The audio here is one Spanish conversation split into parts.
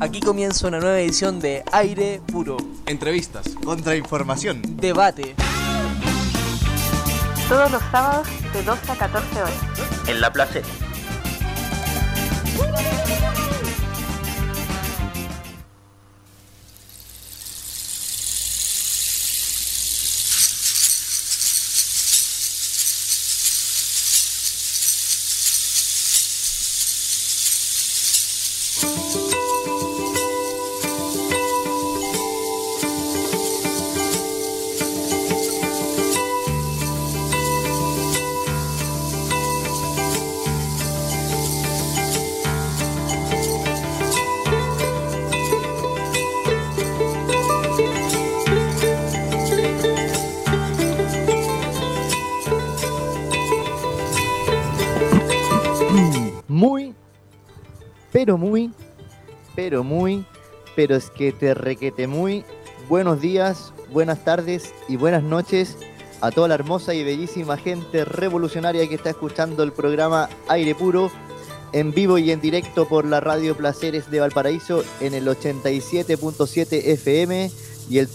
Aquí comienza una nueva edición de Aire Puro. Entrevistas, contrainformación, debate. Todos los sábados de 12 a 14 horas. En La Placera. pero es que te requete muy buenos días, buenas tardes y buenas noches a toda la hermosa y bellísima gente revolucionaria que está escuchando el programa Aire Puro en vivo y en directo por la Radio Placeres de Valparaíso en el 87.7 FM y el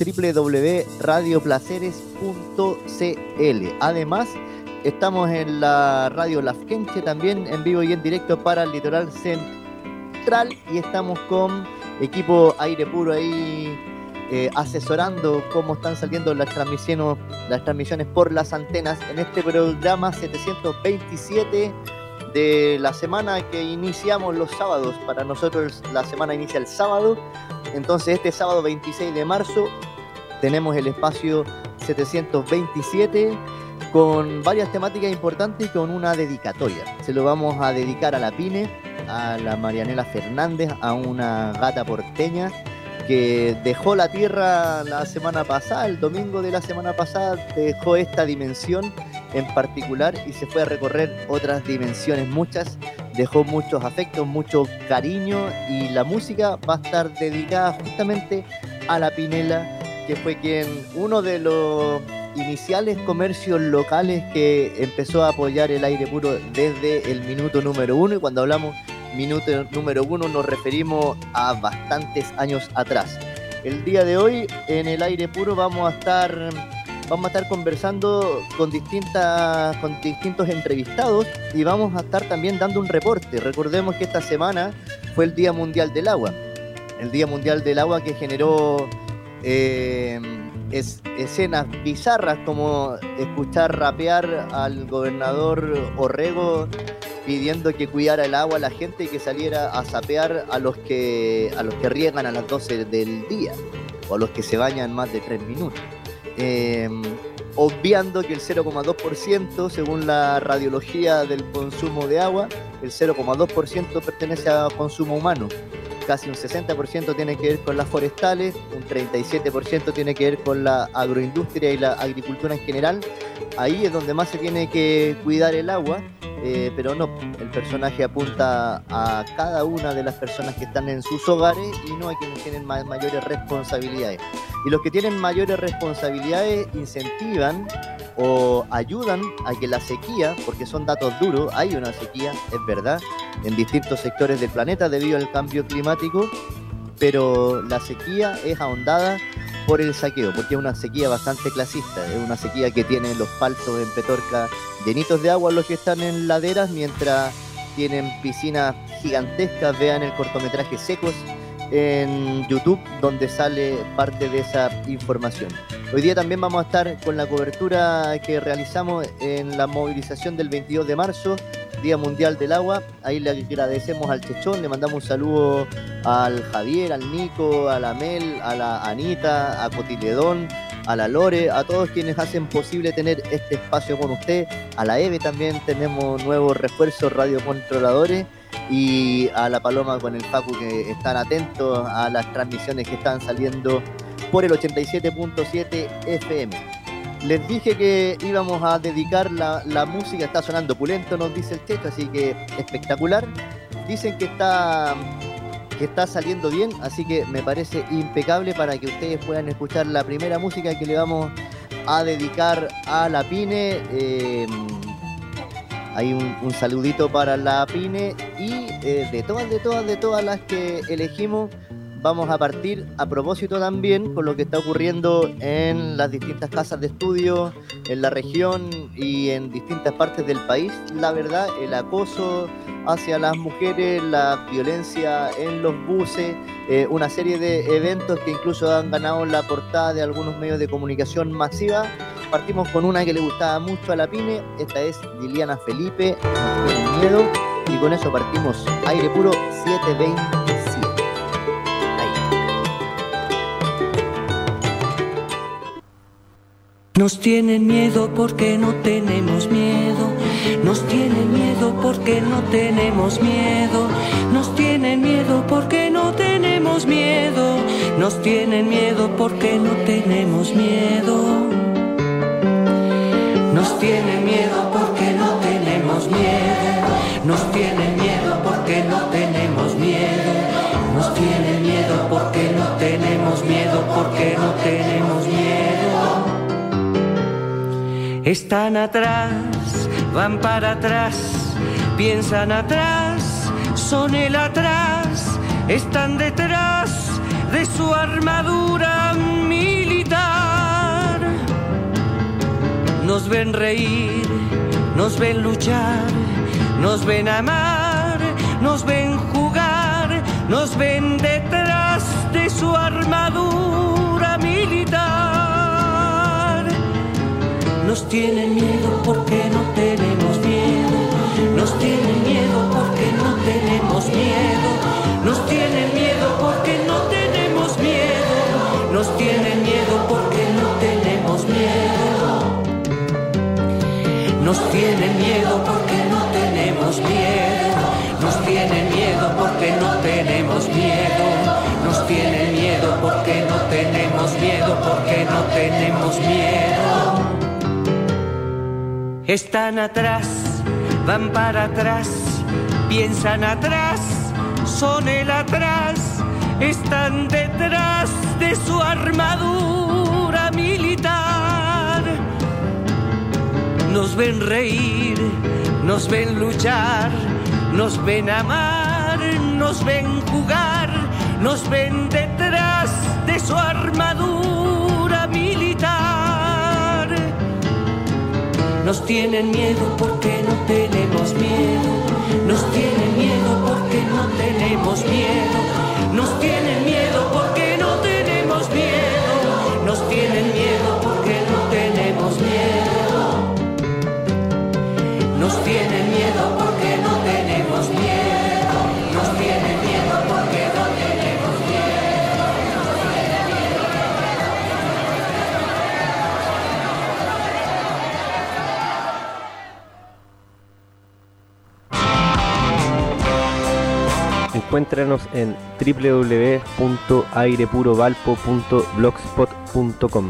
www.radioplaceres.cl. Además, estamos en la Radio Lafkenche también en vivo y en directo para el Litoral Central y estamos con equipo Aire Puro ahí asesorando cómo están saliendo las transmisiones por las antenas en este programa 727 de la semana que iniciamos los sábados. Para nosotros la semana inicia el sábado, entonces este sábado 26 de marzo tenemos el espacio 727 con varias temáticas importantes y con una dedicatoria. Se lo vamos a dedicar a la Pine, a la Marianela Fernández, a una gata porteña que dejó la tierra la semana pasada, el domingo de la semana pasada dejó esta dimensión en particular y se fue a recorrer otras dimensiones, muchas, dejó muchos afectos, mucho cariño y la música va a estar dedicada justamente a la Pinela, que fue uno de los iniciales comercios locales que empezó a apoyar el Aire Puro desde el minuto número 1, y cuando hablamos minuto número 1 nos referimos a bastantes años atrás. El día de hoy en el Aire Puro vamos a estar conversando con distintos entrevistados y vamos a estar también dando un reporte. Recordemos que esta semana fue el Día Mundial del Agua, el Día Mundial del Agua que generó escenas bizarras como escuchar rapear al gobernador Orrego pidiendo que cuidara el agua a la gente y que saliera a sapear a los que riegan a las 12 del día o a los que se bañan más de 3 minutos. Obviando que el 0,2% según la radiología del consumo de agua, el 0,2% pertenece a consumo humano. Casi un 60% tiene que ver con las forestales, un 37% tiene que ver con la agroindustria y la agricultura en general. Ahí es donde más se tiene que cuidar el agua, pero no, el personaje apunta a cada una de las personas que están en sus hogares y no a quienes tienen mayores responsabilidades. Y los que tienen mayores responsabilidades incentivan o ayudan a que la sequía, porque son datos duros, hay una sequía, es verdad, en distintos sectores del planeta debido al cambio climático, pero la sequía es ahondada por el saqueo, porque es una sequía bastante clasista, es una sequía que tiene los paltos en Petorca llenitos de agua los que están en laderas, mientras tienen piscinas gigantescas. Vean el cortometraje Secos en YouTube, donde sale parte de esa información. Hoy día también vamos a estar con la cobertura que realizamos en la movilización del 22 de marzo, Día Mundial del Agua. Ahí le agradecemos al Chechón, le mandamos un saludo al Javier, al Nico, a la Mel, a la Anita, a Cotiledón, a la Lore, a todos quienes hacen posible tener este espacio con usted. A la Eve también tenemos nuevos refuerzos radiocontroladores, y a la Paloma con el Facu, que están atentos a las transmisiones que están saliendo por el 87.7 FM. Les dije que íbamos a dedicar la música, está sonando pulento, nos dice el Checho, así que espectacular. Dicen que está saliendo bien, así que me parece impecable para que ustedes puedan escuchar la primera música que le vamos a dedicar a la Pine. Hay un saludito para la Pine y de todas las que elegimos, vamos a partir a propósito también con lo que está ocurriendo en las distintas casas de estudio, en la región y en distintas partes del país. La verdad, el acoso hacia las mujeres, la violencia en los buses, una serie de eventos que incluso han ganado la portada de algunos medios de comunicación masiva. Partimos con una que le gustaba mucho a la Pyme, esta es Liliana Felipe, No tienen miedo, y con eso partimos Aire Puro 727. Nos tienen miedo porque no tenemos miedo. Nos tienen miedo porque no tenemos miedo. Nos tienen miedo porque no tenemos miedo. Nos tienen miedo porque no tenemos miedo. Nos tienen miedo porque no tenemos miedo. Nos tienen miedo porque no tenemos miedo. Nos tienen miedo porque no tenemos miedo. Porque no tenemos miedo. Están atrás, van para atrás, piensan atrás, son el atrás, están detrás de su armadura militar. Nos ven reír, nos ven luchar, nos ven amar, nos ven jugar, nos ven detrás de su armadura militar. Nos tienen miedo porque no tenemos miedo. Nos tienen miedo porque no tenemos miedo. Nos tienen miedo porque no tenemos miedo. Nos tienen miedo porque no tenemos miedo. Nos tienen miedo porque no tenemos miedo. Nos tienen miedo porque no tenemos miedo. Nos tienen miedo porque no tenemos miedo. Porque no tenemos miedo. Están atrás, van para atrás, piensan atrás, son el atrás, están detrás de su armadura militar. Nos ven reír, nos ven luchar, nos ven amar, nos ven jugar, nos ven detrás de su armadura militar. Nos tienen miedo porque no tenemos miedo. Nos tienen miedo porque no tenemos miedo. Nos tienen miedo porque no tenemos miedo. Nos tienen miedo porque no tenemos miedo. Nos tienen miedo porque no tenemos miedo. Nos tienen miedo porque no tenemos miedo. Encuéntranos en www.airepurovalpo.blogspot.com.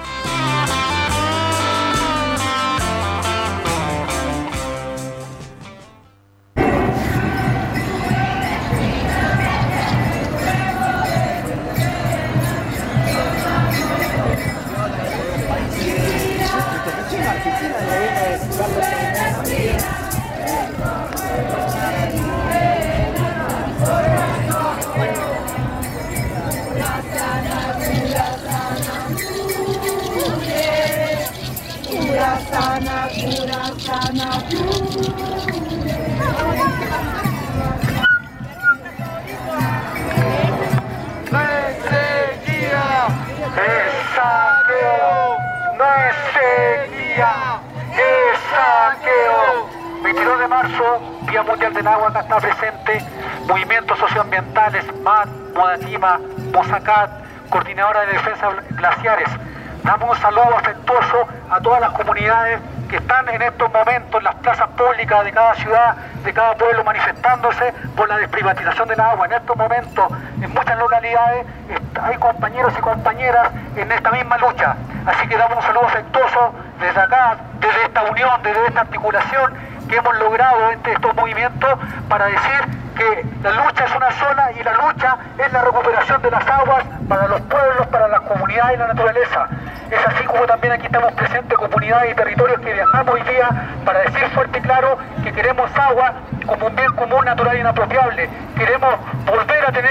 Coordinadora de Defensa Glaciares. Damos un saludo afectuoso a todas las comunidades que están en estos momentos en las plazas públicas de cada ciudad, de cada pueblo, manifestándose por la desprivatización del agua. En estos momentos, en muchas localidades, hay compañeros y compañeras en esta misma lucha. Así que damos un saludo afectuoso desde acá, desde esta unión, desde esta articulación que hemos logrado entre estos movimientos para decir que la lucha es una sola y la lucha es la recuperación de las aguas para los pueblos, para las comunidades y la naturaleza. Es así como también aquí estamos presentes comunidades y territorios que viajamos hoy día para decir fuerte y claro que queremos agua como un bien común, natural e inapropiable. Queremos volver a tener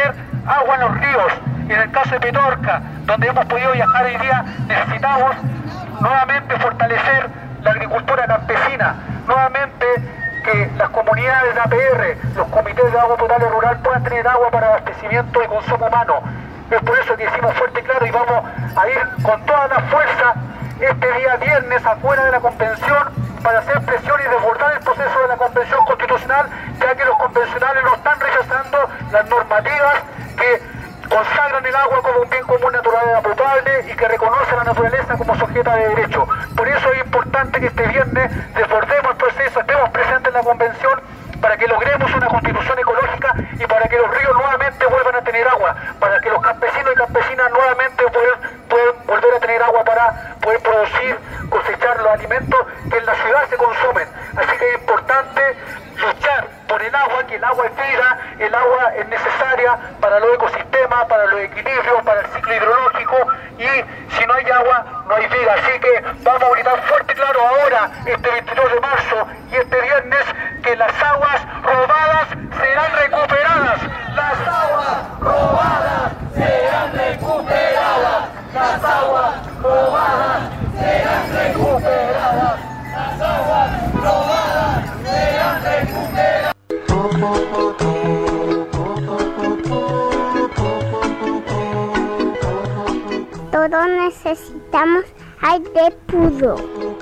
agua en los ríos. Y en el caso de Petorca, donde hemos podido viajar hoy día, necesitamos nuevamente fortalecer la agricultura campesina, nuevamente que las comunidades de APR, los comités de agua potable rural puedan tener agua para abastecimiento y consumo humano. Es por eso que decimos fuerte y claro y vamos a ir con toda la fuerza este día viernes afuera de la convención para hacer presión y desbordar el proceso de la convención constitucional, ya que los convencionales no están rechazando las normativas que consagran el agua como un bien común natural potable y que reconoce a la naturaleza como sujeta de derecho. Por eso es importante que este viernes desbordemos el proceso, estemos presentes en la convención para que logremos una constitución ecológica y para que los ríos nuevamente vuelvan a tener agua, para que los campesinos y campesinas nuevamente puedan volver a tener agua para poder producir, cosechar los alimentos que en la ciudad se consumen. Así que es importante luchar por el agua, que el agua es vida, el agua es necesaria para los ecosistemas, para los equilibrios, para el ciclo hidrológico, y si no hay agua, no hay vida. Así que vamos a gritar fuerte y claro ahora, este 22 de marzo y este viernes, que las aguas robadas serán recuperadas. Las aguas robadas serán recuperadas. Las aguas robadas serán recuperadas. Las aguas robadas serán recuperadas. Todos necesitamos aire puro.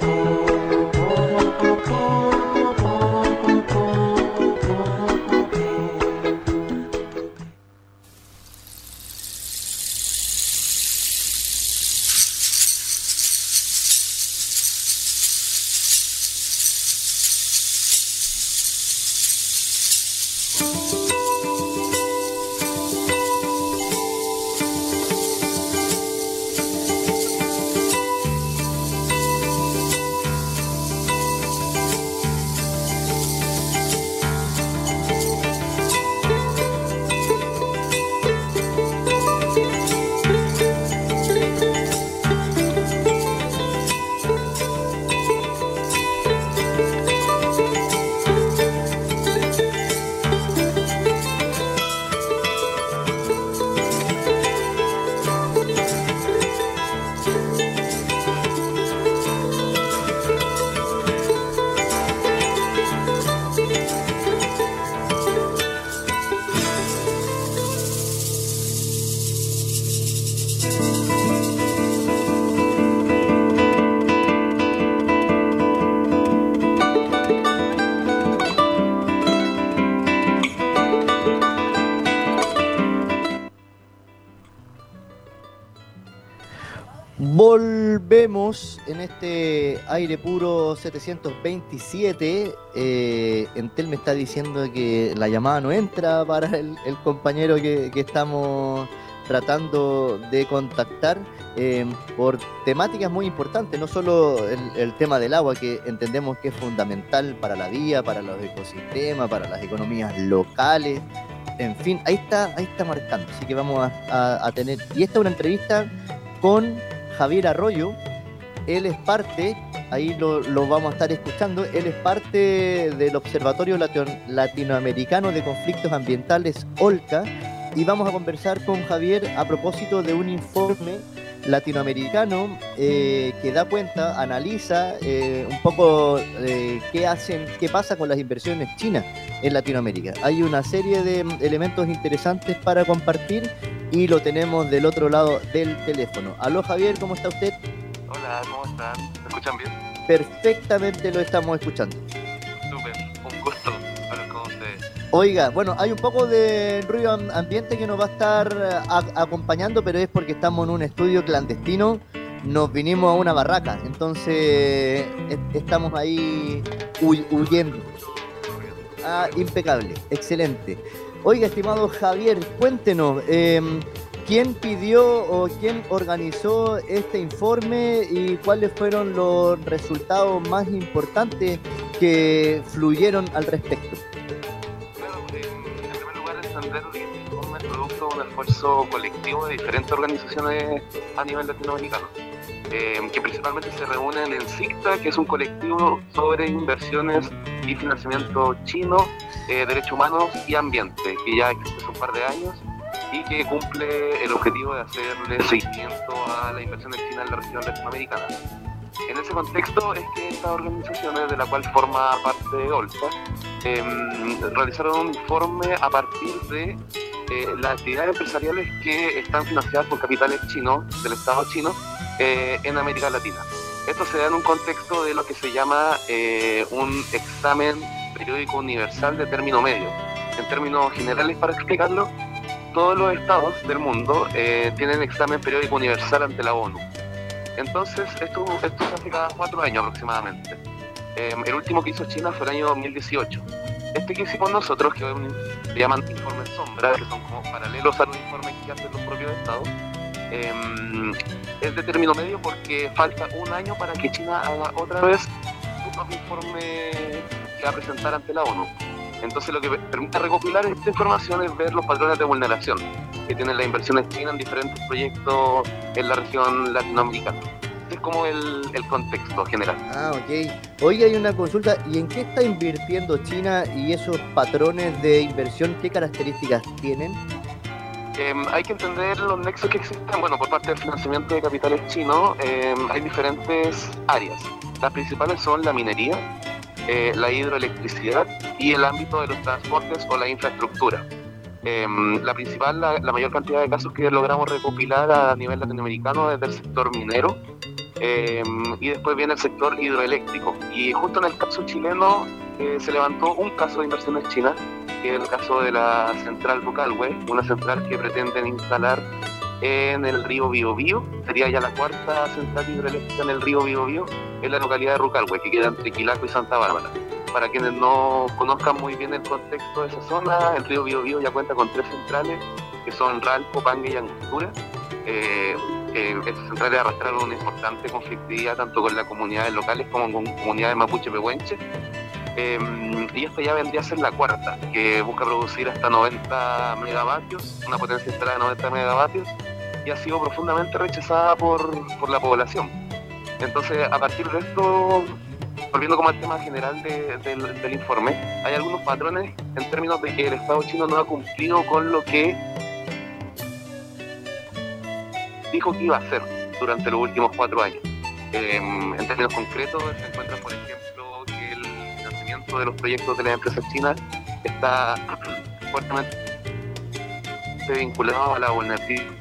Volvemos en este aire puro 727. Entel me está diciendo que la llamada no entra para el compañero que estamos tratando de contactar por temáticas muy importantes, no solo el tema del agua, que entendemos que es fundamental para la vida, para los ecosistemas, para las economías locales, en fin, ahí está marcando, así que vamos a tener, y esta es una entrevista con Javier Arroyo. Él es parte, ahí lo vamos a estar escuchando, él es parte del Observatorio Latinoamericano de Conflictos Ambientales, OLCA, y vamos a conversar con Javier a propósito de un informe latinoamericano que da cuenta, analiza un poco qué pasa con las inversiones chinas en Latinoamérica. Hay una serie de elementos interesantes para compartir y lo tenemos del otro lado del teléfono. Aló Javier, ¿cómo está usted? Hola, ¿cómo están? ¿Me escuchan bien? Perfectamente lo estamos escuchando. Súper, un gusto hablar con ustedes. Oiga, bueno, hay un poco de ruido ambiente que nos va a estar acompañando, pero es porque estamos en un estudio clandestino, nos vinimos a una barraca, entonces estamos ahí huyendo. Impecable, excelente. Oiga, estimado Javier, cuéntenos, ¿quién pidió o quién organizó este informe y cuáles fueron los resultados más importantes que fluyeron al respecto? En primer lugar, entender que este informe es producto de un esfuerzo colectivo de diferentes organizaciones a nivel latinoamericano, que principalmente se reúnen en CICTA, que es un colectivo sobre inversiones y financiamiento chino, derechos humanos y ambiente, que ya existe hace un par de años, y que cumple el objetivo de hacerle seguimiento a la inversión de China en la región latinoamericana. En ese contexto es que estas organizaciones, de la cual forma parte OLSA, realizaron un informe a partir de las actividades empresariales que están financiadas por capitales chinos, del Estado chino, en América Latina. Esto se da en un contexto de lo que se llama un examen periódico universal de término medio. En términos generales, para explicarlo, todos los estados del mundo tienen examen periódico universal ante la ONU. Entonces, esto se hace cada 4 años aproximadamente. El último que hizo China fue el año 2018. Este que hicimos nosotros, que se llaman informes sombra, que son como paralelos a los informes que hacen los propios estados, es de término medio porque falta un año para que China haga otra vez su propio informe que va a presentar ante la ONU. Entonces, lo que permite recopilar esta información es ver los patrones de vulneración que tienen las inversiones chinas en diferentes proyectos en la región latinoamericana. Este es como el contexto general. Ok. Hoy hay una consulta. ¿Y en qué está invirtiendo China y esos patrones de inversión, qué características tienen? Hay que entender los nexos que existen. Bueno, por parte del financiamiento de capitales chinos hay diferentes áreas. Las principales son la minería, la hidroelectricidad y el ámbito de los transportes o la infraestructura. La principal, la mayor cantidad de casos que logramos recopilar a nivel latinoamericano es del sector minero, y después viene el sector hidroeléctrico. Y justo en el caso chileno se levantó un caso de inversiones chinas, que es el caso de la central Rucalhue, una central que pretenden instalar en el río Biobío. Sería ya la cuarta central hidroeléctrica en el río Biobío, en la localidad de Rucalhue, que queda entre Quilaco y Santa Bárbara. Para quienes no conozcan muy bien el contexto de esa zona, el río Biobío ya cuenta con 3 centrales, que son Ralco, Pangue y Angostura. Estas centrales arrastraron una importante conflictividad tanto con las comunidades locales como con comunidades mapuche-pehuenche. Y esta ya vendría a ser la cuarta, que busca producir hasta 90 megavatios, una potencia instalada de 90 megavatios, y ha sido profundamente rechazada por la población. Entonces, a partir de esto, volviendo como al tema general del informe, hay algunos patrones en términos de que el Estado chino no ha cumplido con lo que dijo que iba a hacer durante los últimos 4 años. En términos concretos, se encuentra, por ejemplo, que el financiamiento de los proyectos de las empresas chinas está fuertemente vinculado a la vulnerabilización.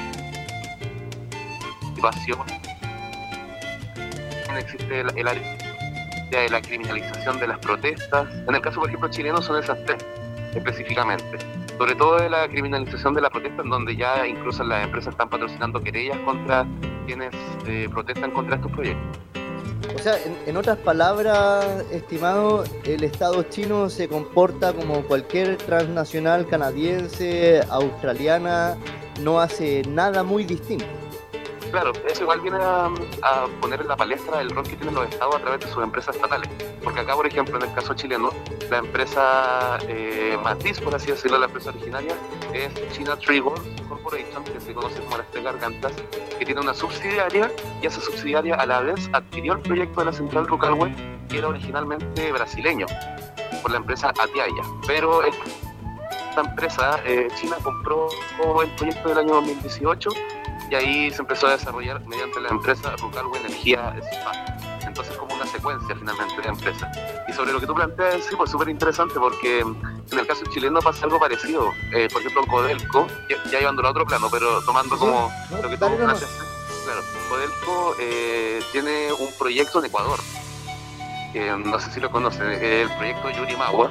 Existe el área de la criminalización de las protestas. En el caso, por ejemplo, chileno, son esas 3 específicamente. Sobre todo de la criminalización de la protesta, en donde ya incluso las empresas están patrocinando querellas contra quienes protestan contra estos proyectos. O sea, en otras palabras, estimado, el Estado chino se comporta como cualquier transnacional canadiense, australiana, no hace nada muy distinto. Claro, eso igual viene a poner en la palestra el rol que tienen los estados a través de sus empresas estatales. Porque acá, por ejemplo, en el caso chileno, la empresa matriz, por así decirlo, la empresa originaria, es China Tree Works Corporation, que se conoce como las 3 Gargantas, que tiene una subsidiaria, y esa subsidiaria a la vez adquirió el proyecto de la central Rucalhue, que era originalmente brasileño, por la empresa Atiaya. Pero esta empresa china compró el proyecto del año 2018, y ahí se empezó a desarrollar mediante la empresa Rucalhue Energía SPA. Entonces, como una secuencia finalmente de empresas. Y sobre lo que tú planteas, sí, pues súper interesante, porque en el caso chileno pasa algo parecido. Por ejemplo, Codelco, ya llevándolo a otro plano, pero tomando como lo que tú planteas. Claro, Codelco tiene un proyecto en Ecuador, no sé si lo conocen, el proyecto Yurimagua,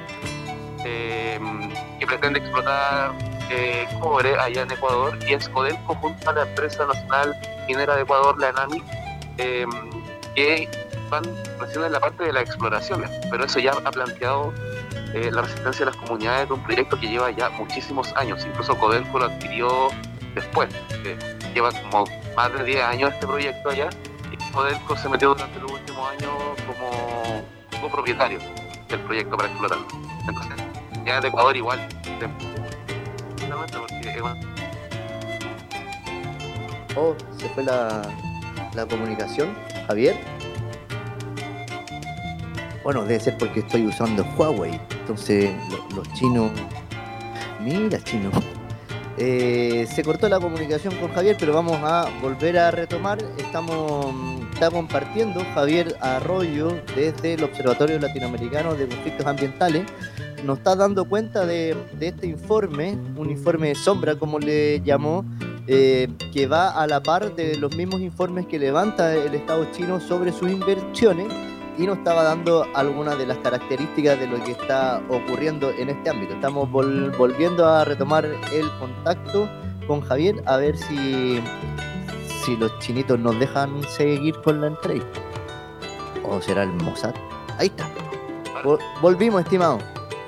que pretende explotar cobre allá en Ecuador, y es Codelco junto a la empresa nacional minera de Ecuador, la ENAMI, que van recién en la parte de las exploraciones, pero eso ya ha planteado la resistencia de las comunidades de un proyecto que lleva ya muchísimos años. Incluso Codelco lo adquirió después, lleva como más de 10 años este proyecto allá, y Codelco se metió durante los últimos años como propietario del proyecto para explotarlo. Entonces, ya de Ecuador igual, se fue la comunicación, Javier. Bueno, debe ser porque estoy usando Huawei. Entonces los chinos, mira chino, Se cortó la comunicación con Javier, pero vamos a volver a retomar. Está compartiendo Javier Arroyo desde el Observatorio Latinoamericano de Conflictos Ambientales. Nos está dando cuenta de este informe, un informe sombra, como le llamó, que va a la par de los mismos informes que levanta el Estado chino sobre sus inversiones, y nos estaba dando algunas de las características de lo que está ocurriendo en este ámbito. Estamos volviendo a retomar el contacto con Javier, a ver si los chinitos nos dejan seguir con la entrevista. ¿O será el Mossad? Ahí está. Volvimos, estimado.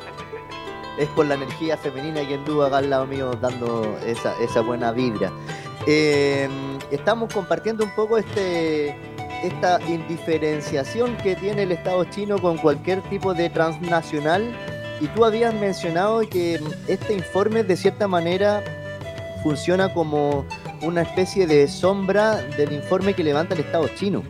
Es por la energía femenina que anduvo acá al lado mío dando esa buena vibra. Estamos compartiendo un poco esta indiferenciación que tiene el Estado chino con cualquier tipo de transnacional, y tú habías mencionado que este informe de cierta manera funciona como una especie de sombra del informe que levanta el Estado chino.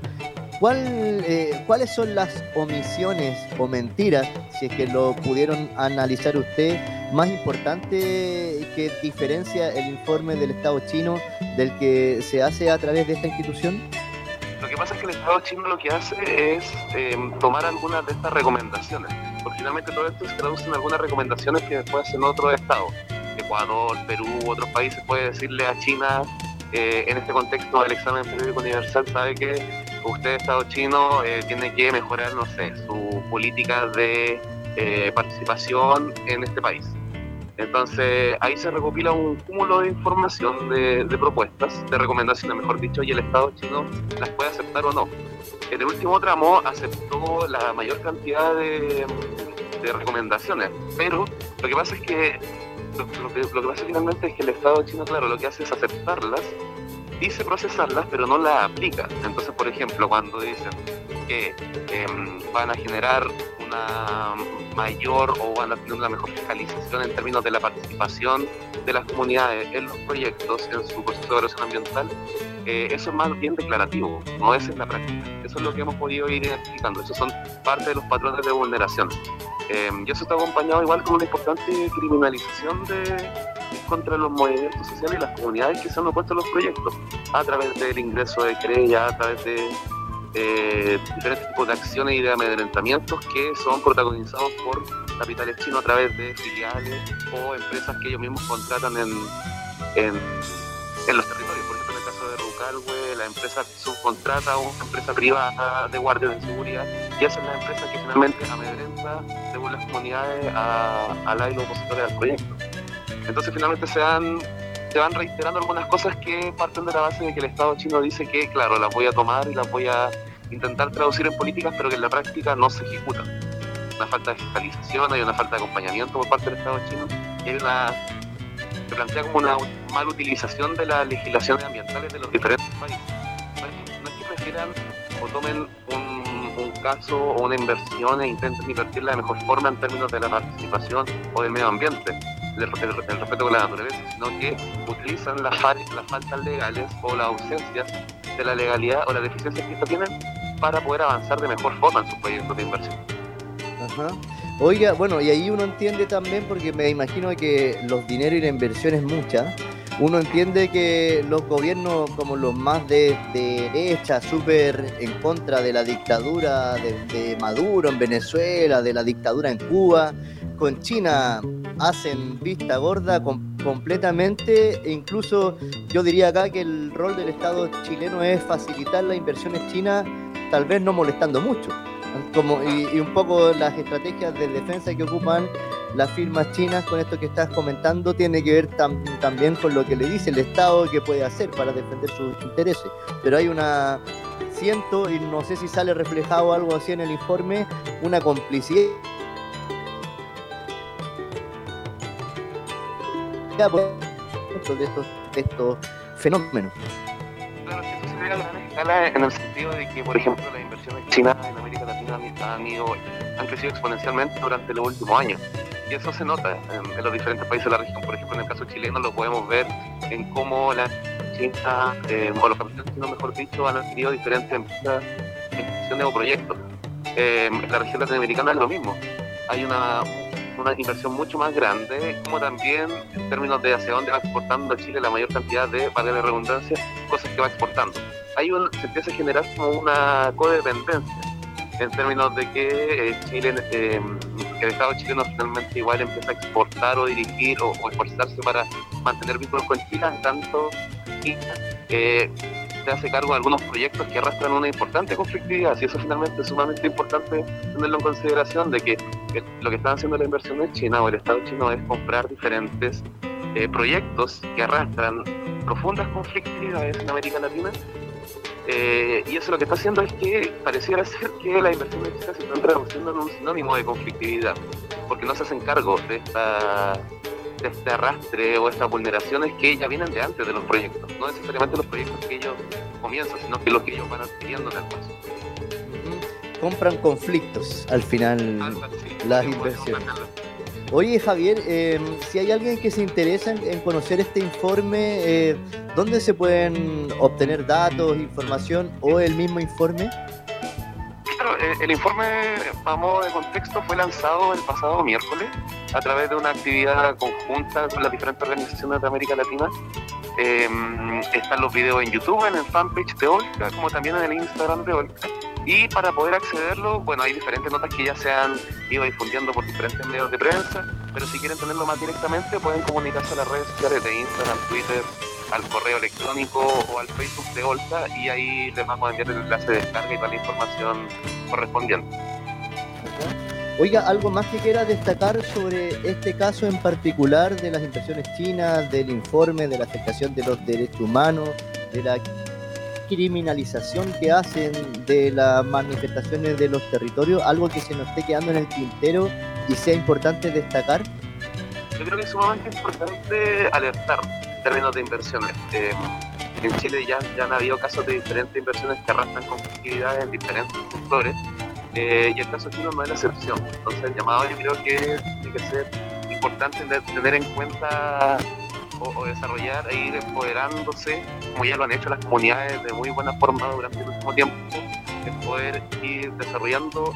¿Cuáles son las omisiones o mentiras, si es que lo pudieron analizar usted, más importante que diferencia el informe del Estado chino del que se hace a través de esta institución? Lo que pasa es que el Estado chino lo que hace es tomar algunas de estas recomendaciones, porque finalmente todo esto se traduce en algunas recomendaciones que después hacen otros estados, Ecuador, Perú, otros países. Puede decirle a China, en este contexto del examen periódico universal, sabe que usted, Estado chino, tiene que mejorar, no sé, su política de participación en este país. Entonces ahí se recopila un cúmulo de información, de propuestas, de recomendaciones, mejor dicho, y el Estado chino las puede aceptar o no. En el último tramo aceptó la mayor cantidad de recomendaciones, pero lo que pasa es que lo que pasa finalmente es que el Estado chino, claro, lo que hace es aceptarlas, dice procesarlas, pero no las aplica. Entonces, por ejemplo, cuando dicen que van a generar una mayor o van a tener una mejor fiscalización en términos de la participación de las comunidades en los proyectos, en su proceso de evaluación ambiental, eso es más bien declarativo, no es en la práctica. Eso es lo que hemos podido ir identificando. Esos son parte de los patrones de vulneración. Y eso está acompañado igual con una importante criminalización contra los movimientos sociales y las comunidades que se han opuesto a los proyectos, a través del ingreso de querellas, a través de diferentes tipos de acciones y de amedrentamientos que son protagonizados por capitales chinos a través de filiales o empresas que ellos mismos contratan en los territorios. Por ejemplo, en el caso de Rucalhue, la empresa subcontrata a una empresa privada de guardias de seguridad, y esa es la empresa que finalmente amedrenta, según las comunidades, a la y los opositores al proyecto. Entonces finalmente se van reiterando algunas cosas que parten de la base de que el Estado chino dice que, claro, las voy a tomar y las voy a intentar traducir en políticas, pero que en la práctica no se ejecutan. Una falta de fiscalización, hay una falta de acompañamiento por parte del Estado chino, y hay se plantea como una mala utilización de las legislaciones ambientales de los diferentes países. No es que prefieran o tomen un caso o una inversión e intenten invertirla de mejor forma en términos de la participación o del medio ambiente, el respeto con la naturaleza, sino que utilizan las faltas legales o las ausencias de la legalidad o las deficiencias que estos tienen para poder avanzar de mejor forma en sus proyectos de inversión. Ajá. Oiga, bueno, y ahí uno entiende también, porque me imagino que los dineros y la inversión es mucha, uno entiende que los gobiernos como los más de derecha, súper en contra de la dictadura de Maduro en Venezuela, de la dictadura en Cuba, con China hacen vista gorda completamente, e incluso yo diría acá que el rol del Estado chileno es facilitar las inversiones chinas, tal vez no molestando mucho, y un poco las estrategias de defensa que ocupan las firmas chinas con esto que estás comentando tiene que ver también con lo que le dice el Estado que puede hacer para defender sus intereses, pero hay siento, y no sé si sale reflejado algo así en el informe, una complicidad de estos fenómenos. Claro, que esto se ve a gran escala en el sentido de que, por ejemplo, las inversiones chinas en América Latina han crecido exponencialmente durante los últimos años. Y eso se nota en los diferentes países de la región. Por ejemplo, en el caso chileno lo podemos ver en cómo la China, o los capitales chinos, mejor dicho, han adquirido diferentes empresas, instituciones o proyectos. En la región latinoamericana es lo mismo. Hay una inversión mucho más grande, como también en términos de hacia dónde va exportando Chile la mayor cantidad de, valga la redundancia, cosas que va exportando. Se empieza a generar como una codependencia en términos de que Chile, que el Estado chileno finalmente igual empieza a exportar o dirigir o esforzarse para mantener vínculos con China, tanto se hace cargo de algunos proyectos que arrastran una importante conflictividad, y eso finalmente es sumamente importante tenerlo en consideración, de que lo que están haciendo las inversiones chinas o el Estado chino es comprar diferentes proyectos que arrastran profundas conflictividades en América Latina, y eso lo que está haciendo es que pareciera ser que las inversiones chinas se están traduciendo en un sinónimo de conflictividad, porque no se hacen cargo de este arrastre o estas vulneraciones que ya vienen de antes de los proyectos, no necesariamente los proyectos que ellos comienzan, sino que los que ellos van adquiriendo en el paso. Compran conflictos al final las inversiones. Oye, Javier, si hay alguien que se interesa en conocer este informe, ¿dónde se pueden obtener datos, información o el mismo informe? Claro, el informe, a modo de contexto, fue lanzado el pasado miércoles a través de una actividad conjunta con las diferentes organizaciones de América Latina. Están los videos en YouTube, en el fanpage de Olca, como también en el Instagram de Olca. Y para poder accederlo, bueno, hay diferentes notas que ya se han ido difundiendo por diferentes medios de prensa, pero si quieren tenerlo más directamente pueden comunicarse a las redes sociales de Instagram, Twitter, al correo electrónico o al Facebook de Olca, y ahí les vamos a enviar el enlace de descarga y toda la información correspondiente. Oiga, ¿algo más que quiera destacar sobre este caso en particular de las inversiones chinas, del informe, de la afectación de los derechos humanos, de la criminalización que hacen de las manifestaciones de los territorios? ¿Algo que se nos esté quedando en el tintero y sea importante destacar? Yo creo que es sumamente importante alertar en términos de inversiones. En Chile ya han habido casos de diferentes inversiones que arrastran conflictividades en diferentes sectores, y el caso chino no es la excepción. Entonces el llamado yo creo que tiene que ser importante tener en cuenta o desarrollar e ir empoderándose, como ya lo han hecho las comunidades de muy buena forma durante el último tiempo, de poder ir desarrollando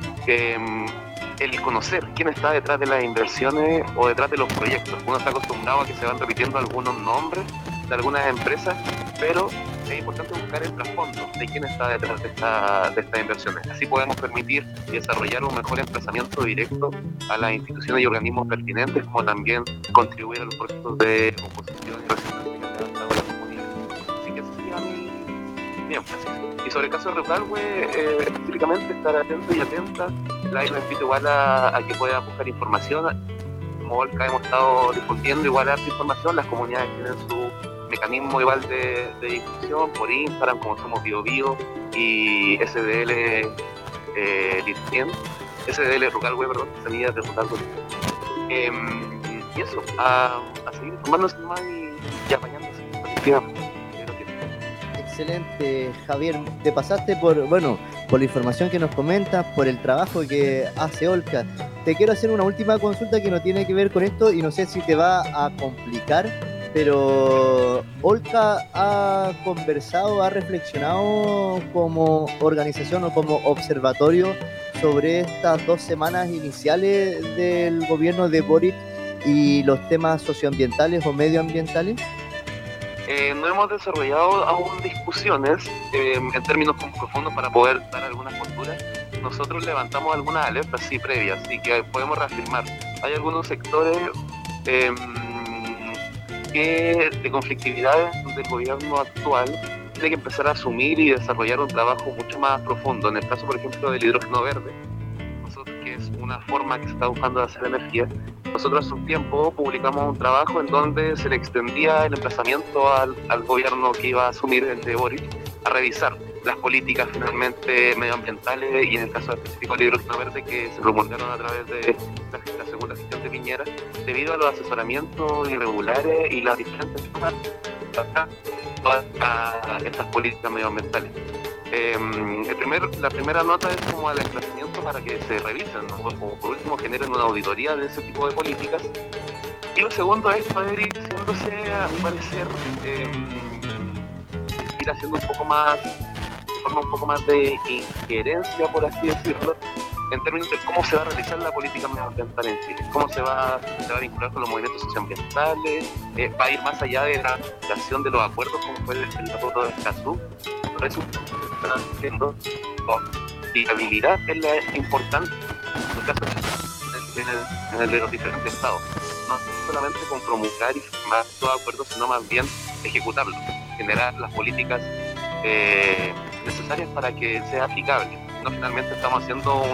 el conocer quién está detrás de las inversiones o detrás de los proyectos. Uno está acostumbrado a que se van repitiendo algunos nombres de algunas empresas, pero es importante buscar el trasfondo de quién está detrás de estas inversiones. Así podemos permitir desarrollar un mejor emplazamiento directo a las instituciones y organismos pertinentes, como también contribuir a los procesos de oposición y resistencia que han levantado las comunidades. Así que ese sería mi énfasis. Y sobre el caso de Reucalhue, específicamente estar atento y atenta. La invito igual a que pueda buscar información. Como Olca hemos estado difundiendo igual harta información, las comunidades tienen su mecanismo igual de difusión por Instagram, como somos BioBio y SDL SDL Reucalhue, Semillas de Reucalhue. Y eso, a seguir informándose más y apañándose efectivamente. Excelente, Javier, te pasaste por la información que nos comentas, por el trabajo que hace Olca. Te quiero hacer una última consulta que no tiene que ver con esto y no sé si te va a complicar, pero Olca ha conversado, ha reflexionado como organización o como observatorio sobre estas 2 semanas iniciales del gobierno de Boric y los temas socioambientales o medioambientales. No hemos desarrollado aún discusiones en términos profundos para poder dar algunas posturas. Nosotros levantamos algunas alertas previas, y que podemos reafirmar. Hay algunos sectores de conflictividades del gobierno actual tiene que empezar a asumir y desarrollar un trabajo mucho más profundo. En el caso, por ejemplo, del hidrógeno verde, que es una forma que se está buscando de hacer energía, nosotros hace un tiempo publicamos un trabajo en donde se le extendía el emplazamiento al gobierno que iba a asumir el de Boric a revisar las políticas finalmente medioambientales, y en el caso específico del hidrógeno verde, que se promulgaron a través de la segunda gestión de Piñera, debido a los asesoramientos irregulares y las diferentes formas de todas estas políticas medioambientales. La primera nota es como el emplazamiento para que se revisen, ¿no? O por último generen una auditoría de ese tipo de políticas. Y lo segundo es poder ir haciéndose, a mi parecer, ir haciendo un poco más de injerencia, por así decirlo, en términos de cómo se va a realizar la política medioambiental en Chile, cómo se va a vincular con los movimientos socioambientales, va a ir más allá de la aplicación de los acuerdos como fue el acuerdo de Escazú. Por eso están haciendo viabilidad es la importante en el caso de los diferentes estados, no solamente con promulgar y firmar los acuerdos, sino más bien ejecutarlos, generar las políticas necesarias para que sea aplicable. No, finalmente estamos haciendo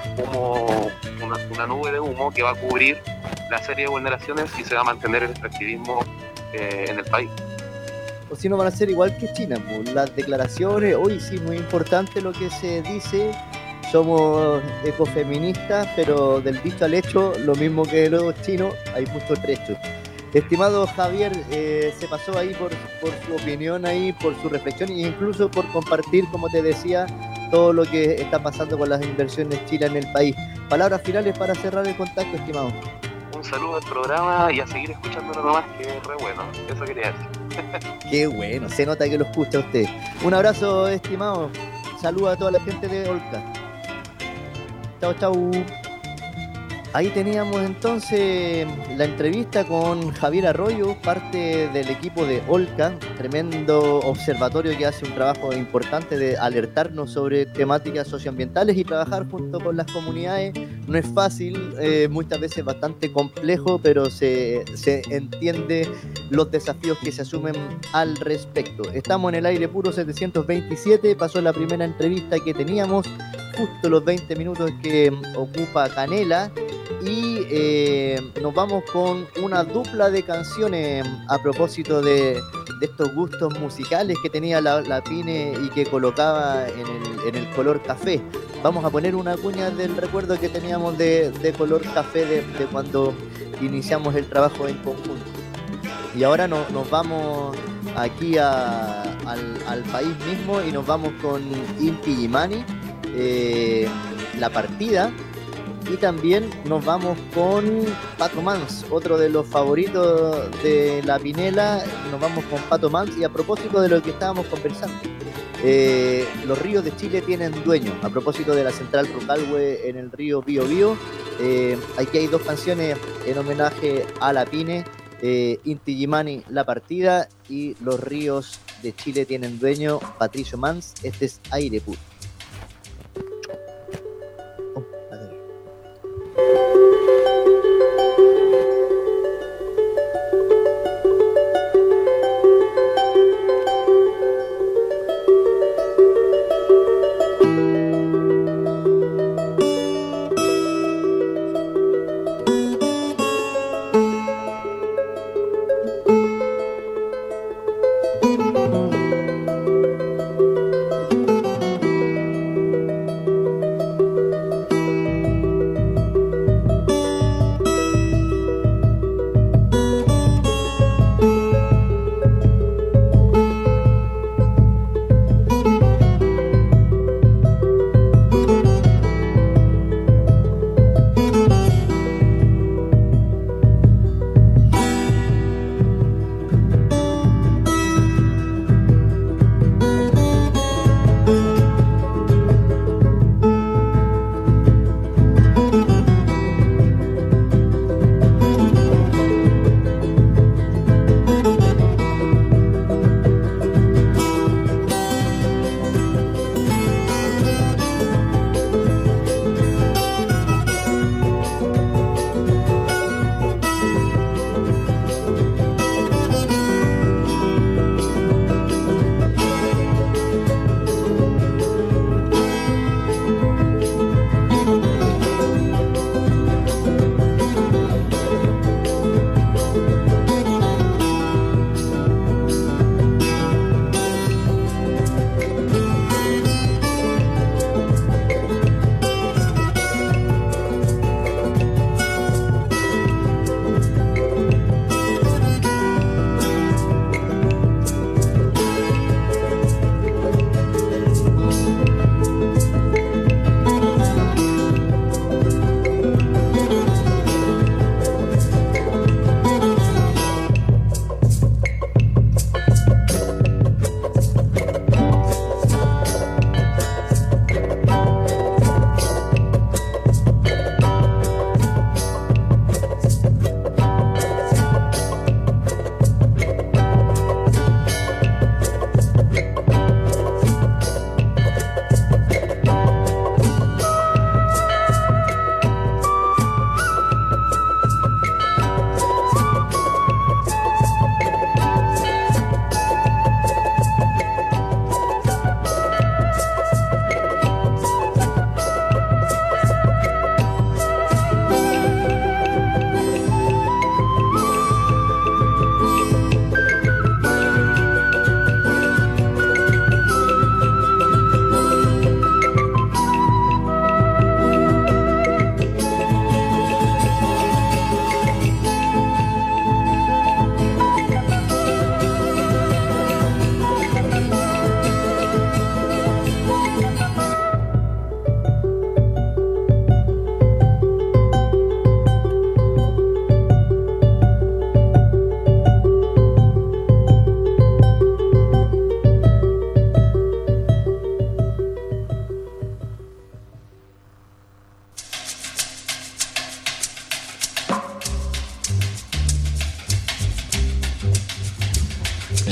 una nube de humo que va a cubrir la serie de vulneraciones y se va a mantener el extractivismo en el país. O si no van a ser igual que China, pues, las declaraciones, hoy sí, muy importante lo que se dice, somos ecofeministas, pero del dicho al hecho, lo mismo que los chinos, hay mucho trecho. Estimado Javier, se pasó ahí por su opinión, ahí por su reflexión e incluso por compartir, como te decía, todo lo que está pasando con las inversiones chinas en el país. Palabras finales para cerrar el contacto, estimado. Un saludo al programa y a seguir escuchándolo nomás, que es re bueno, eso quería decir. Qué bueno, se nota que lo escucha usted. Un abrazo, estimado. Saluda a toda la gente de Olca. Chau, chau. Ahí teníamos entonces la entrevista con Javier Arroyo, parte del equipo de Olca, tremendo observatorio que hace un trabajo importante de alertarnos sobre temáticas socioambientales y trabajar junto con las comunidades. No es fácil, muchas veces bastante complejo, pero se entiende los desafíos que se asumen al respecto. Estamos en el aire puro 727, pasó la primera entrevista que teníamos, justo los 20 minutos que ocupa Canela. Y nos vamos con una dupla de canciones a propósito de estos gustos musicales que tenía la Pine y que colocaba en el color café. Vamos a poner una cuña del recuerdo que teníamos de color café de cuando iniciamos el trabajo en conjunto. Y ahora nos vamos aquí al país mismo y nos vamos con Inti Illimani, La Partida. Y también nos vamos con Pato Mans, otro de los favoritos de la Pinela. Nos vamos con Pato Mans y a propósito de lo que estábamos conversando, los ríos de Chile tienen dueño. A propósito de la central Rucalhue en el río Biobío, aquí hay dos canciones en homenaje a la Pine, Inti Illimani, La Partida, y Los ríos de Chile tienen dueño, Patricio Mans. Este es Aire Puro.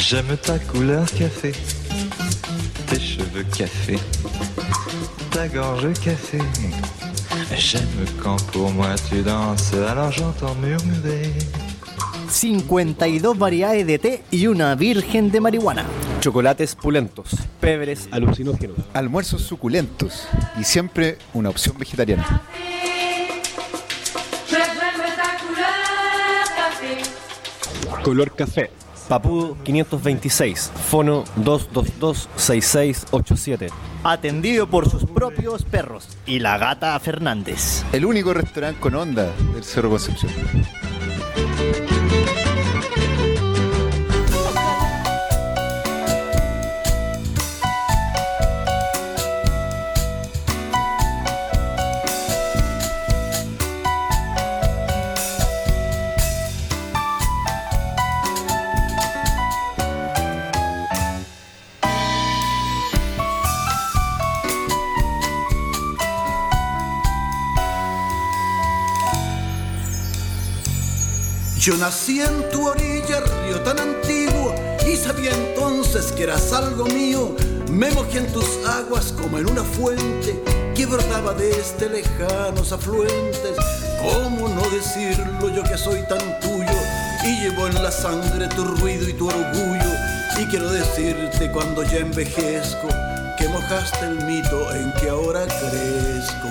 J'aime ta couleur café, tes cheveux café, ta gorge café. J'aime quand pour moi tu danses, alors j'entends murmurer. 52 variedades de té y una virgen de marihuana. Chocolates pulentos, pebres alucinógenos, almuerzos suculentos y siempre una opción vegetariana. Color café. Papudo 526, fono 222-6687. Atendido por sus propios perros y la gata Fernández. El único restaurante con onda del Cerro Concepción. Yo nací en tu orilla, río tan antiguo, y sabía entonces que eras algo mío. Me mojé en tus aguas como en una fuente que brotaba desde lejanos afluentes. ¿Cómo no decirlo yo que soy tan tuyo? Y llevo en la sangre tu ruido y tu orgullo. Y quiero decirte cuando ya envejezco que mojaste el mito en que ahora crezco.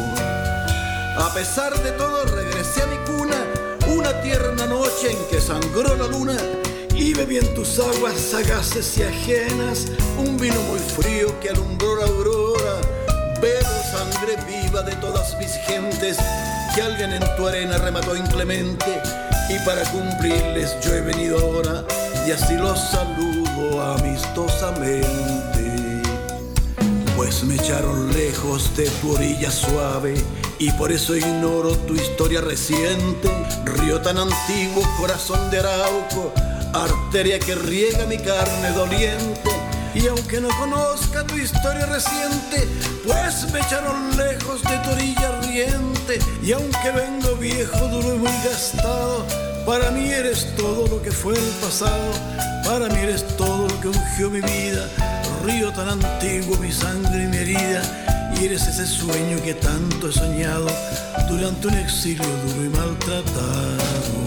A pesar de todo regresé a mi cuna, una tierna noche en que sangró la luna, y bebí en tus aguas sagaces y ajenas un vino muy frío que alumbró la aurora. Bebo sangre viva de todas mis gentes que alguien en tu arena remató inclemente, y para cumplirles yo he venido ahora, y así los saludo amistosamente. Pues me echaron lejos de tu orilla suave, y por eso ignoro tu historia reciente. Río tan antiguo, corazón de Arauco, arteria que riega mi carne doliente. Y aunque no conozca tu historia reciente, pues me echaron lejos de tu orilla riente. Y aunque vengo viejo, duro y muy gastado, para mí eres todo lo que fue el pasado. Para mí eres todo lo que ungió mi vida. Río tan antiguo, mi sangre y mi herida. Y eres ese sueño que tanto he soñado durante un exilio duro y maltratado.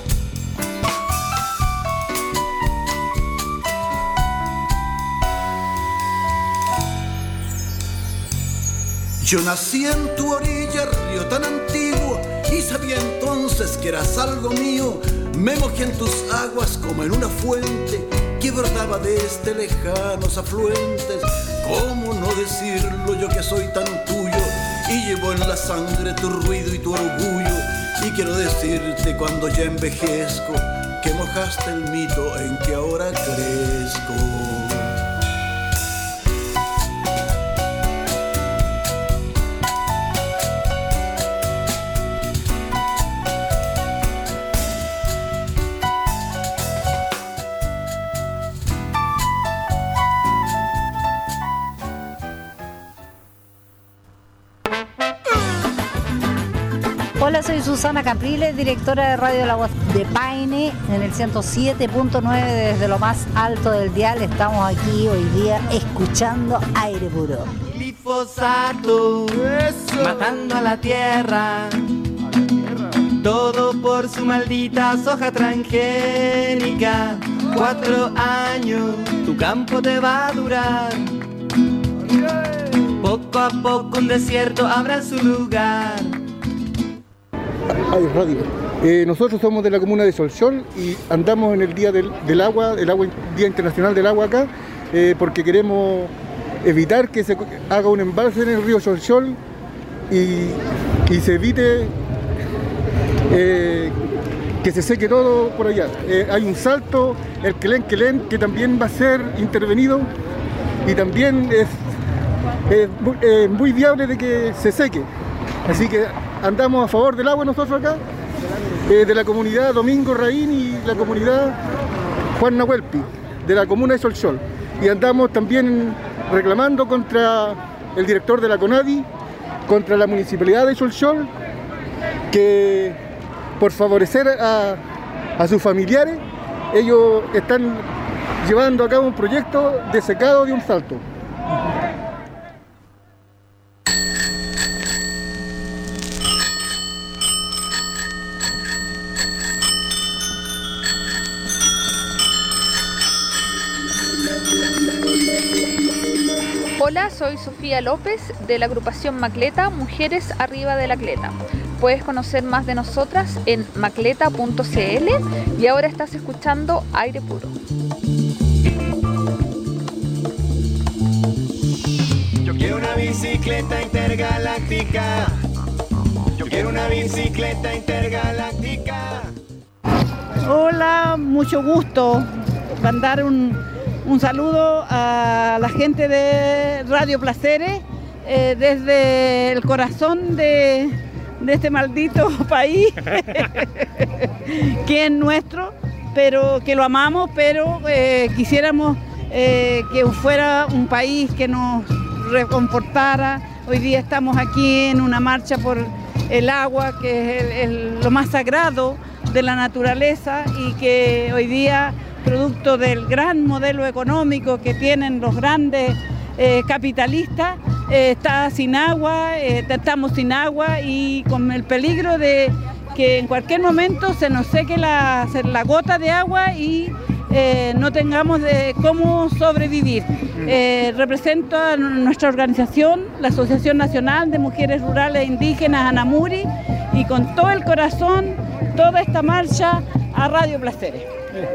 Yo nací en tu orilla, río tan antiguo, y sabía entonces que eras algo mío. Me mojé en tus aguas como en una fuente que brotaba desde lejanos afluentes. ¿Cómo no decirlo yo que soy tan tuyo? Y llevo en la sangre tu ruido y tu orgullo. Y quiero decirte cuando ya envejezco que mojaste el mito en que ahora crezco. Hola, soy Susana Capriles, directora de Radio La Voz de Paine, en el 107.9 desde lo más alto del dial. Estamos aquí hoy día escuchando Aire Puro. Glifosato, matando a la tierra, todo por su maldita soja transgénica. 4 años, tu campo te va a durar. Poco a poco un desierto habrá en su lugar. Ay, radio. Nosotros somos de la comuna de Solsol y andamos en el Día del Agua, Día Internacional del Agua acá, porque queremos evitar que se haga un embalse en el río Solsol y se evite que se seque todo por allá. Hay un salto, el Quelén, que también va a ser intervenido, y también es muy viable de que se seque. Así que andamos a favor del agua nosotros acá, de la comunidad Domingo Raín y la comunidad Juan Nahuelpi, de la comuna de Solsol. Y andamos también reclamando contra el director de la CONADI, contra la municipalidad de Solsol, que por favorecer a sus familiares, ellos están llevando a cabo un proyecto de secado de un salto. Hola, soy Sofía López de la agrupación Macleta, Mujeres Arriba de la Cleta. Puedes conocer más de nosotras en macleta.cl y ahora estás escuchando Aire Puro. Yo quiero una bicicleta intergaláctica. Yo quiero una bicicleta intergaláctica. Hola, mucho gusto. Mandar un saludo a la gente de Radio Placeres desde el corazón de este maldito país que es nuestro, pero que lo amamos, pero quisiéramos que fuera un país que nos reconfortara. Hoy día estamos aquí en una marcha por el agua, que es lo más sagrado de la naturaleza, y que hoy día, producto del gran modelo económico que tienen los grandes capitalistas, está sin agua, estamos sin agua y con el peligro de que en cualquier momento se nos seque la gota de agua y no tengamos cómo sobrevivir. Represento a nuestra organización, la Asociación Nacional de Mujeres Rurales e Indígenas, ANAMURI, y con todo el corazón, toda esta marcha a Radio Placeres.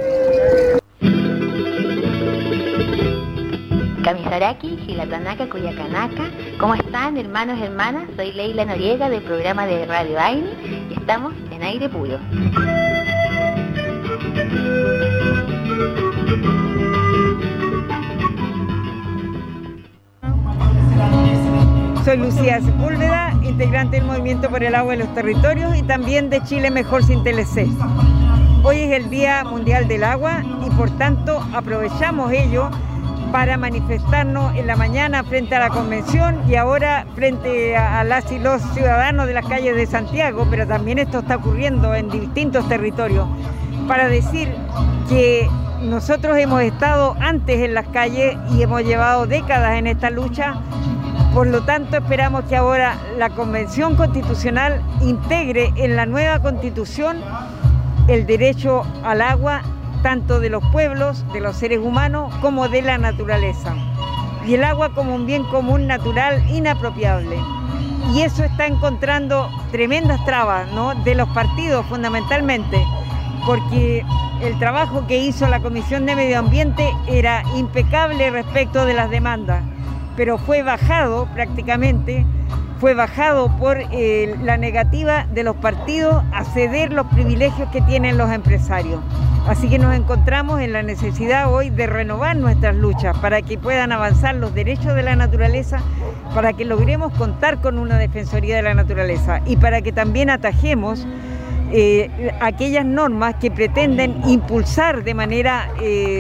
Kamisaraki, Gilatanaka, Cuyacanaka. ¿Cómo están, hermanos y hermanas? Soy Leila Noriega del programa de Radio Aire y estamos en Aire Puro. Soy Lucía Sepúlveda, integrante del Movimiento por el Agua y los Territorios y también de Chile Mejor sin TLC. Hoy es el Día Mundial del Agua y por tanto aprovechamos ello para manifestarnos en la mañana frente a la convención y ahora frente a las y los ciudadanos de las calles de Santiago, pero también esto está ocurriendo en distintos territorios, para decir que nosotros hemos estado antes en las calles y hemos llevado décadas en esta lucha. Por lo tanto, esperamos que ahora la Convención Constitucional integre en la nueva Constitución el derecho al agua, tanto de los pueblos, de los seres humanos, como de la naturaleza. Y el agua como un bien común natural inapropiable. Y eso está encontrando tremendas trabas, ¿no?, de los partidos fundamentalmente, porque el trabajo que hizo la Comisión de Medio Ambiente era impecable respecto de las demandas, pero fue bajado prácticamente, fue bajado por la negativa de los partidos a ceder los privilegios que tienen los empresarios. Así que nos encontramos en la necesidad hoy de renovar nuestras luchas para que puedan avanzar los derechos de la naturaleza, para que logremos contar con una Defensoría de la Naturaleza y para que también atajemos aquellas normas que pretenden impulsar de manera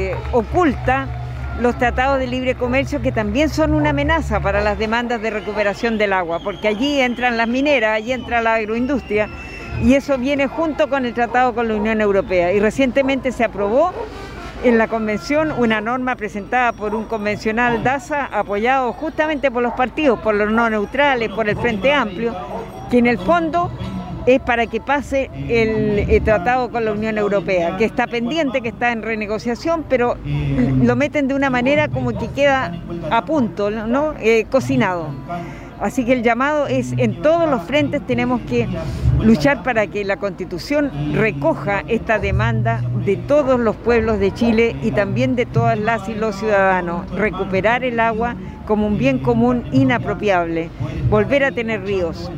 oculta los tratados de libre comercio, que también son una amenaza para las demandas de recuperación del agua, porque allí entran las mineras, allí entra la agroindustria, y eso viene junto con el tratado con la Unión Europea. Y recientemente se aprobó en la convención una norma presentada por un convencional DASA, apoyado justamente por los partidos, por los no neutrales, por el Frente Amplio, que en el fondo es para que pase el tratado con la Unión Europea, que está pendiente, que está en renegociación, pero lo meten de una manera como que queda a punto, ¿no? Cocinado. Así que el llamado es, en todos los frentes tenemos que luchar para que la Constitución recoja esta demanda de todos los pueblos de Chile y también de todas las y los ciudadanos. Recuperar el agua como un bien común inapropiable, volver a tener ríos.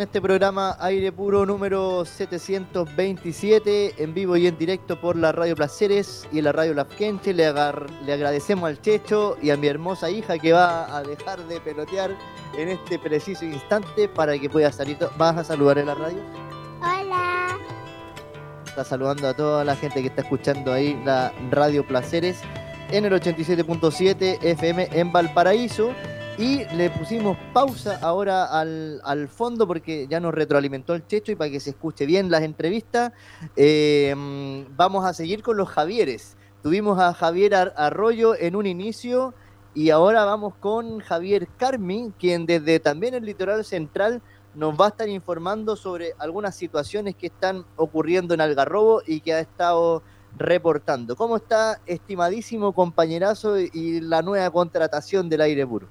este programa Aire Puro número 727, en vivo y en directo por la Radio Placeres y la Radio Lafkenche. Le agradecemos al Checho y a mi hermosa hija que va a dejar de pelotear en este preciso instante para que pueda salir. ¿Vas a saludar en la radio? Hola. Está saludando a toda la gente que está escuchando ahí la Radio Placeres en el 87.7 FM en Valparaíso. Y le pusimos pausa ahora al fondo porque ya nos retroalimentó el Checho y para que se escuche bien las entrevistas, vamos a seguir con los Javieres. Tuvimos a Javier Arroyo en un inicio y ahora vamos con Javier Carmi, quien desde también el litoral central nos va a estar informando sobre algunas situaciones que están ocurriendo en Algarrobo y que ha estado reportando. ¿Cómo está, estimadísimo compañerazo, y la nueva contratación del Aire Puro?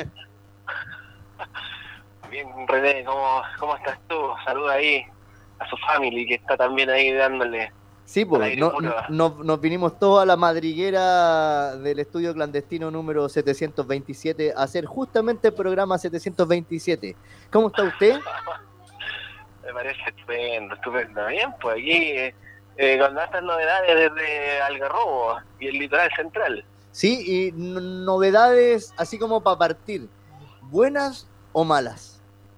Bien, René, ¿cómo estás tú? Saluda ahí a su family que está también ahí dándole. Sí, pues nos vinimos todos a la madriguera del estudio clandestino número 727 a hacer justamente el programa 727. ¿Cómo está usted? Me parece estupendo. Bien, pues aquí con estas novedades desde Algarrobo y el litoral central. Sí, y novedades así como para partir, ¿buenas o malas?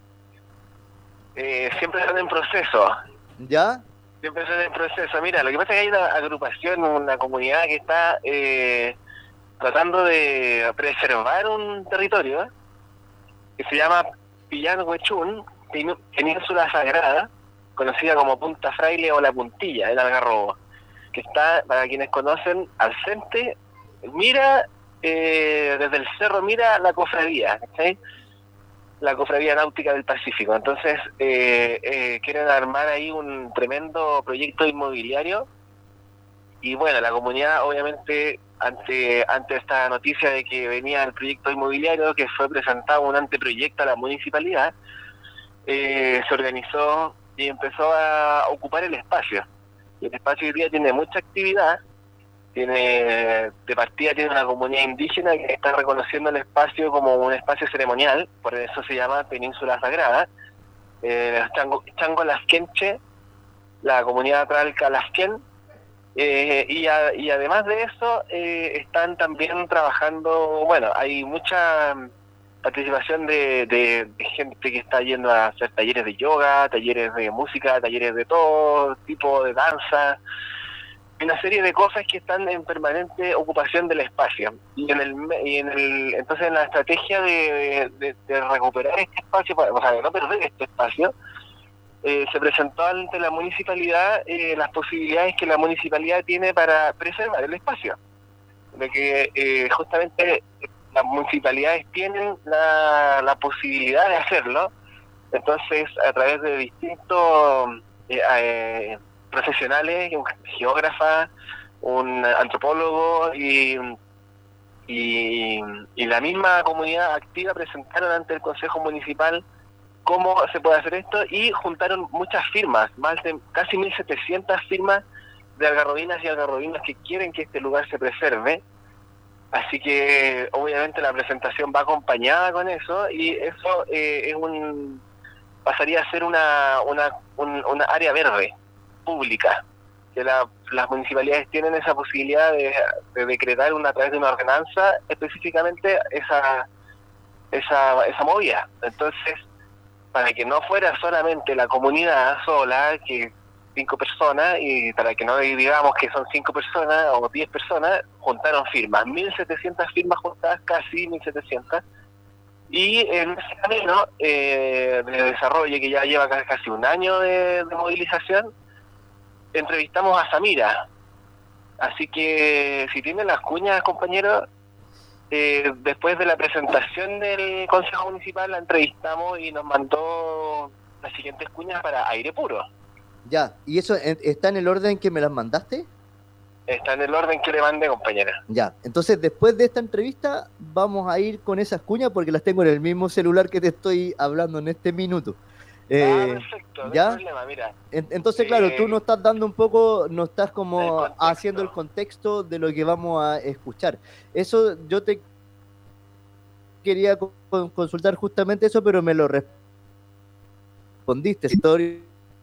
Siempre están en proceso. ¿Ya? Siempre están en proceso. Mira, lo que pasa es que hay una agrupación, una comunidad que está tratando de preservar un territorio que se llama Pillán Huechún, Península Sagrada, conocida como Punta Fraile o La Puntilla, en Algarrobo, que está, para quienes conocen, al frente. Mira, desde el cerro mira la cofradía, ¿sí? La cofradía náutica del Pacífico. Entonces quieren armar ahí un tremendo proyecto inmobiliario y bueno, la comunidad obviamente ante esta noticia de que venía el proyecto inmobiliario, que fue presentado un anteproyecto a la municipalidad, se organizó y empezó a ocupar el espacio. Y el espacio hoy día tiene mucha actividad. De partida tiene una comunidad indígena que está reconociendo el espacio como un espacio ceremonial, por eso se llama Península Sagrada. Chango Lasquenche, la comunidad Tralca Lasquen, y además de eso están también trabajando, bueno, hay mucha participación de gente que está yendo a hacer talleres de yoga, talleres de música, talleres de todo tipo de danza, una serie de cosas que están en permanente ocupación del espacio. Entonces en la estrategia de recuperar este espacio, o sea, de no perder este espacio, se presentó ante la municipalidad las posibilidades que la municipalidad tiene para preservar el espacio. De que justamente las municipalidades tienen la posibilidad de hacerlo. Entonces, a través de distintos profesionales, un geógrafa, un antropólogo y la misma comunidad activa presentaron ante el Consejo Municipal cómo se puede hacer esto y juntaron muchas firmas, más de casi 1.700 firmas de algarrobinas y algarrobinos que quieren que este lugar se preserve. Así que obviamente la presentación va acompañada con eso y eso pasaría a ser una área verde pública, que las municipalidades tienen esa posibilidad de decretar a través de una ordenanza específicamente esa movida. Entonces, para que no fuera solamente la comunidad sola, que 5 personas, y para que no digamos que son 5 personas o 10 personas, juntaron firmas, 1.700 firmas juntadas, casi 1.700, y en ese camino de desarrollo que ya lleva casi un año de movilización, entrevistamos a Samira. Así que si tienen las cuñas, compañeros, después de la presentación del Consejo Municipal la entrevistamos y nos mandó las siguientes cuñas para Aire Puro. Ya, ¿y eso está en el orden que me las mandaste? Está en el orden que le mandé, compañera. Ya, entonces después de esta entrevista vamos a ir con esas cuñas porque las tengo en el mismo celular que te estoy hablando en este minuto. Perfecto, ¿ya? No hay problema, mira. Entonces, claro, tú nos estás dando un poco, nos estás como haciendo el contexto de lo que vamos a escuchar. Eso yo te quería consultar justamente eso, pero me lo respondiste, territorio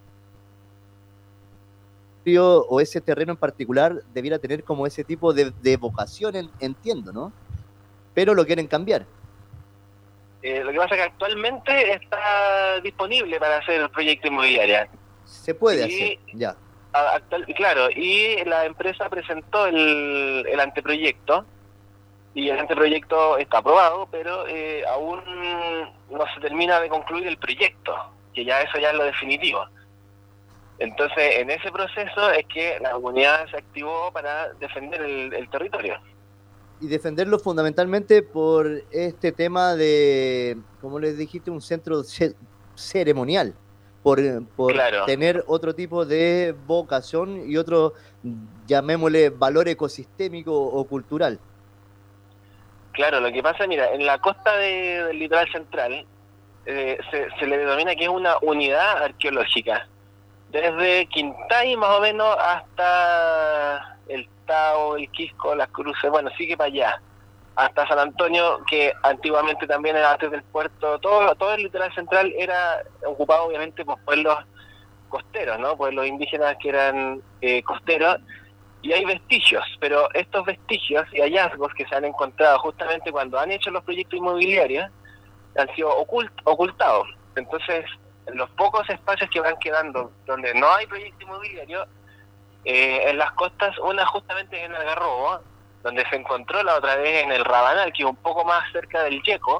o ese terreno en particular debiera tener como ese tipo de vocación, entiendo, ¿no? Pero lo quieren cambiar. Lo que pasa es que actualmente está disponible para hacer proyecto inmobiliario. Se puede hacer, ya. Claro, y la empresa presentó el anteproyecto, y el anteproyecto está aprobado, pero aún no se termina de concluir el proyecto, que ya eso ya es lo definitivo. Entonces, en ese proceso es que la comunidad se activó para defender el territorio. Y defenderlo fundamentalmente por este tema de, como les dijiste, un centro ceremonial, por claro, tener otro tipo de vocación y otro, llamémosle, valor ecosistémico o cultural. Claro, lo que pasa, mira, en la costa del litoral central se le denomina que es una unidad arqueológica. Desde Quintay más o menos hasta el Tao, el Quisco, las Cruces, bueno, sigue para allá, hasta San Antonio, que antiguamente también era antes del puerto, todo el litoral central era ocupado obviamente por pueblos costeros, ¿no? Pueblos indígenas que eran costeros, y hay vestigios, pero estos vestigios y hallazgos que se han encontrado justamente cuando han hecho los proyectos inmobiliarios han sido ocultados. Entonces, en los pocos espacios que van quedando donde no hay proyecto inmobiliario, en las costas, una justamente es en Algarrobo, donde se encontró la otra vez en el Rabanal, que es un poco más cerca del Yeco,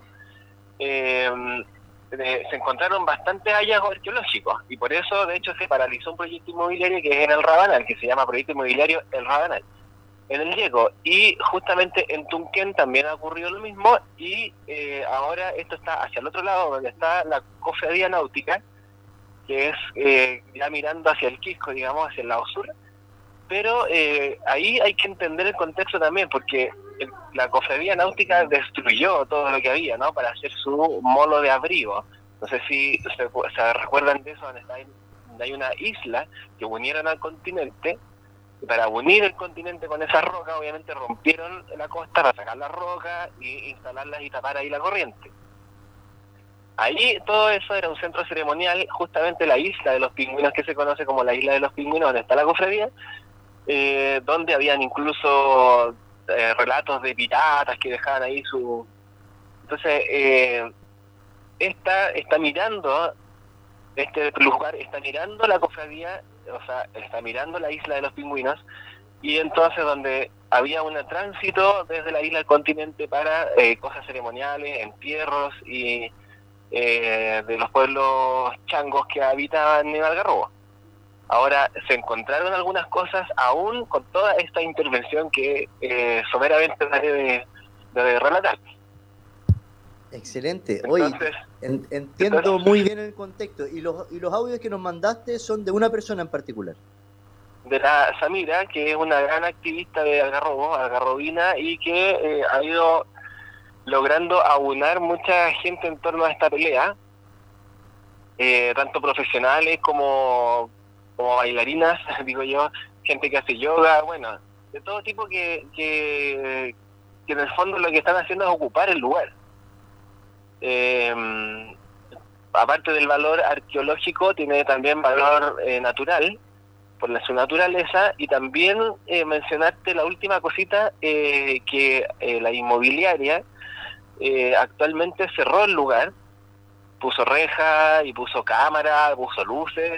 se encontraron bastantes hallazgos arqueológicos, y por eso de hecho se paralizó un proyecto inmobiliario que es en el Rabanal, que se llama Proyecto Inmobiliario El Rabanal, en el Yeco, y justamente en Tunquén también ha ocurrido lo mismo, y ahora esto está hacia el otro lado, donde está la Cofradía Náutica, que es ya mirando hacia el Quisco, digamos, hacia el lado sur, pero ahí hay que entender el contexto también, porque la Cofradía Náutica destruyó todo lo que había, ¿no?, para hacer su molo de abrigo. No sé si se recuerdan de eso, donde hay una isla que unieron al continente, y para unir el continente con esa roca, obviamente rompieron la costa para sacar la roca y instalarlas y tapar ahí la corriente. Ahí todo eso era un centro ceremonial, justamente la isla de los pingüinos, que se conoce como la isla de los pingüinos, donde está la cofradía, donde habían incluso relatos de piratas que dejaban ahí su... Entonces, está mirando, este lugar está mirando la cofradía, o sea, está mirando la isla de los pingüinos, y entonces donde había un tránsito desde la isla al continente para cosas ceremoniales, entierros y de los pueblos changos que habitaban en Algarrobo. Ahora se encontraron algunas cosas aún con toda esta intervención que someramente daré de relatar. Excelente. Oye, entiendo muy bien el contexto. ¿Y los audios que nos mandaste son de una persona en particular? De la Samira, que es una gran activista de Algarrobo, algarrobina, y que ha ido logrando aunar mucha gente en torno a esta pelea, tanto profesionales como bailarinas, digo yo, gente que hace yoga, bueno, de todo tipo que en el fondo lo que están haciendo es ocupar el lugar. Aparte del valor arqueológico, tiene también valor natural, por su naturaleza, y también mencionarte la última cosita, que la inmobiliaria actualmente cerró el lugar, puso reja y puso cámara, puso luces,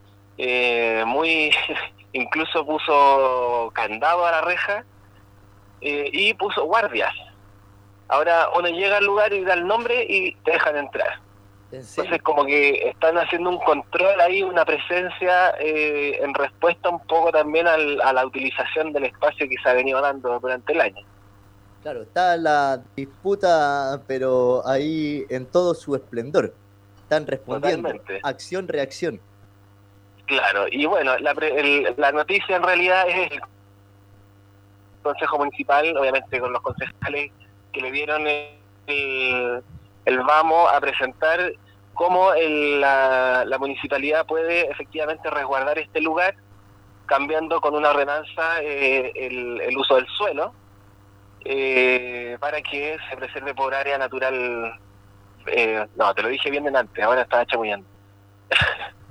incluso puso candado a la reja, y puso guardias. Ahora uno llega al lugar y da el nombre y te dejan entrar. Entonces como que están haciendo un control ahí, una presencia en respuesta un poco también a la utilización del espacio que se ha venido dando durante el año. Claro, está la disputa, pero ahí en todo su esplendor. Están respondiendo. Totalmente. Acción, reacción. Claro, y bueno, la noticia en realidad es el Consejo Municipal, obviamente con los concejales que le dieron el vamos a presentar cómo la municipalidad puede efectivamente resguardar este lugar, cambiando con una ordenanza el uso del suelo, para que se preserve por área natural. No, te lo dije bien delante, ahora estaba chamullando.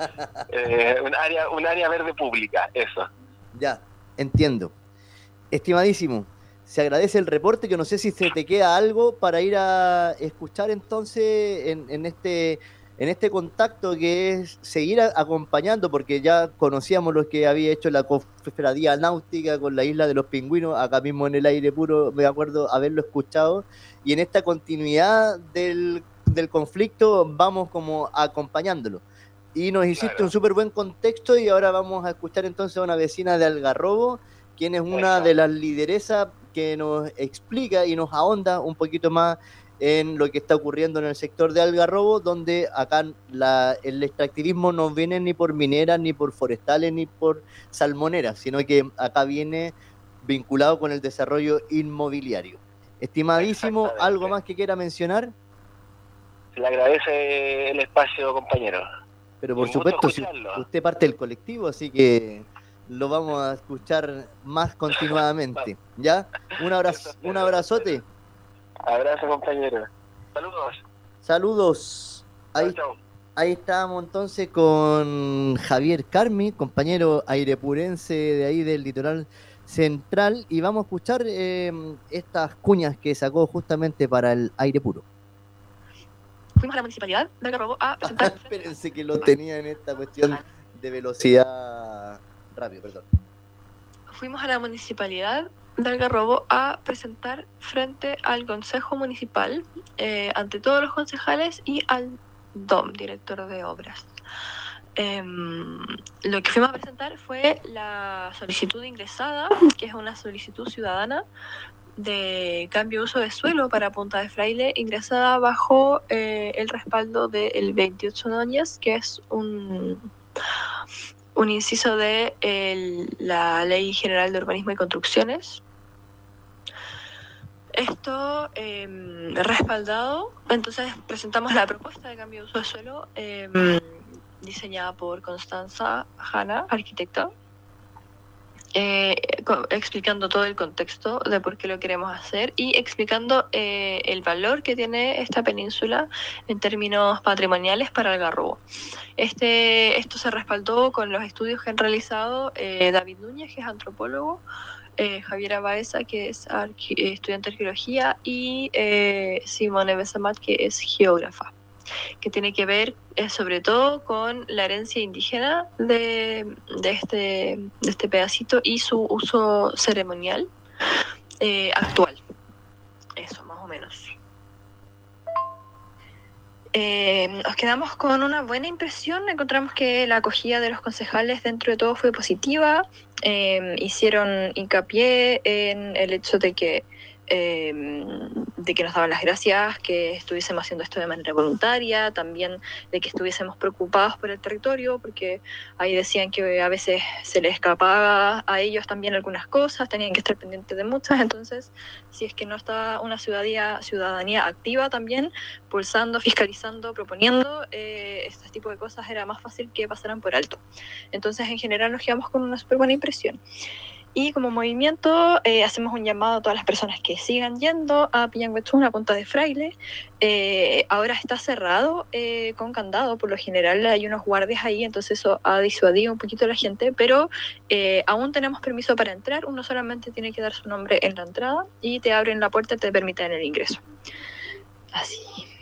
un área verde pública, eso. Ya, entiendo. Estimadísimo, se agradece el reporte, que no sé si se te queda algo para ir a escuchar entonces en este contacto, que es seguir acompañando, porque ya conocíamos lo que había hecho la Cofradía Náutica con la Isla de los Pingüinos, acá mismo en el Aire Puro, me acuerdo haberlo escuchado, y en esta continuidad del conflicto vamos como acompañándolo. Y nos hiciste un súper buen contexto, y ahora vamos a escuchar entonces a una vecina de Algarrobo, quien es una de las lideresas que nos explica y nos ahonda un poquito más en lo que está ocurriendo en el sector de Algarrobo, donde acá el extractivismo no viene ni por mineras, ni por forestales, ni por salmoneras, sino que acá viene vinculado con el desarrollo inmobiliario. Estimadísimo, ¿algo más que quiera mencionar? Se le agradece el espacio, compañero. Pero por supuesto, si usted parte del colectivo, así que lo vamos a escuchar más continuadamente. ¿Ya? Un abrazote. Abrazo, compañero. Saludos. Saludos. Ahí estábamos entonces con Javier Carmi, compañero airepurense de ahí del litoral central, y vamos a escuchar estas cuñas que sacó justamente para el Aire Puro. Fuimos a la municipalidad de Algarrobo a presentar... Espérense que lo tenía en esta cuestión de velocidad rápido, perdón. Fuimos a la municipalidad de Algarrobo a presentar frente al Consejo Municipal, ante todos los concejales y al DOM, director de obras. Lo que fuimos a presentar fue la solicitud ingresada, que es una solicitud ciudadana de cambio de uso de suelo para Punta de Fraile, ingresada bajo el respaldo del 28 Núñez, que es un inciso de la Ley General de Urbanismo y Construcciones. Esto respaldado, entonces presentamos la propuesta de cambio de uso de suelo diseñada por Constanza Hanna, arquitecta, explicando todo el contexto de por qué lo queremos hacer y explicando el valor que tiene esta península en términos patrimoniales para Algarrobo. Esto se respaldó con los estudios que han realizado David Núñez, que es antropólogo, Javiera Baeza, que es estudiante de arqueología, y Simone Besamat, que es geógrafa, que tiene que ver sobre todo con la herencia indígena de este pedacito y su uso ceremonial actual. Eso, más o menos. Nos quedamos con una buena impresión. Encontramos que la acogida de los concejales dentro de todo fue positiva. Hicieron hincapié en el hecho de que nos daban las gracias, que estuviésemos haciendo esto de manera voluntaria, también de que estuviésemos preocupados por el territorio, porque ahí decían que a veces se les escapaba a ellos también algunas cosas, tenían que estar pendientes de muchas. Entonces, si es que no estaba una ciudadanía activa también, pulsando, fiscalizando, proponiendo, este tipo de cosas era más fácil que pasaran por alto. Entonces, en general nos quedamos con una súper buena impresión. Y como movimiento hacemos un llamado a todas las personas que sigan yendo a Pillanguechún, a Punta de Fraile. Ahora está cerrado con candado, por lo general hay unos guardias ahí, entonces eso ha disuadido un poquito a la gente, pero aún tenemos permiso para entrar. Uno solamente tiene que dar su nombre en la entrada y te abren la puerta y te permiten el ingreso. Así.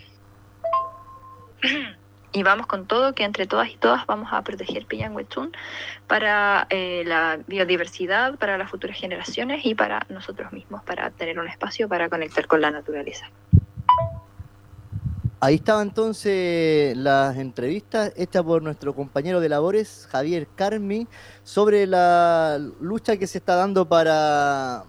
Y vamos con todo, que entre todas y todas vamos a proteger Pillanguechún para la biodiversidad, para las futuras generaciones y para nosotros mismos, para tener un espacio para conectar con la naturaleza. Ahí estaba entonces las entrevistas hechas por nuestro compañero de labores, Javier Carmi, sobre la lucha que se está dando para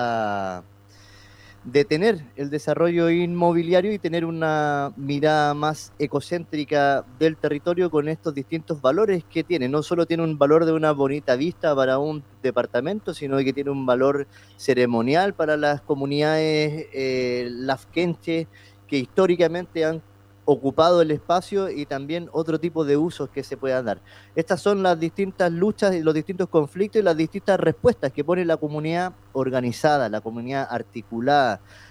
detener el desarrollo inmobiliario y tener una mirada más ecocéntrica del territorio con estos distintos valores que tiene. No solo tiene un valor de una bonita vista para un departamento, sino que tiene un valor ceremonial para las comunidades lafkenches que históricamente han ocupado el espacio y también otro tipo de usos que se puedan dar. Estas son las distintas luchas y los distintos conflictos y las distintas respuestas que pone la comunidad organizada, la comunidad articulada,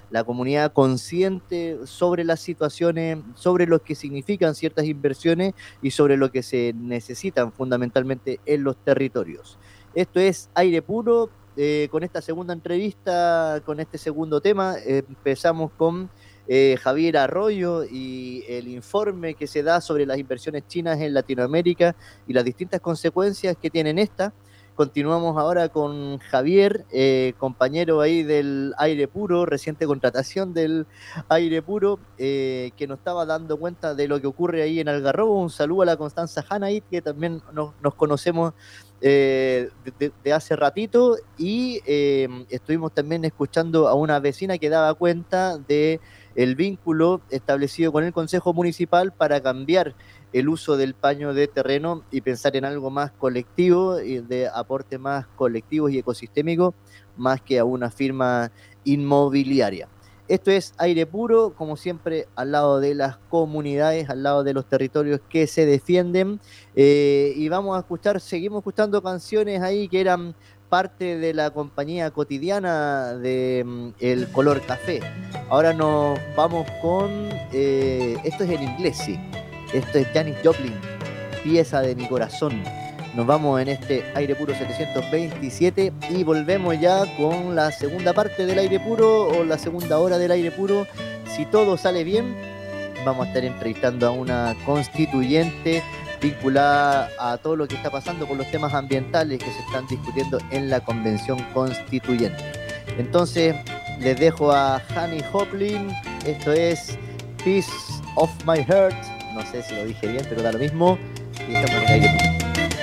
la comunidad consciente sobre las situaciones, sobre lo que significan ciertas inversiones y sobre lo que se necesitan fundamentalmente en los territorios. Esto es Aire Puro. Con esta segunda entrevista, con este segundo tema, empezamos con Javier Arroyo y el informe que se da sobre las inversiones chinas en Latinoamérica y las distintas consecuencias que tienen estas. Continuamos ahora con Javier, compañero ahí del Aire Puro, reciente contratación del Aire Puro, que nos estaba dando cuenta de lo que ocurre ahí en Algarrobo. Un saludo a la Constanza Hanait, que también nos conocemos de hace ratito, y estuvimos también escuchando a una vecina que daba cuenta de el vínculo establecido con el Consejo Municipal para cambiar el uso del paño de terreno y pensar en algo más colectivo y de aporte más colectivos y ecosistémicos, más que a una firma inmobiliaria. Esto es Aire Puro, como siempre, al lado de las comunidades, al lado de los territorios que se defienden, y seguimos escuchando canciones ahí que eran parte de la compañía cotidiana de El Color Café. Ahora nos vamos con, esto es en inglés, sí. Esto es Janis Joplin, Pieza de mi corazón. Nos vamos en este Aire Puro 727 y volvemos ya con la segunda parte del Aire Puro, o la segunda hora del Aire Puro. Si todo sale bien, vamos a estar entrevistando a una constituyente vinculada a todo lo que está pasando con los temas ambientales que se están discutiendo en la Convención Constituyente. Entonces, les dejo a Janis Joplin. Esto es Piece of My Heart. No sé si lo dije bien, pero da lo mismo. Y estamos en el Aire Puro.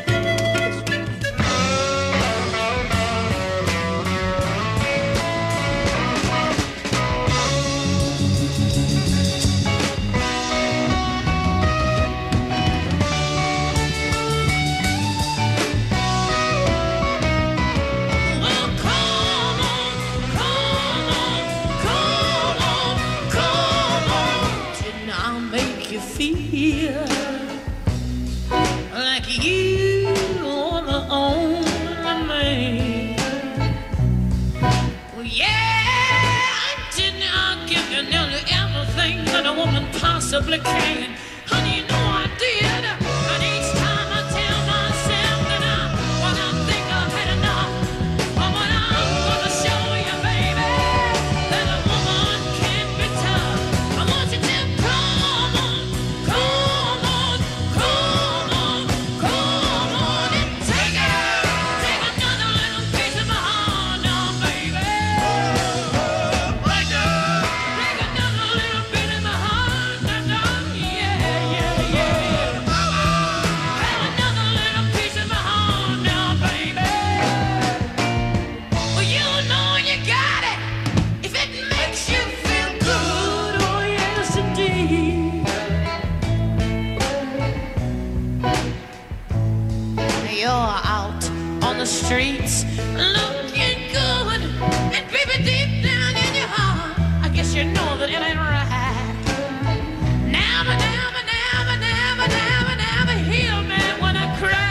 Possibly can. Honey, you know I did. And each time I tell myself that when I think I've had enough, but when I'm gonna show you, baby, that a woman can be tough. I want you to come on, come on, come on, come on and take another little piece of my heart now, baby. Take another little bit of my heart. Streets looking good, and baby, deep down in your heart, I guess you know that it ain't right. Never, never, never, never, never, never heal me when I cry.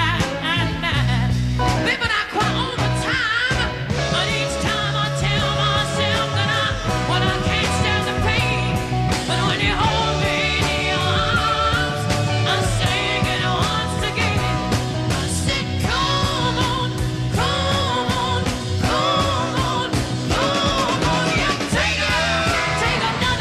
Baby, I cry all the time, but each time I tell myself that when I can't stand the pain, but when you hold me in your arms, I sing it once again. I said, come on. Come on, come on, come on, yeah, take another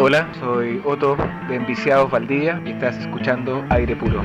Hola, soy Otto de Enviciados Valdivia y estás escuchando Aire Puro.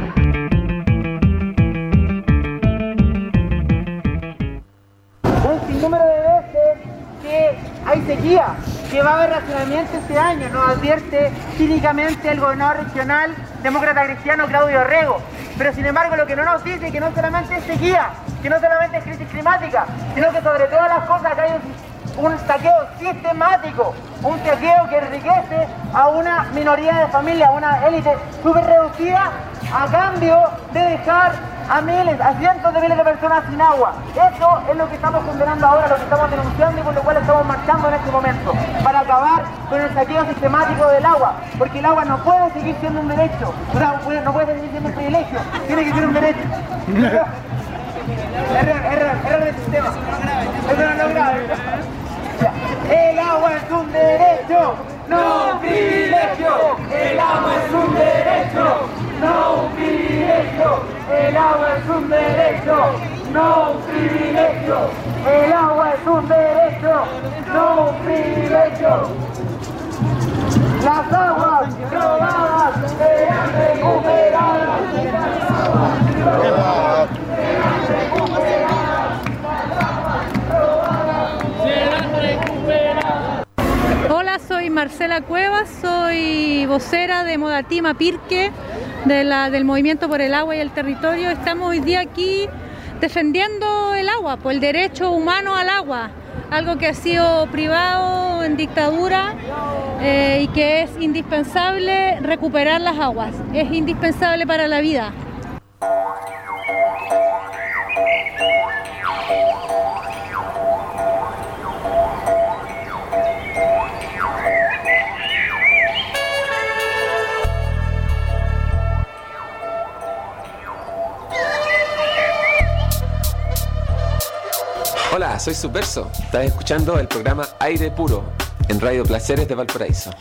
Un sinnúmero de veces que hay sequía, que va a haber racionamiento este año, nos advierte cínicamente el gobernador regional demócrata cristiano Claudio Rego. Pero sin embargo lo que no nos dice es que no solamente es sequía, que no solamente es crisis climática, sino que sobre todas las cosas acá hay un saqueo sistemático, un saqueo que enriquece a una minoría de familias, a una élite súper reducida, a cambio de dejar a miles, a cientos de miles de personas sin agua. Eso es lo que estamos condenando ahora, lo que estamos denunciando y por lo cual estamos marchando en este momento, para acabar con el saqueo sistemático del agua, porque el agua no puede seguir siendo un derecho, no puede seguir siendo un privilegio, tiene que ser un derecho. Error del sistema. Eso no es lo grave. El agua es un derecho, no un privilegio. El agua es un derecho, no un privilegio. El agua es un derecho, no un privilegio. El agua es un derecho, no un privilegio. Las aguas robadas serán recuperadas. Hola, soy Marcela Cuevas, soy vocera de Modatima Pirque, del Movimiento por el Agua y el Territorio. Estamos hoy día aquí defendiendo el agua, por el derecho humano al agua, algo que ha sido privado en dictadura y que es indispensable recuperar las aguas, es indispensable para la vida. Hola, soy Subverso. Estás escuchando el programa Aire Puro en Radio Placeres de Valparaíso.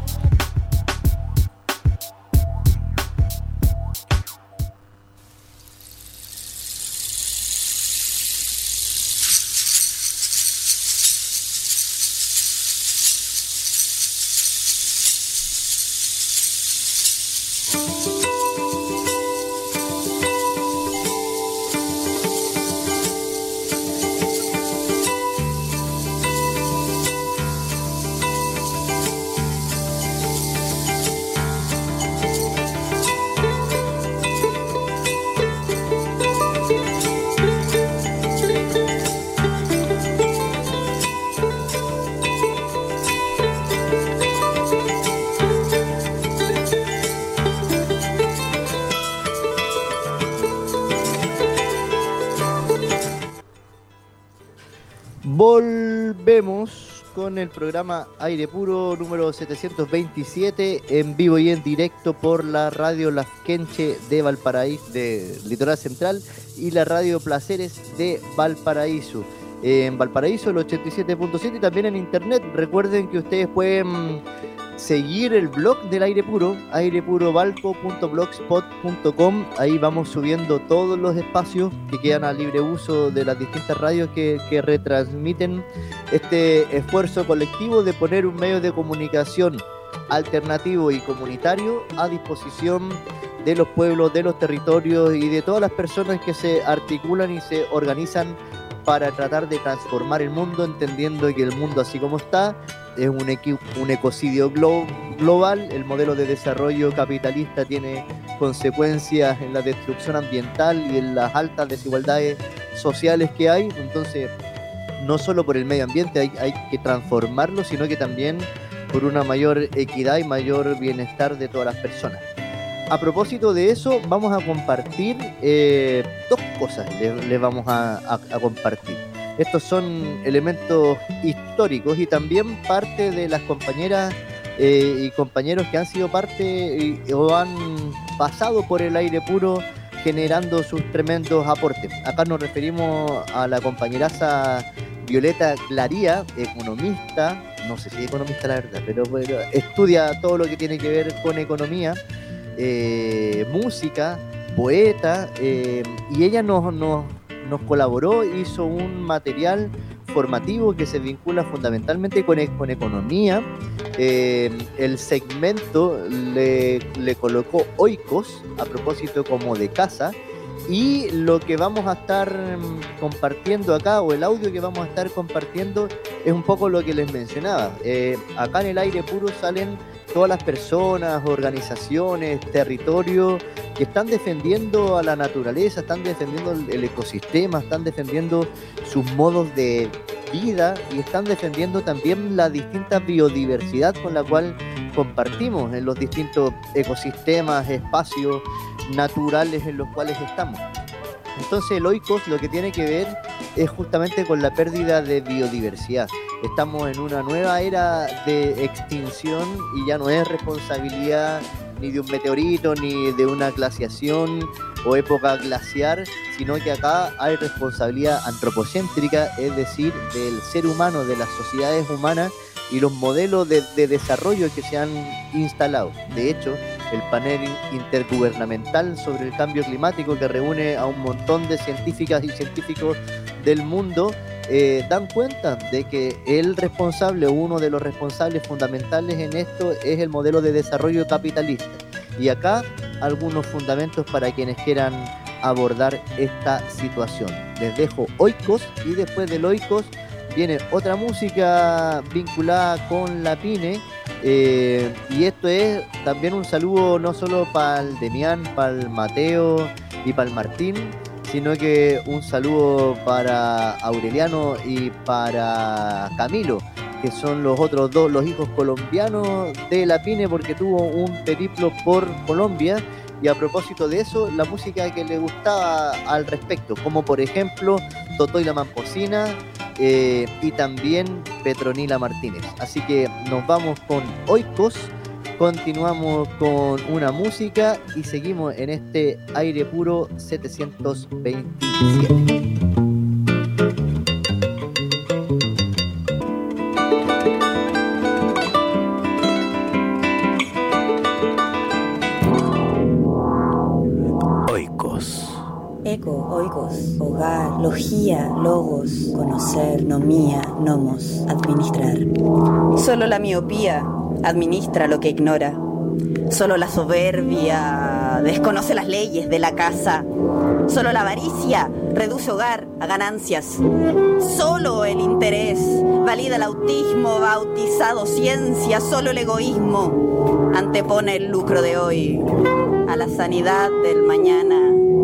Volvemos con el programa Aire Puro número 727 en vivo y en directo por la radio Lasquenche de Valparaíso, de Litoral Central, y la radio Placeres de Valparaíso. En Valparaíso el 87.7 y también en internet. Recuerden que ustedes pueden seguir el blog del Aire Puro, airepurovalpo.blogspot.com. Ahí vamos subiendo todos los espacios que quedan a libre uso de las distintas radios que retransmiten este esfuerzo colectivo de poner un medio de comunicación alternativo y comunitario a disposición de los pueblos, de los territorios y de todas las personas que se articulan y se organizan para tratar de transformar el mundo, entendiendo que el mundo así como está es un ecocidio global. El modelo de desarrollo capitalista tiene consecuencias en la destrucción ambiental y en las altas desigualdades sociales que hay. Entonces, no solo por el medio ambiente hay que transformarlo, sino que también por una mayor equidad y mayor bienestar de todas las personas. A propósito de eso, vamos a compartir dos cosas, les vamos a compartir. Estos son elementos históricos y también parte de las compañeras y compañeros que han sido parte o han pasado por el Aire Puro generando sus tremendos aportes. Acá nos referimos a la compañeraza Violeta Claría, economista, no sé si es economista la verdad, pero bueno, estudia todo lo que tiene que ver con economía, música, poeta, y ella nos colaboró, hizo un material informativo que se vincula fundamentalmente con economía. El segmento le colocó Oikos, a propósito como de casa, y lo que vamos a estar compartiendo acá, o el audio que vamos a estar compartiendo, es un poco lo que les mencionaba. Acá en el Aire Puro salen todas las personas, organizaciones, territorios que están defendiendo a la naturaleza, están defendiendo el ecosistema, están defendiendo sus modos de vida y están defendiendo también la distinta biodiversidad con la cual compartimos en los distintos ecosistemas, espacios naturales en los cuales estamos. Entonces el Oikos lo que tiene que ver es justamente con la pérdida de biodiversidad. Estamos en una nueva era de extinción y ya no es responsabilidad ni de un meteorito, ni de una glaciación o época glaciar, sino que acá hay responsabilidad antropocéntrica, es decir, del ser humano, de las sociedades humanas y los modelos de desarrollo que se han instalado. De hecho, el panel intergubernamental sobre el cambio climático, que reúne a un montón de científicas y científicos del mundo, dan cuenta de que uno de los responsables fundamentales en esto es el modelo de desarrollo capitalista. Y acá algunos fundamentos para quienes quieran abordar esta situación. Les dejo Oikos y después del Oikos viene otra música vinculada con la Pyne. Y esto es también un saludo no solo para el Demián, para el Mateo y para el Martín, sino que un saludo para Aureliano y para Camilo, que son los otros dos, los hijos colombianos de la Pyne, porque tuvo un periplo por Colombia. Y a propósito de eso, la música que le gustaba al respecto, como por ejemplo Totoy la Mamposina y también Petronila Martínez. Así que nos vamos con Oikos, continuamos con una música y seguimos en este Aire Puro 727. Eco, oikos, hogar, logía, logos, conocer, nomía, nomos, administrar. Solo la miopía administra lo que ignora. Solo la soberbia desconoce las leyes de la casa. Solo la avaricia reduce hogar a ganancias. Solo el interés valida el autismo bautizado ciencia. Solo el egoísmo antepone el lucro de hoy a la sanidad del mañana.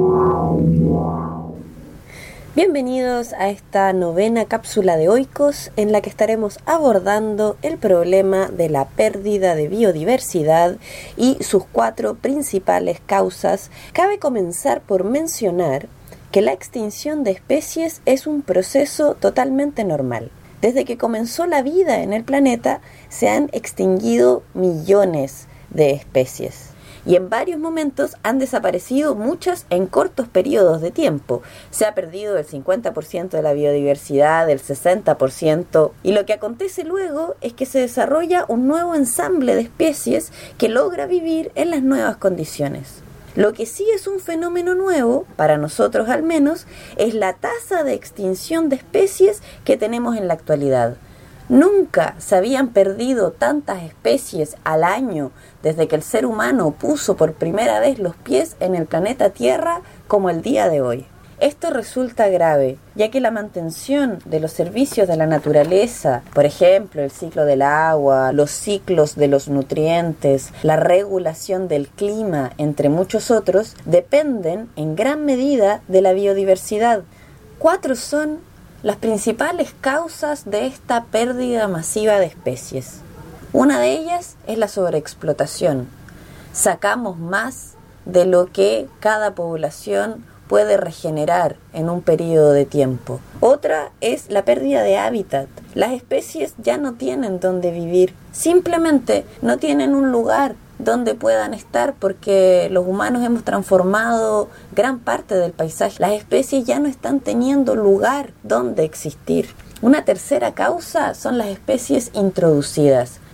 Bienvenidos a esta 9ª cápsula de Oikos, en la que estaremos abordando el problema de la pérdida de biodiversidad y sus 4 principales causas. Cabe comenzar por mencionar que la extinción de especies es un proceso totalmente normal. Desde que comenzó la vida en el planeta, se han extinguido millones de especies. Y en varios momentos han desaparecido muchas en cortos periodos de tiempo. Se ha perdido el 50% de la biodiversidad, el 60%, y lo que acontece luego es que se desarrolla un nuevo ensamble de especies que logra vivir en las nuevas condiciones. Lo que sí es un fenómeno nuevo, para nosotros al menos, es la tasa de extinción de especies que tenemos en la actualidad. Nunca se habían perdido tantas especies al año desde que el ser humano puso por primera vez los pies en el planeta Tierra como el día de hoy. Esto resulta grave, ya que la mantención de los servicios de la naturaleza, por ejemplo, el ciclo del agua, los ciclos de los nutrientes, la regulación del clima, entre muchos otros, dependen en gran medida de la biodiversidad. 4 son las principales causas de esta pérdida masiva de especies. Una de ellas es la sobreexplotación. Sacamos más de lo que cada población puede regenerar en un periodo de tiempo. Otra es la pérdida de hábitat. Las especies ya no tienen dónde vivir, simplemente no tienen un lugar donde puedan estar porque los humanos hemos transformado gran parte del paisaje. Las especies ya no están teniendo lugar donde existir. Una tercera causa son las especies introducidas.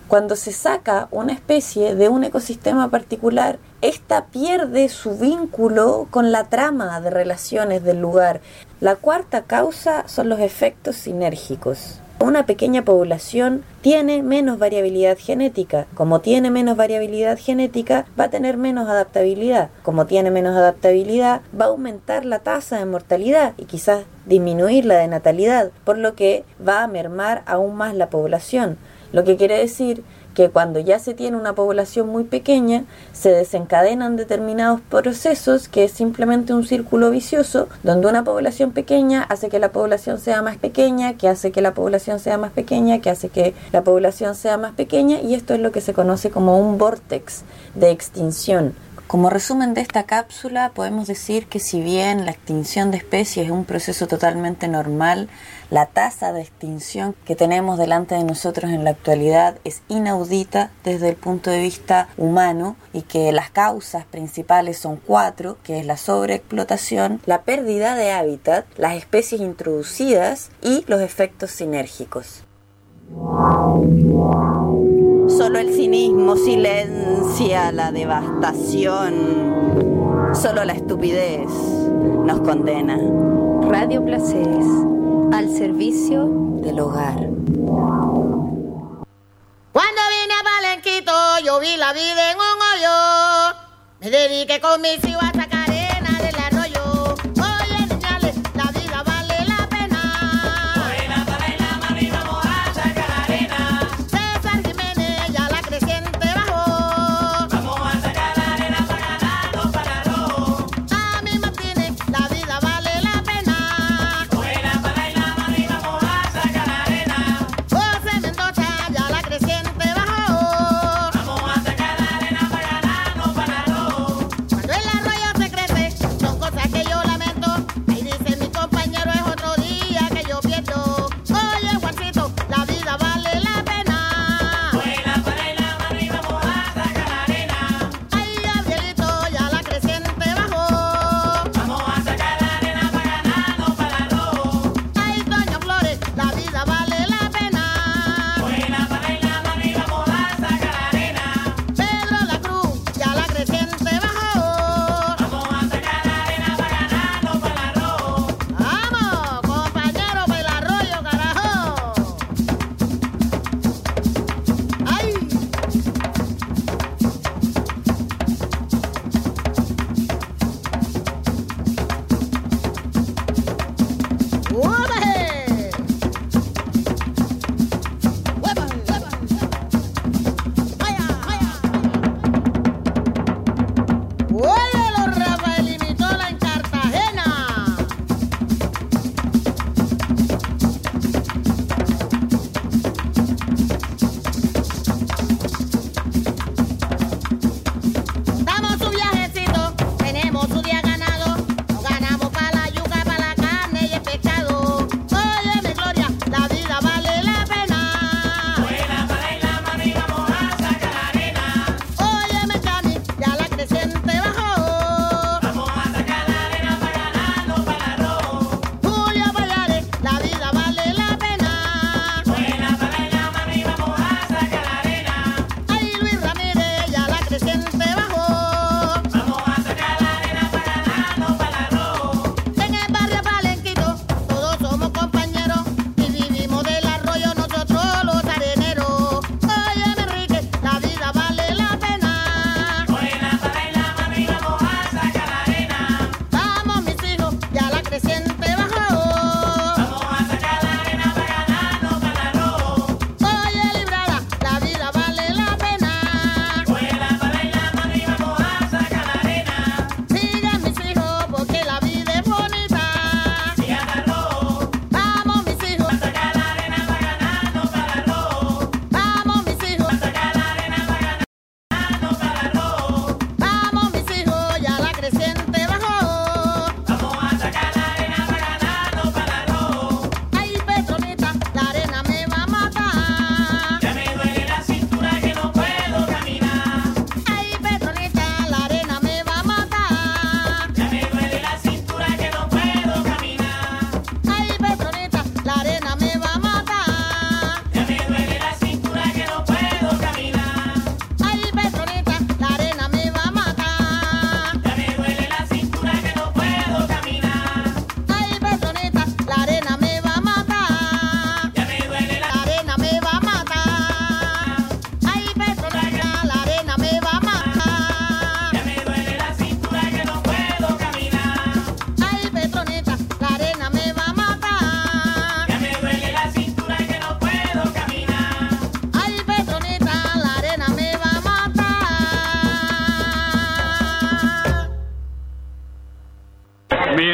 Cuando se saca una especie de un ecosistema particular, esta pierde su vínculo con la trama de relaciones del lugar. La cuarta causa son los efectos sinérgicos. Una pequeña población tiene menos variabilidad genética. Como tiene menos variabilidad genética, va a tener menos adaptabilidad. Como tiene menos adaptabilidad, va a aumentar la tasa de mortalidad y quizás disminuir la de natalidad, por lo que va a mermar aún más la población. Lo que quiere decir que cuando ya se tiene una población muy pequeña, se desencadenan determinados procesos que es simplemente un círculo vicioso, donde una población pequeña hace que la población sea más pequeña, que hace que la población sea más pequeña, que hace que la población sea más pequeña, y esto es lo que se conoce como un vórtex de extinción. Como resumen de esta cápsula, podemos decir que si bien la extinción de especies es un proceso totalmente normal, la tasa de extinción que tenemos delante de nosotros en la actualidad es inaudita desde el punto de vista humano, y que las causas principales son 4, que es la sobreexplotación, la pérdida de hábitat, las especies introducidas y los efectos sinérgicos. Solo el cinismo silencia la devastación. Solo la estupidez nos condena. Radio Placeres, al servicio del hogar. Cuando vine a Palenquito, yo vi la vida en un hoyo. Me dediqué con mis hijos a sacar arena del arroyo. Oye, niñales, la vida vale la pena. Buena para el mami, vamos a sacar arena. César Jiménez ya la creciente bajó. Vamos a sacar arena para ganarnos para rojo. A mí Martínez, la vida vale la pena. Buena para el mami, vamos a sacar arena. José Mendoza ya la creciente bajó. Vamos a sacar arena para ganarnos para rojo. Cuando el arroyo se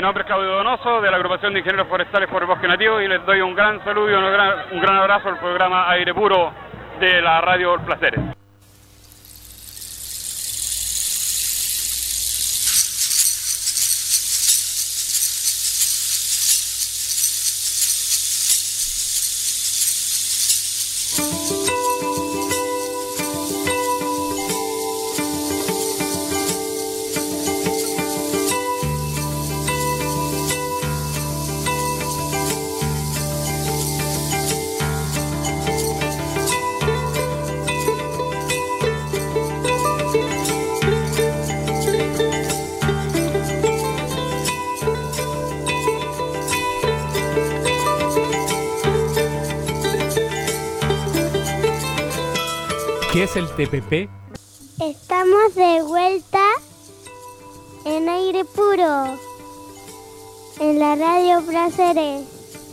Mi nombre es Claudio Donoso, de la agrupación de ingenieros forestales por el bosque nativo, y les doy un gran saludo y un gran abrazo al programa Aire Puro de la Radio Placeres. ¿Qué es el TPP? Estamos de vuelta en Aire Puro, en la Radio Placeres.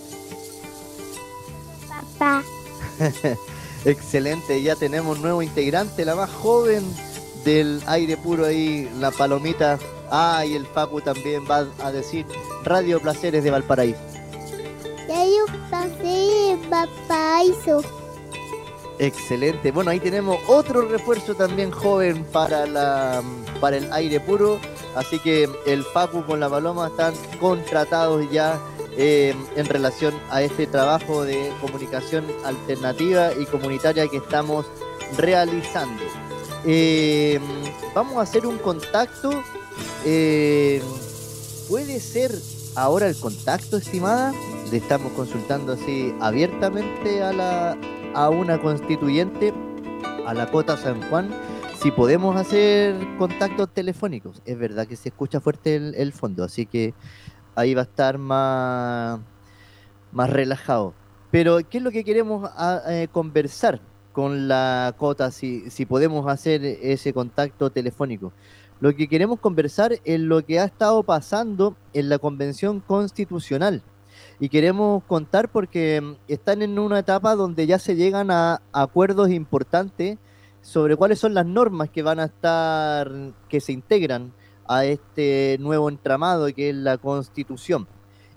Papá. Excelente, ya tenemos nuevo integrante, la más joven del Aire Puro ahí, la Palomita. Y el Facu también va a decir Radio Placeres de Valparaíso. Radio Placeres de Valparaíso. Excelente, bueno, ahí tenemos otro refuerzo también joven para el Aire Puro, así que el Facu con la Paloma están contratados ya en relación a este trabajo de comunicación alternativa y comunitaria que estamos realizando. Vamos a hacer un contacto. ¿Puede ser ahora el contacto, estimada? Le estamos consultando así abiertamente a una constituyente, a la Cota San Juan, si podemos hacer contactos telefónicos. Es verdad que se escucha fuerte el fondo, así que ahí va a estar más relajado. Pero, ¿qué es lo que queremos conversar con la Cota, si podemos hacer ese contacto telefónico? Lo que queremos conversar es lo que ha estado pasando en la Convención Constitucional. Y queremos contar porque están en una etapa donde ya se llegan a acuerdos importantes sobre cuáles son las normas que van a estar, que se integran a este nuevo entramado que es la Constitución.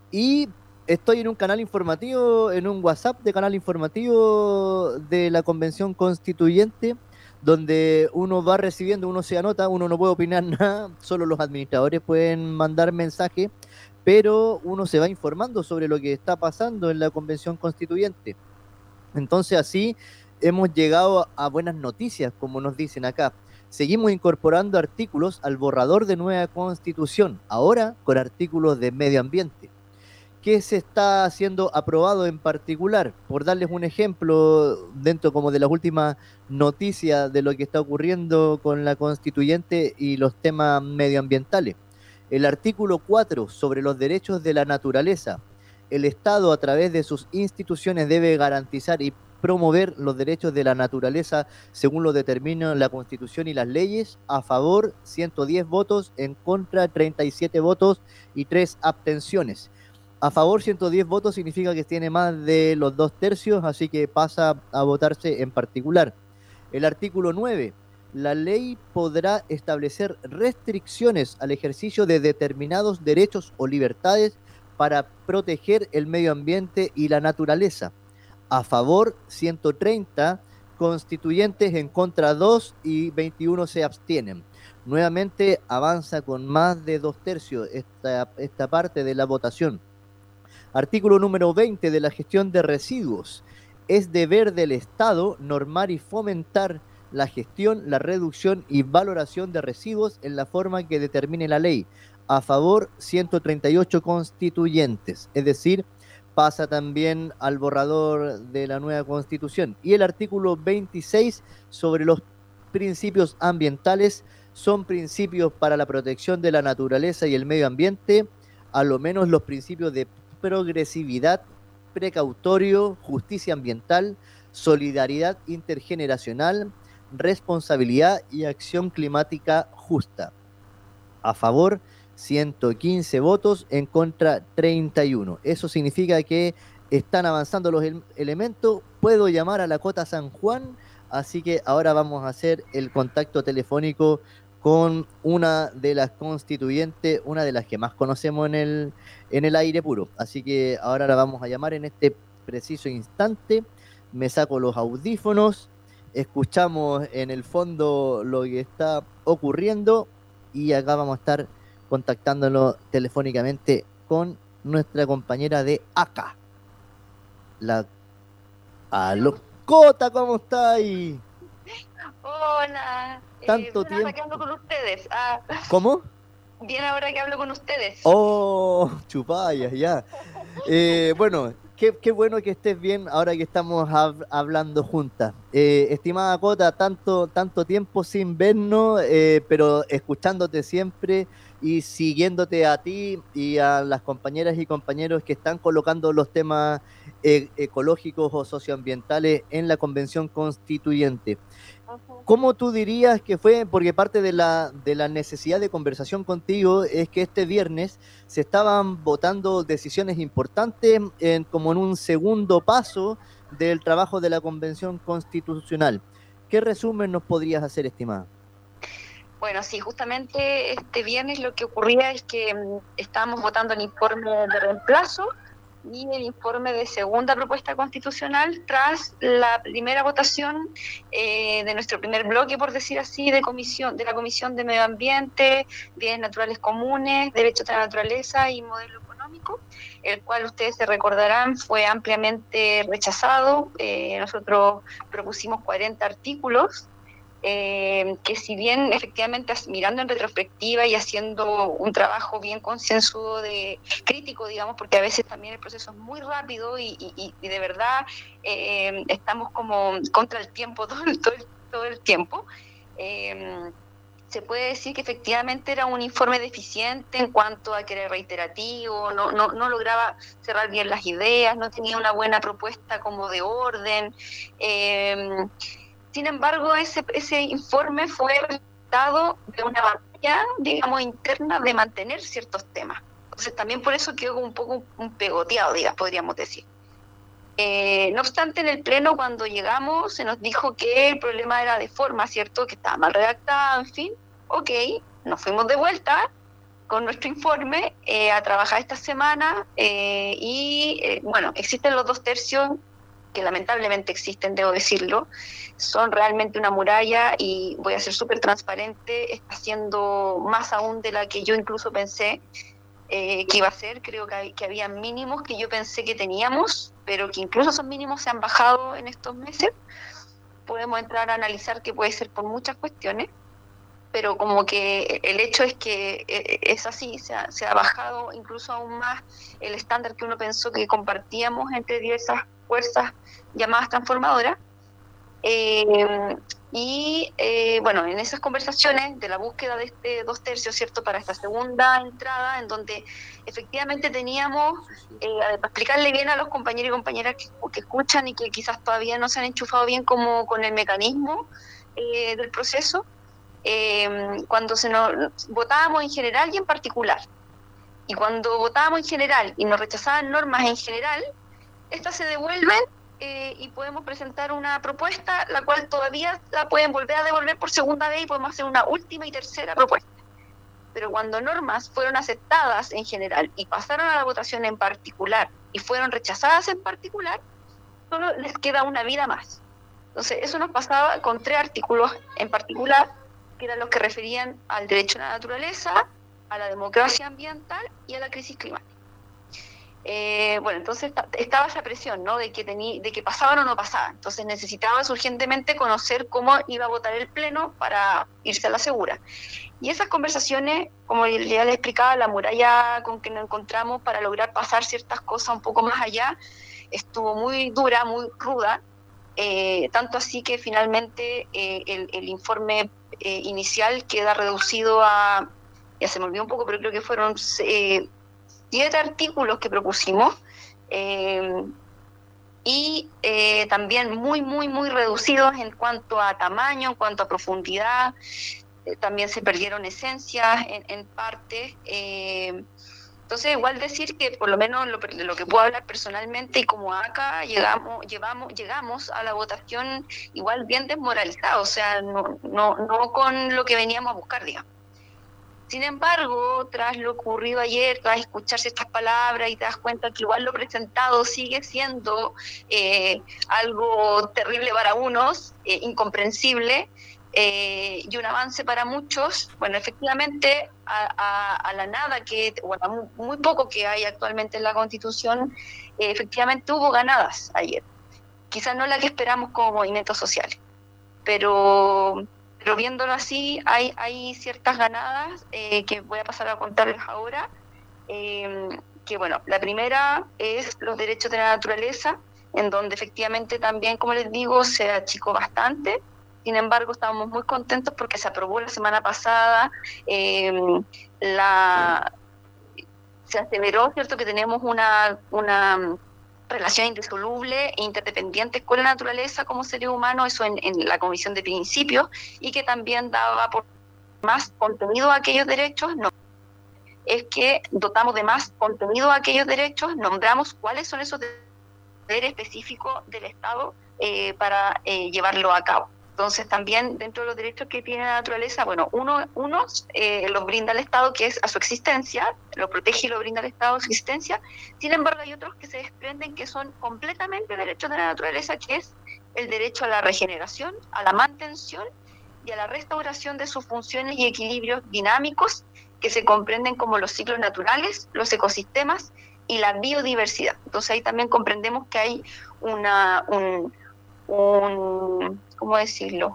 Y estoy en un canal informativo, en un WhatsApp de canal informativo de la Convención Constituyente, donde uno va recibiendo, uno se anota, uno no puede opinar nada, solo los administradores pueden mandar mensajes, pero uno se va informando sobre lo que está pasando en la Convención Constituyente. Entonces así hemos llegado a buenas noticias, como nos dicen acá. Seguimos incorporando artículos al borrador de nueva Constitución, ahora con artículos de medio ambiente. ¿Qué se está haciendo aprobado en particular? Por darles un ejemplo, dentro como de las últimas noticias de lo que está ocurriendo con la Constituyente y los temas medioambientales. El artículo 4 sobre los derechos de la naturaleza. El Estado, a través de sus instituciones, debe garantizar y promover los derechos de la naturaleza según lo determina la Constitución y las leyes. A favor, 110 votos, en contra, 37 votos y 3 abstenciones. A favor, 110 votos significa que tiene más de los 2/3, así que pasa a votarse en particular. El artículo 9. La ley podrá establecer restricciones al ejercicio de determinados derechos o libertades para proteger el medio ambiente y la naturaleza. A favor, 130 constituyentes, en contra 2 y 21 se abstienen. Nuevamente avanza con más de 2/3 esta parte de la votación. Artículo número 20 de la gestión de residuos. Es deber del Estado normar y fomentar la gestión, la reducción y valoración de residuos en la forma que determine la ley. A favor, 138 constituyentes, es decir, pasa también al borrador de la nueva Constitución. Y el artículo 26 sobre los principios ambientales, son principios para la protección de la naturaleza y el medio ambiente, a lo menos los principios de progresividad, precautorio, justicia ambiental, solidaridad intergeneracional, responsabilidad y acción climática justa. A favor, 115 votos, en contra 31. Eso significa que están avanzando los elementos. Puedo llamar a la Cota San Juan, así que ahora vamos a hacer el contacto telefónico con una de las constituyentes, una de las que más conocemos en el aire puro. Así que ahora la vamos a llamar en este preciso instante. Me saco los audífonos, escuchamos en el fondo lo que está ocurriendo y acá vamos a estar contactándolo telefónicamente con nuestra compañera de acá. Aló, Cota, ¿cómo estáis? Hola. Tanto bien tiempo. Ahora que hablo con ustedes. ¿Cómo? Bien ahora que hablo con ustedes. Oh, chupayas, ya. Bueno, qué bueno que estés bien ahora que estamos hablando juntas. Estimada Cota, tanto tiempo sin vernos, pero escuchándote siempre y siguiéndote a ti y a las compañeras y compañeros que están colocando los temas ecológicos o socioambientales en la Convención Constituyente. ¿Cómo tú dirías que fue? Porque parte de la necesidad de conversación contigo es que este viernes se estaban votando decisiones importantes como en un segundo paso del trabajo de la Convención Constitucional. ¿Qué resumen nos podrías hacer, estimada? Bueno, sí, justamente este viernes lo que ocurría es que estábamos votando el informe de reemplazo y el informe de segunda propuesta constitucional tras la primera votación de nuestro primer bloque, por decir así, de la Comisión de Medio Ambiente, Bienes Naturales Comunes, Derechos de la Naturaleza y Modelo Económico, el cual ustedes se recordarán fue ampliamente rechazado. Nosotros propusimos 40 artículos, que si bien efectivamente mirando en retrospectiva y haciendo un trabajo bien concienzudo crítico, digamos, porque a veces también el proceso es muy rápido y de verdad estamos como contra el tiempo todo el tiempo, se puede decir que efectivamente era un informe deficiente en cuanto a que era reiterativo, no lograba cerrar bien las ideas, no tenía una buena propuesta como de orden. Sin embargo, ese informe fue resultado de una batalla, digamos, interna de mantener ciertos temas. Entonces, también por eso quedó un poco un pegoteado, podríamos decir. No obstante, en el Pleno, cuando llegamos, se nos dijo que el problema era de forma, ¿cierto?, que estaba mal redactado, en fin. Ok, nos fuimos de vuelta con nuestro informe a trabajar esta semana bueno, existen los 2/3 que lamentablemente existen, debo decirlo, son realmente una muralla y voy a ser súper transparente, está siendo más aún de la que yo incluso pensé que iba a ser. Creo que había mínimos que yo pensé que teníamos, pero que incluso esos mínimos se han bajado en estos meses. Podemos entrar a analizar que puede ser por muchas cuestiones, pero como que el hecho es que es así, se ha bajado incluso aún más el estándar que uno pensó que compartíamos entre diversas fuerzas llamadas transformadoras. Bueno, en esas conversaciones de la búsqueda de este 2/3, ¿cierto?, para esta segunda entrada, en donde efectivamente teníamos, para explicarle bien a los compañeros y compañeras que escuchan y que quizás todavía no se han enchufado bien como con el mecanismo del proceso, cuando votábamos en general y en particular, y cuando votábamos en general y nos rechazaban normas en general, estas se devuelven y podemos presentar una propuesta, la cual todavía la pueden volver a devolver por segunda vez y podemos hacer una última y tercera propuesta. Pero cuando normas fueron aceptadas en general y pasaron a la votación en particular y fueron rechazadas en particular, solo les queda una vida más. Entonces, eso nos pasaba con 3 artículos en particular, que eran los que referían al derecho a la naturaleza, a la democracia ambiental y a la crisis climática. Bueno, entonces estaba esa presión, ¿no?, de que pasaban o no pasaban. Entonces necesitabas urgentemente conocer cómo iba a votar el Pleno para irse a la segura. Y esas conversaciones, como ya les explicaba, la muralla con que nos encontramos para lograr pasar ciertas cosas un poco más allá, estuvo muy dura, muy ruda, tanto así que finalmente el informe inicial queda reducido a, ya se me olvidó un poco, pero creo que fueron 7 artículos que propusimos, y también muy, muy, muy reducidos en cuanto a tamaño, en cuanto a profundidad. También se perdieron esencias en parte. Entonces, igual decir que por lo menos lo que puedo hablar personalmente y como acá llegamos a la votación igual bien desmoralizados, o sea, no con lo que veníamos a buscar, digamos. Sin embargo, tras lo ocurrido ayer, tras escucharse estas palabras y te das cuenta que igual lo presentado sigue siendo algo terrible para unos, incomprensible, y un avance para muchos, bueno, efectivamente a la nada, bueno, muy poco que hay actualmente en la Constitución, efectivamente hubo ganadas ayer. Quizás no la que esperamos como movimientos sociales, pero viéndolo así, hay ciertas ganadas que voy a pasar a contarles ahora, que bueno, la primera es los derechos de la naturaleza, en donde efectivamente también, como les digo, se achicó bastante. Sin embargo, estábamos muy contentos porque se aprobó la semana pasada, se aseveró, ¿cierto?, que tenemos una relación indisoluble e interdependiente con la naturaleza como seres humanos, eso en la Comisión de Principios, y que también daba por más contenido a aquellos derechos, es que dotamos de más contenido a aquellos derechos, nombramos cuáles son esos deberes específicos del Estado para llevarlo a cabo. Entonces también dentro de los derechos que tiene la naturaleza, bueno, unos los brinda el Estado, que es a su existencia, lo protege y lo brinda el Estado a su existencia. Sin embargo, hay otros que se desprenden que son completamente derechos de la naturaleza, que es el derecho a la regeneración, a la mantención y a la restauración de sus funciones y equilibrios dinámicos que se comprenden como los ciclos naturales, los ecosistemas y la biodiversidad. Entonces ahí también comprendemos que hay ¿cómo decirlo?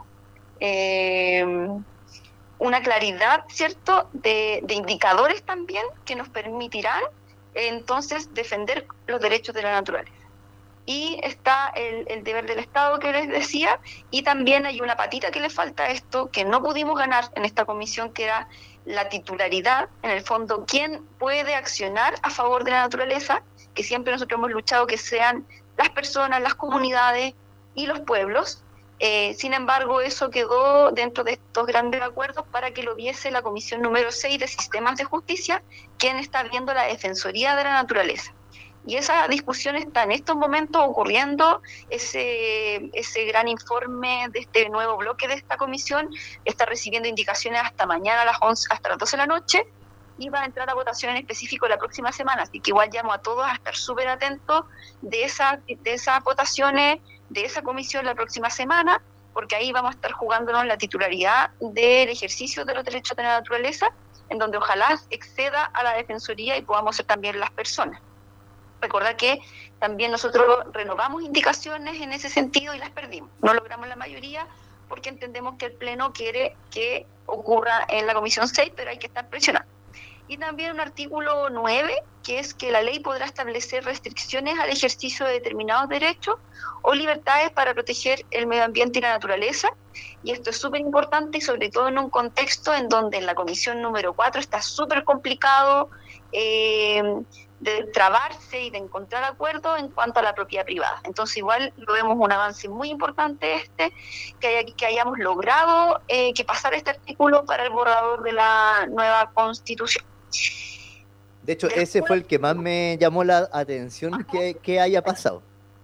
Una claridad, ¿cierto?, de indicadores también que nos permitirán entonces defender los derechos de la naturaleza. Y está el deber del Estado que les decía, y también hay una patita que le falta a esto, que no pudimos ganar en esta comisión, que era la titularidad, en el fondo, quién puede accionar a favor de la naturaleza, que siempre nosotros hemos luchado que sean las personas, las comunidades y los pueblos. Sin embargo, eso quedó dentro de estos grandes acuerdos para que lo viese la Comisión número 6 de Sistemas de Justicia, quien está viendo la Defensoría de la Naturaleza. Y esa discusión está en estos momentos ocurriendo, ese gran informe de este nuevo bloque de esta comisión está recibiendo indicaciones hasta mañana a las 11, hasta las 12 de la noche, y va a entrar a votación en específico la próxima semana, así que igual llamo a todos a estar súper atentos de esas votaciones, de esa comisión la próxima semana, porque ahí vamos a estar jugándonos la titularidad del ejercicio de los derechos de la naturaleza, en donde ojalá exceda a la Defensoría y podamos ser también las personas. Recordar que también nosotros renovamos indicaciones en ese sentido y las perdimos. No logramos la mayoría porque entendemos que el Pleno quiere que ocurra en la Comisión 6, pero hay que estar presionando. Y también un artículo 9, que es que la ley podrá establecer restricciones al ejercicio de determinados derechos o libertades para proteger el medio ambiente y la naturaleza. Y esto es súper importante y sobre todo en un contexto en donde en la Comisión número 4 está súper complicado de trabarse y de encontrar acuerdos en cuanto a la propiedad privada. Entonces igual lo vemos un avance muy importante que hayamos logrado que pasar este artículo para el borrador de la nueva Constitución. De hecho, ese fue el que más me llamó la atención que haya pasado.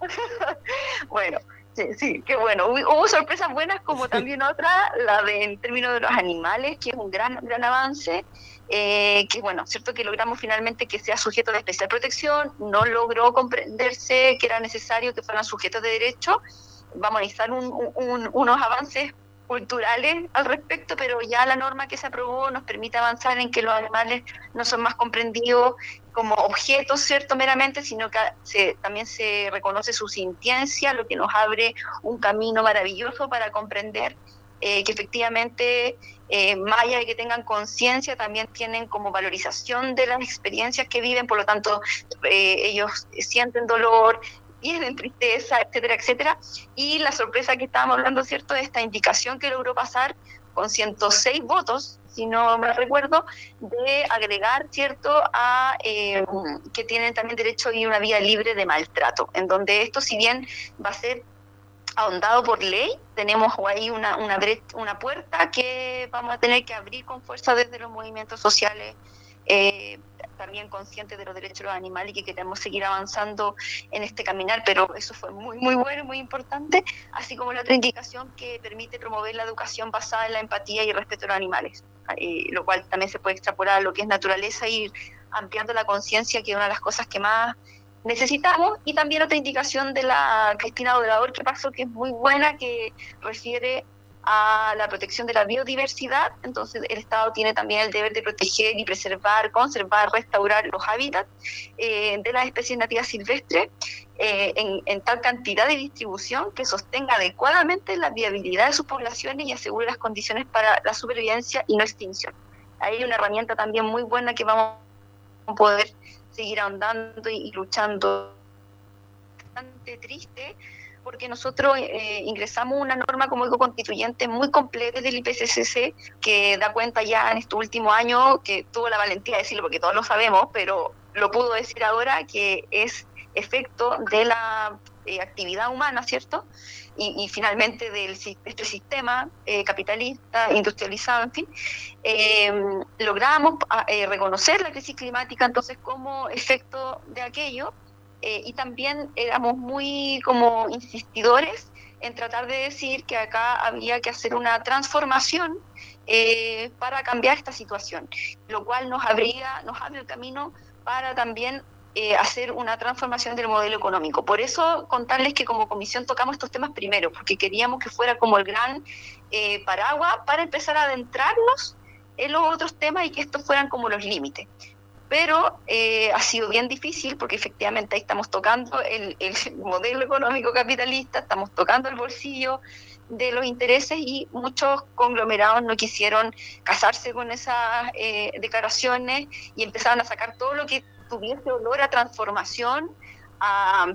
Bueno, sí, qué bueno. Hubo sorpresas buenas como también otra, la de en términos de los animales, que es un gran avance, que bueno, cierto que logramos finalmente que sea sujeto de especial protección, no logró comprenderse que era necesario que fueran sujetos de derecho. Vamos a necesitar unos avances culturales al respecto, pero ya la norma que se aprobó nos permite avanzar en que los animales no son más comprendidos como objetos, ¿cierto?, meramente, sino que también se reconoce su sintiencia, lo que nos abre un camino maravilloso para comprender que efectivamente, más allá de que tengan conciencia, también tienen como valorización de las experiencias que viven, por lo tanto, ellos sienten dolor, tienen tristeza, etcétera, etcétera. Y la sorpresa que estábamos hablando, ¿cierto?, de esta indicación que logró pasar con 106 votos, si no me recuerdo, de agregar, ¿cierto?, a que tienen también derecho a vivir una vida libre de maltrato, en donde esto, si bien va a ser ahondado por ley, tenemos ahí una puerta que vamos a tener que abrir con fuerza desde los movimientos sociales también conscientes de los derechos de los animales y que queremos seguir avanzando en este caminar, pero eso fue muy, muy bueno, muy importante, así como la otra indicación que permite promover la educación basada en la empatía y el respeto a los animales, lo cual también se puede extrapolar a lo que es naturaleza y ir ampliando la conciencia, que es una de las cosas que más necesitamos. Y también otra indicación de la Cristina Obrador que pasó, que es muy buena, que refiere a la protección de la biodiversidad. Entonces el Estado tiene también el deber de proteger y preservar, conservar, restaurar los hábitats de las especies nativas silvestres en tal cantidad de distribución que sostenga adecuadamente la viabilidad de sus poblaciones y asegure las condiciones para la supervivencia y no extinción. Ahí hay una herramienta también muy buena que vamos a poder seguir ahondando y luchando. Bastante triste, porque nosotros ingresamos una norma como ecoconstituyente muy completa del IPCC, que da cuenta ya en este último año, que tuvo la valentía de decirlo porque todos lo sabemos, pero lo pudo decir ahora, que es efecto de la actividad humana, ¿cierto? Y finalmente de este sistema capitalista, industrializado, en fin, logramos reconocer la crisis climática entonces como efecto de aquello. Y también éramos muy como insistidores en tratar de decir que acá había que hacer una transformación para cambiar esta situación, lo cual nos abre el camino para también hacer una transformación del modelo económico. Por eso contarles que como comisión tocamos estos temas primero, porque queríamos que fuera como el gran paraguas para empezar a adentrarnos en los otros temas y que estos fueran como los límites. Pero ha sido bien difícil porque efectivamente ahí estamos tocando el modelo económico capitalista, estamos tocando el bolsillo de los intereses y muchos conglomerados no quisieron casarse con esas declaraciones y empezaron a sacar todo lo que tuviese olor a transformación, a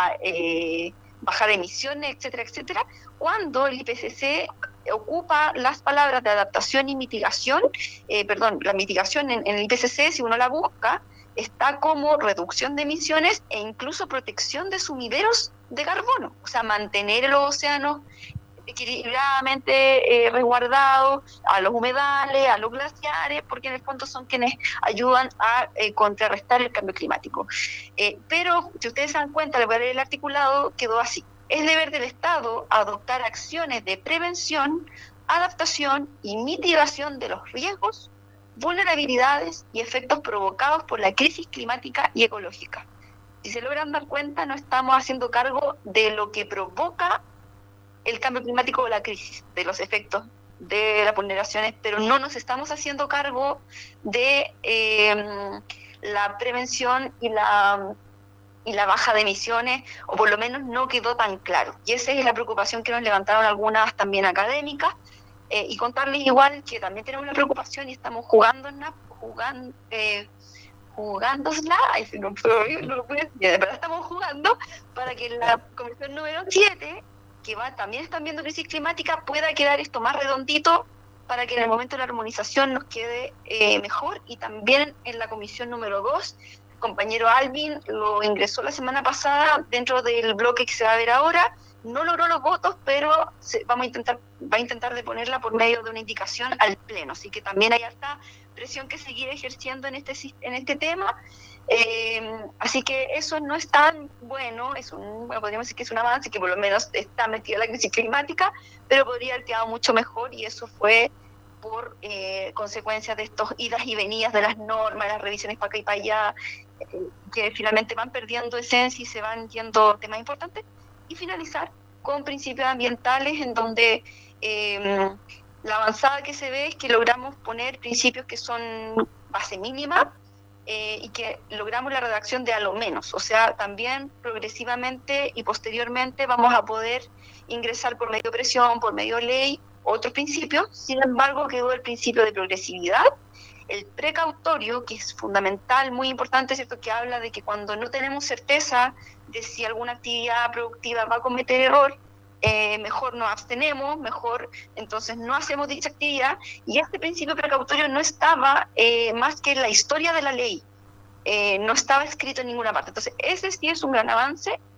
bajar emisiones, etcétera, etcétera, cuando el IPCC ocupa las palabras de adaptación y mitigación, la mitigación en el IPCC, si uno la busca, está como reducción de emisiones e incluso protección de sumideros de carbono, o sea, mantener los océanos equilibradamente resguardados, a los humedales, a los glaciares, porque en el fondo son quienes ayudan a contrarrestar el cambio climático. Pero, si ustedes se dan cuenta, al ver el articulado quedó así. Es deber del Estado adoptar acciones de prevención, adaptación y mitigación de los riesgos, vulnerabilidades y efectos provocados por la crisis climática y ecológica. Si se logran dar cuenta, no estamos haciendo cargo de lo que provoca el cambio climático o la crisis, de los efectos de las vulneraciones, pero no nos estamos haciendo cargo de la prevención y la baja de emisiones, o por lo menos no quedó tan claro. Y esa es la preocupación que nos levantaron algunas también académicas, y contarles igual que también tenemos una preocupación y estamos jugándosla, estamos jugando para que la comisión número 7, que también están viendo crisis climática, pueda quedar esto más redondito para que en el momento de la armonización nos quede mejor. Y también en la comisión número 2, compañero Alvin lo ingresó la semana pasada dentro del bloque que se va a ver ahora, no logró los votos, pero va a intentar de ponerla por medio de una indicación al pleno, así que también hay harta presión que seguir ejerciendo en este tema. Así que eso no es tan bueno, podríamos decir que es un avance, que por lo menos está metida la crisis climática, pero podría haber quedado mucho mejor, y eso fue por consecuencias de estos idas y venidas de las normas, las revisiones para acá y para allá, que finalmente van perdiendo esencia y se van yendo temas importantes. Y finalizar con principios ambientales, en donde la avanzada que se ve es que logramos poner principios que son base mínima, y que logramos la redacción de a lo menos, o sea, también progresivamente y posteriormente vamos a poder ingresar por medio de presión, por medio de ley, otros principios. Sin embargo, quedó el principio de progresividad, el precautorio, que es fundamental, muy importante, ¿cierto?, que habla de que cuando no tenemos certeza de si alguna actividad productiva va a cometer error, mejor nos abstenemos, mejor entonces no hacemos dicha actividad. Y este principio precautorio no estaba más que en la historia de la ley, no estaba escrito en ninguna parte. Entonces ese sí es un gran avance,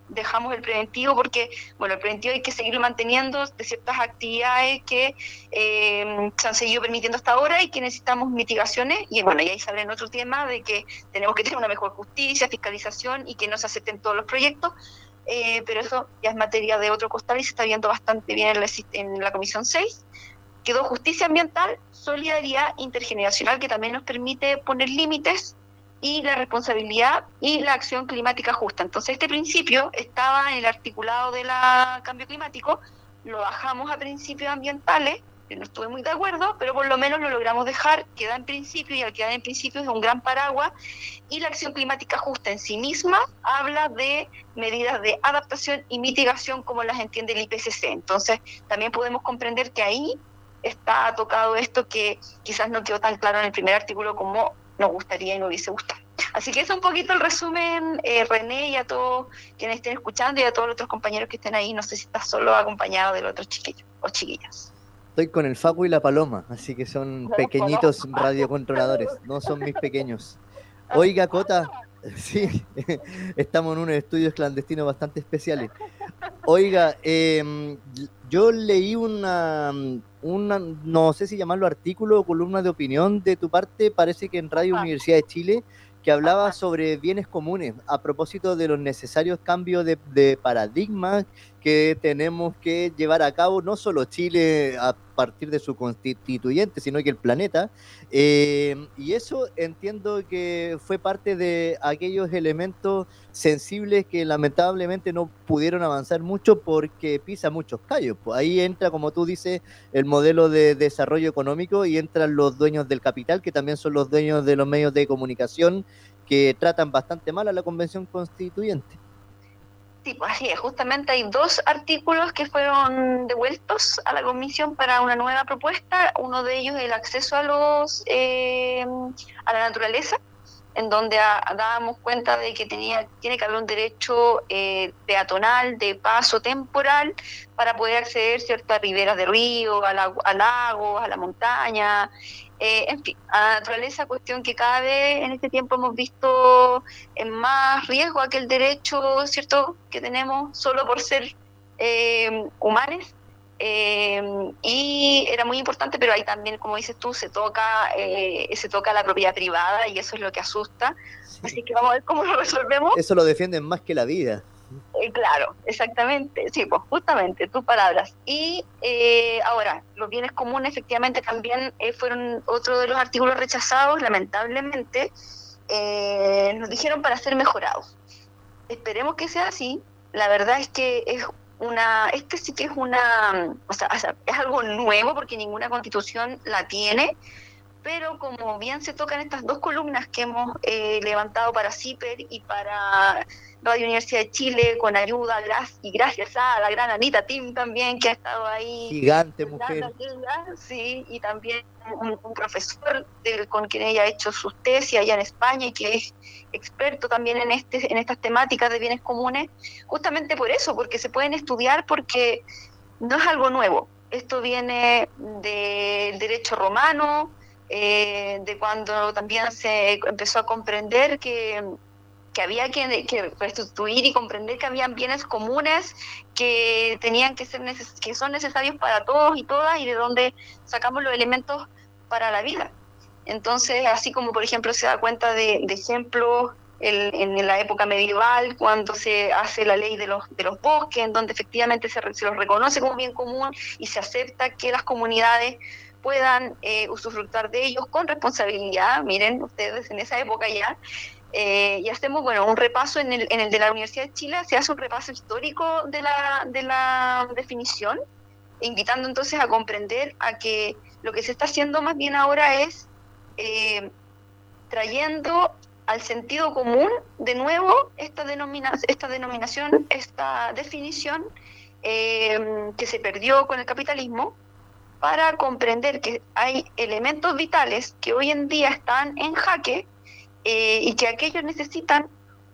dejamos el preventivo porque, bueno, el preventivo hay que seguirlo manteniendo de ciertas actividades que se han seguido permitiendo hasta ahora y que necesitamos mitigaciones, y bueno, y ahí se abre en otro tema de que tenemos que tener una mejor justicia, fiscalización y que no se acepten todos los proyectos, pero eso ya es materia de otro costal y se está viendo bastante bien en la Comisión 6. Quedó justicia ambiental, solidaridad intergeneracional, que también nos permite poner límites, y la responsabilidad y la acción climática justa. Entonces este principio estaba en el articulado del cambio climático, lo bajamos a principios ambientales, que no estuve muy de acuerdo, pero por lo menos lo logramos dejar, queda en principio, y al quedar en principio es un gran paraguas, y la acción climática justa en sí misma habla de medidas de adaptación y mitigación como las entiende el IPCC. Entonces también podemos comprender que ahí está tocado esto que quizás no quedó tan claro en el primer artículo como nos gustaría y nos hubiese gustado. Así que es un poquito el resumen, René, y a todos quienes estén escuchando y a todos los otros compañeros que estén ahí. No sé si estás solo acompañado de los otros chiquillos o chiquillas. Estoy con el Facu y la Paloma, así que son pequeñitos radiocontroladores, no son mis pequeños. Oiga, Cota, sí, estamos en unos estudios clandestinos bastante especiales. Oiga, yo leí una, no sé si llamarlo artículo o columna de opinión de tu parte, parece que en Radio Universidad de Chile, que hablaba sobre bienes comunes, a propósito de los necesarios cambios de paradigma que tenemos que llevar a cabo, no solo Chile a partir de su constituyente, sino que el planeta, y eso entiendo que fue parte de aquellos elementos sensibles que lamentablemente no pudieron avanzar mucho porque pisa muchos callos. Pues ahí entra, como tú dices, el modelo de desarrollo económico, y entran los dueños del capital, que también son los dueños de los medios de comunicación, que tratan bastante mal a la Convención Constituyente. Sí, pues así es. Justamente hay 2 artículos que fueron devueltos a la Comisión para una nueva propuesta. Uno de ellos, el acceso a la naturaleza, en donde dábamos cuenta de que tiene que haber un derecho peatonal de paso temporal para poder acceder, ¿cierto?, a riberas de río, a lagos, a la montaña, en fin, a la naturaleza, cuestión que cada vez en este tiempo hemos visto en más riesgo aquel derecho, ¿cierto?, que tenemos solo por ser humanos. Y era muy importante, pero ahí también, como dices tú, se toca la propiedad privada, y eso es lo que asusta. Sí. Así que vamos a ver cómo lo resolvemos. Eso lo defienden más que la vida. Claro, exactamente, sí, pues justamente, tus palabras. Y ahora, los bienes comunes efectivamente también fueron otro de los artículos rechazados, lamentablemente. Nos dijeron para ser mejorados. Esperemos que sea así. La verdad es que este sí que es es algo nuevo porque ninguna constitución la tiene, pero como bien se tocan estas 2 columnas que hemos levantado para CIPER y para Radio Universidad de Chile, con ayuda y gracias a la gran Anita Tim también, que ha estado ahí. Gigante mujer. Sí, y también un profesor con quien ella ha hecho sus tesis allá en España y que es experto también en estas temáticas de bienes comunes, justamente por eso, porque se pueden estudiar, porque no es algo nuevo. Esto viene del derecho romano, de cuando también se empezó a comprender que había que restituir y comprender que habían bienes comunes que tenían que ser que son necesarios para todos y todas, y de donde sacamos los elementos para la vida. Entonces, así como por ejemplo se da cuenta de ejemplos en la época medieval, cuando se hace la ley de los bosques, en donde efectivamente se los reconoce como bien común y se acepta que las comunidades puedan usufructar de ellos con responsabilidad. Miren ustedes, en esa época ya, y hacemos un repaso en el de la Universidad de Chile, se hace un repaso histórico de la definición, invitando entonces a comprender a que lo que se está haciendo más bien ahora es trayendo al sentido común de nuevo esta denominación, esta definición que se perdió con el capitalismo, para comprender que hay elementos vitales que hoy en día están en jaque, y que aquellos necesitan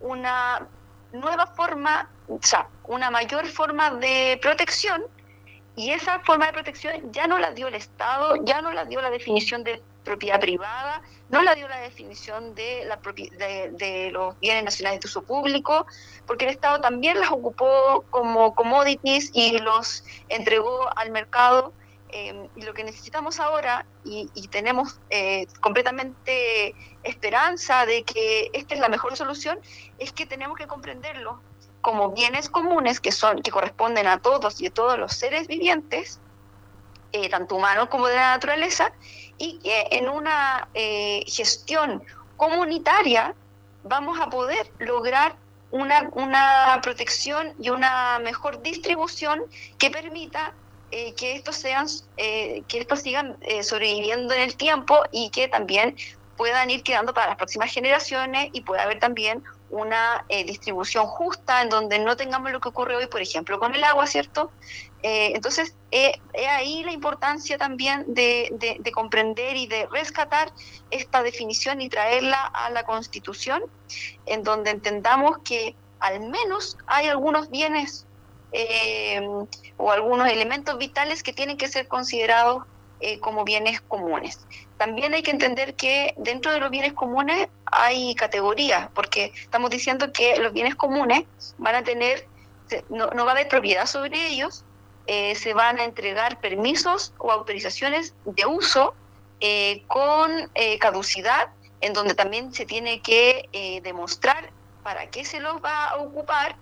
una nueva forma, una mayor forma de protección, Y esa forma de protección ya no la dio el Estado, ya no la dio la definición de propiedad privada, no la dio la definición de los bienes nacionales de uso público, porque el Estado también las ocupó como commodities y los entregó al mercado. Y lo que necesitamos ahora, y tenemos completamente esperanza de que esta es la mejor solución, es que tenemos que comprenderlo como bienes comunes que corresponden a todos y a todos los seres vivientes, tanto humanos como de la naturaleza, y que en una gestión comunitaria vamos a poder lograr una protección y una mejor distribución que permita que estos sigan sobreviviendo en el tiempo y que también puedan ir quedando para las próximas generaciones, y pueda haber también una distribución justa en donde no tengamos lo que ocurre hoy, por ejemplo, con el agua, ¿cierto? Entonces, es ahí la importancia también de comprender y de rescatar esta definición y traerla a la Constitución, en donde entendamos que al menos hay algunos bienes o algunos elementos vitales que tienen que ser considerados como bienes comunes. También hay que entender que dentro de los bienes comunes hay categorías, porque estamos diciendo que los bienes comunes van a tener, no va a haber propiedad sobre ellos, se van a entregar permisos o autorizaciones de uso con caducidad, en donde también se tiene que demostrar para qué se los va a ocupar,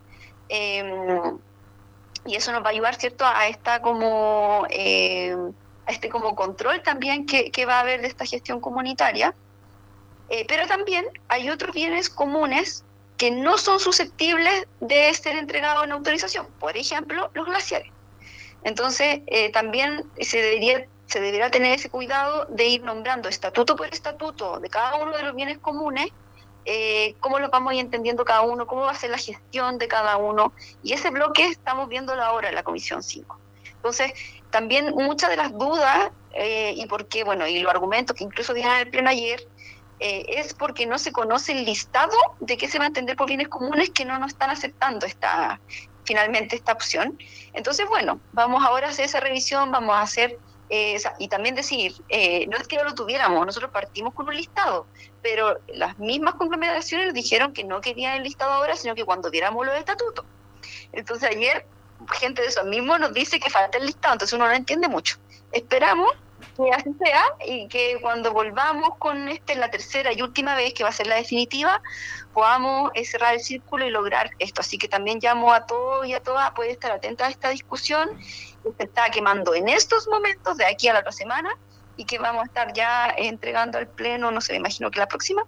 y eso nos va a ayudar, ¿cierto?, a esta como control también que va a haber de esta gestión comunitaria. Pero también hay otros bienes comunes que no son susceptibles de ser entregados en autorización, por ejemplo, los glaciares. Entonces, también se deberá tener ese cuidado de ir nombrando estatuto por estatuto de cada uno de los bienes comunes, cómo los vamos a ir entendiendo cada uno, cómo va a ser la gestión de cada uno, y ese bloque estamos viéndolo ahora en la Comisión 5. Entonces, también muchas de las dudas, y los argumentos que incluso dieron en el pleno ayer, es porque no se conoce el listado de qué se va a entender por bienes comunes, que no nos están aceptando finalmente esta opción. Entonces, vamos ahora a hacer esa revisión, vamos a hacer, y también decir, no es que no lo tuviéramos, nosotros partimos con un listado, pero las mismas conglomeraciones nos dijeron que no querían el listado ahora, sino que cuando viéramos los estatutos. Entonces ayer gente de esos mismos nos dice que falta el listado, entonces uno no entiende mucho. Esperamos que así sea y que cuando volvamos con la tercera y última vez, que va a ser la definitiva, podamos cerrar el círculo y lograr esto. Así que también llamo a todos y a todas a poder estar atentas a esta discusión que se está quemando en estos momentos, de aquí a la otra semana, y que vamos a estar ya entregando al pleno, no sé, me imagino que la próxima,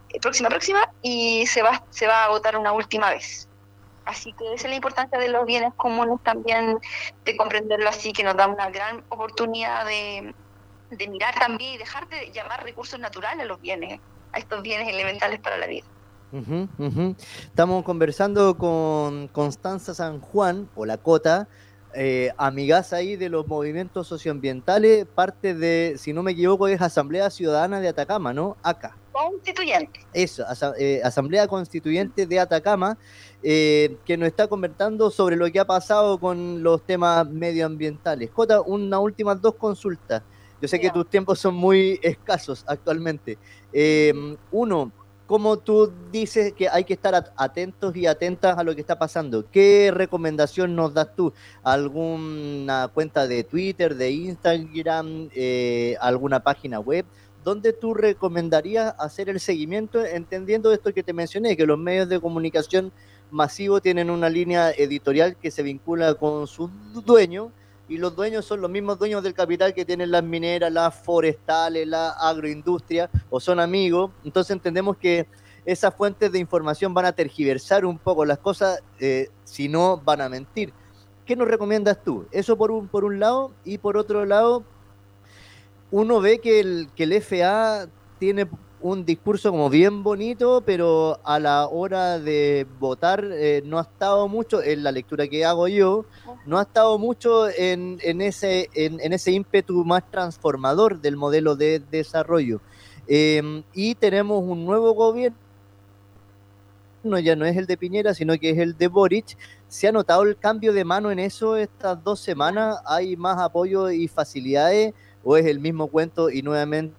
y se va a votar una última vez. Así que esa es la importancia de los bienes comunes también, de comprenderlo así, que nos da una gran oportunidad de mirar también y dejar de llamar recursos naturales a estos bienes elementales para la vida. Estamos conversando con Constanza San Juan, o la Cota, amigas ahí de los movimientos socioambientales, parte de, si no me equivoco, es Asamblea Ciudadana de Atacama, ¿no? ACA. Constituyente. Eso, Asamblea Constituyente de Atacama, que nos está comentando sobre lo que ha pasado con los temas medioambientales. Jota, unas últimas dos consultas. Yo sé que tus tiempos son muy escasos actualmente. Uno, ¿cómo tú dices que hay que estar atentos y atentas a lo que está pasando? ¿Qué recomendación nos das tú? ¿Alguna cuenta de Twitter, de Instagram, alguna página web? ¿Dónde tú recomendarías hacer el seguimiento, entendiendo esto que te mencioné, que los medios de comunicación masivos tienen una línea editorial que se vincula con sus dueños, y los dueños son los mismos dueños del capital que tienen las mineras, las forestales, la agroindustria, o son amigos? Entonces entendemos que esas fuentes de información van a tergiversar un poco las cosas, si no van a mentir. ¿Qué nos recomiendas tú? Eso por un lado, y por otro lado, uno ve que el FA tiene un discurso como bien bonito, pero a la hora de votar no ha estado mucho, en la lectura que hago yo, no ha estado mucho en ese ímpetu más transformador del modelo de desarrollo. Y tenemos un nuevo gobierno ya no es el de Piñera, sino que es el de Boric. ¿Se ha notado el cambio de mano en eso estas 2 semanas? ¿Hay más apoyo y facilidades o es el mismo cuento y nuevamente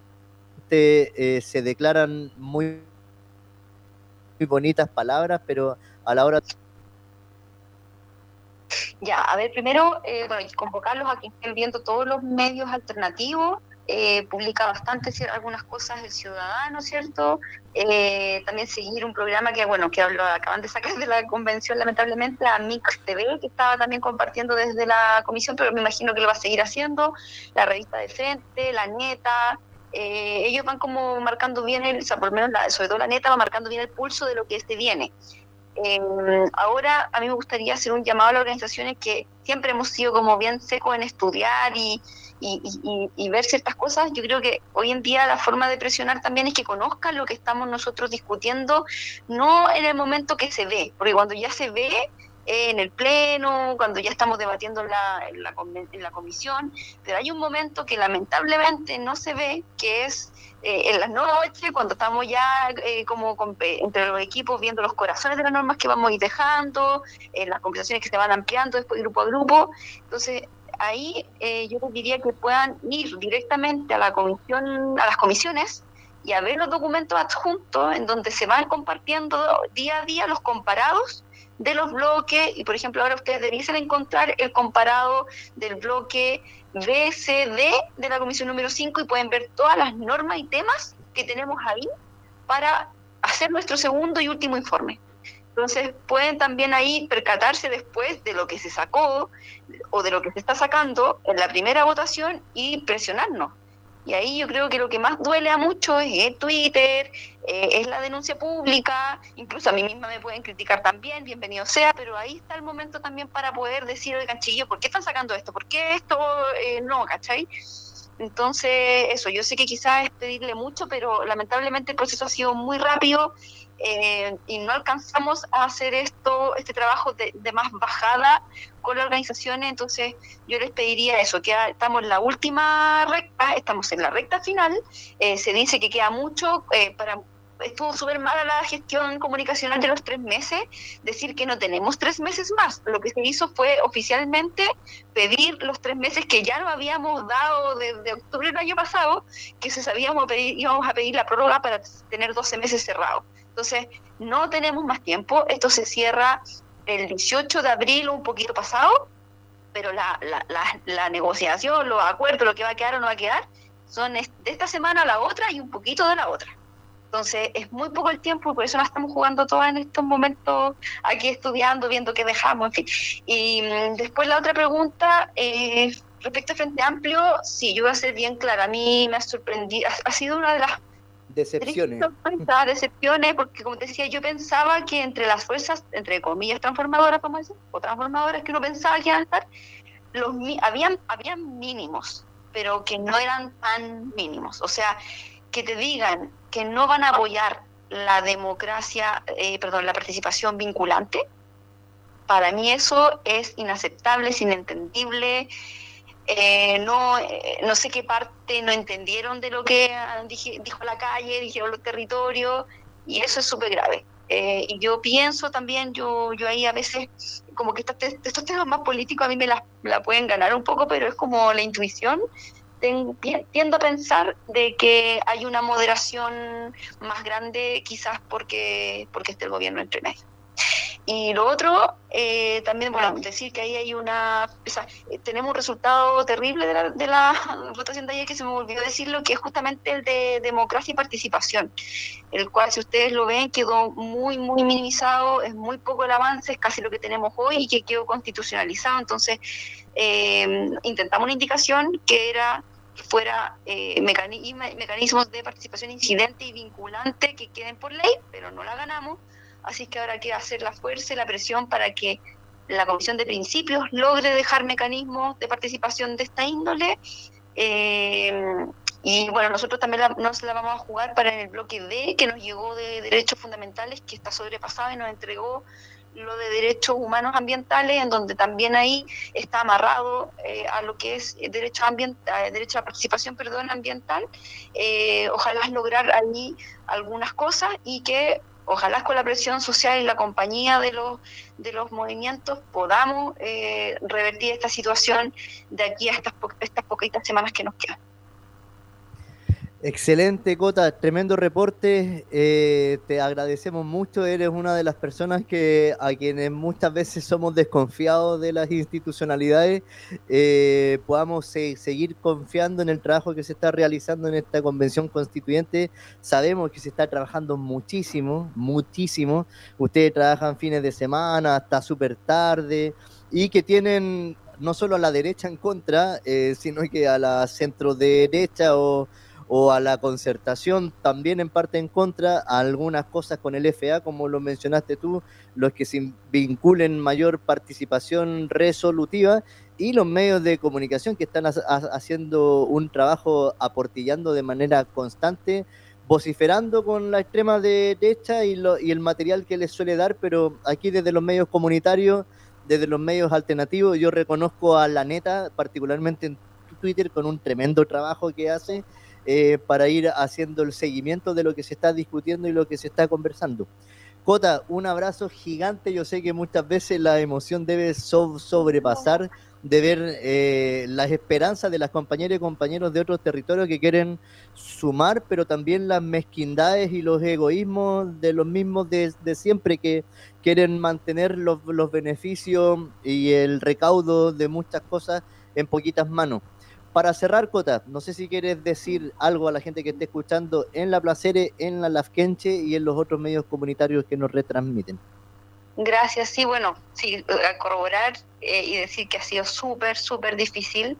se declaran muy bonitas palabras, pero a la hora... Ya, a ver, primero, convocarlos a que estén viendo todos los medios alternativos. Publica bastante algunas cosas El Ciudadano, ¿cierto? También seguir un programa que lo acaban de sacar de la convención, lamentablemente, a Mix TV, que estaba también compartiendo desde la comisión, pero me imagino que lo va a seguir haciendo, la revista de Frente, La Neta. Ellos van como marcando bien, por lo menos sobre todo La Neta va marcando bien el pulso de lo que viene. Ahora a mí me gustaría hacer un llamado a las organizaciones que siempre hemos sido como bien secos en estudiar y ver ciertas cosas. Yo creo que hoy en día la forma de presionar también es que conozcan lo que estamos nosotros discutiendo, no en el momento que se ve, porque cuando ya se ve en el pleno, cuando ya estamos debatiendo en la comisión, pero hay un momento que lamentablemente no se ve, que es en las noches, cuando estamos ya entre los equipos viendo los corazones de las normas que vamos a ir dejando, las conversaciones que se van ampliando después grupo a grupo. Entonces ahí yo les diría que puedan ir directamente a la comisión, a las comisiones, y a ver los documentos adjuntos en donde se van compartiendo día a día los comparados de los bloques, y por ejemplo ahora ustedes debiesen encontrar el comparado del bloque BCD de la comisión número 5 y pueden ver todas las normas y temas que tenemos ahí para hacer nuestro segundo y último informe. Entonces pueden también ahí percatarse después de lo que se sacó o de lo que se está sacando en la primera votación y presionarnos. Y ahí yo creo que lo que más duele a muchos es el Twitter, es la denuncia pública, incluso a mí misma me pueden criticar también, bienvenido sea, pero ahí está el momento también para poder decir, oigan, chiquillos, ¿por qué están sacando esto? ¿Por qué esto no? ¿Cachai? Entonces, eso, yo sé que quizás es pedirle mucho, pero lamentablemente el proceso ha sido muy rápido y no alcanzamos a hacer este trabajo de más bajada con las organizaciones. Entonces yo les pediría eso, que estamos en la última recta, estamos en la recta final, se dice que queda mucho, estuvo súper mala la gestión comunicacional de los 3 meses, decir que no tenemos 3 meses más. Lo que se hizo fue oficialmente pedir los 3 meses que ya nos habíamos dado desde octubre del año pasado, que íbamos a pedir la prórroga para tener 12 meses cerrados. Entonces, no tenemos más tiempo, esto se cierra el 18 de abril, un poquito pasado, pero la negociación, los acuerdos, lo que va a quedar o no va a quedar, son de esta semana a la otra y un poquito de la otra. Entonces, es muy poco el tiempo y por eso nos estamos jugando todas en estos momentos aquí estudiando, viendo qué dejamos, en fin. Y después la otra pregunta, respecto a Frente Amplio, sí, yo voy a ser bien clara, a mí me ha sorprendido, ha sido una de las decepciones, porque como te decía, yo pensaba que entre las fuerzas, entre comillas, transformadoras, vamos a decir, o transformadoras que uno pensaba que iban a estar, habían mínimos, pero que no eran tan mínimos. O sea, que te digan que no van a apoyar la la participación vinculante, para mí eso es inaceptable, es inentendible. No sé qué parte no entendieron de lo que dijo la calle, dijeron los territorios, y eso es súper grave. Y yo pienso también, yo ahí a veces, como que estos temas más políticos a mí me la pueden ganar un poco, pero es como la intuición. Tiendo a pensar de que hay una moderación más grande, quizás porque esté el gobierno entre medio. Y lo otro, también, decir que ahí hay tenemos un resultado terrible de la votación de ayer, que se me olvidó decirlo, que es justamente el de democracia y participación, el cual, si ustedes lo ven, quedó muy, muy minimizado, es muy poco el avance, es casi lo que tenemos hoy y que quedó constitucionalizado. Entonces, intentamos una indicación que fuera mecanismos de participación incidente y vinculante que queden por ley, pero no la ganamos. Así que ahora hay que hacer la fuerza y la presión para que la Comisión de Principios logre dejar mecanismos de participación de esta índole. Y bueno, nosotros también nos la vamos a jugar para en el bloque D, que nos llegó de derechos fundamentales, que está sobrepasado y nos entregó lo de derechos humanos ambientales, en donde también ahí está amarrado a lo que es derecho a la participación ambiental. Ojalá lograr ahí algunas cosas y que ojalá con la presión social y la compañía de los movimientos podamos revertir esta situación de aquí a estas poquitas semanas que nos quedan. Excelente, Cota, tremendo reporte, te agradecemos mucho, eres una de las personas a quienes muchas veces somos desconfiados de las institucionalidades, podamos seguir confiando en el trabajo que se está realizando en esta convención constituyente. Sabemos que se está trabajando muchísimo, ustedes trabajan fines de semana hasta súper tarde y que tienen no solo a la derecha en contra, sino que a la centro derecha o a la concertación también en parte en contra, a algunas cosas con el FA, como lo mencionaste tú, los que se vinculen mayor participación resolutiva, y los medios de comunicación que están haciendo un trabajo aportillando de manera constante, vociferando con la extrema derecha y el material que les suele dar, pero aquí desde los medios comunitarios, desde los medios alternativos, yo reconozco a La Neta, particularmente en Twitter, con un tremendo trabajo que hace, para ir haciendo el seguimiento de lo que se está discutiendo y lo que se está conversando. Cota, un abrazo gigante. Yo sé que muchas veces la emoción debe sobrepasar de ver las esperanzas de las compañeras y compañeros de otros territorios que quieren sumar, pero también las mezquindades y los egoísmos de los mismos de siempre, que quieren mantener los beneficios y el recaudo de muchas cosas en poquitas manos. Para cerrar, Cota, no sé si quieres decir algo a la gente que esté escuchando en La Placere, en la Lafkenche y en los otros medios comunitarios que nos retransmiten. Gracias, sí, a corroborar y decir que ha sido súper difícil.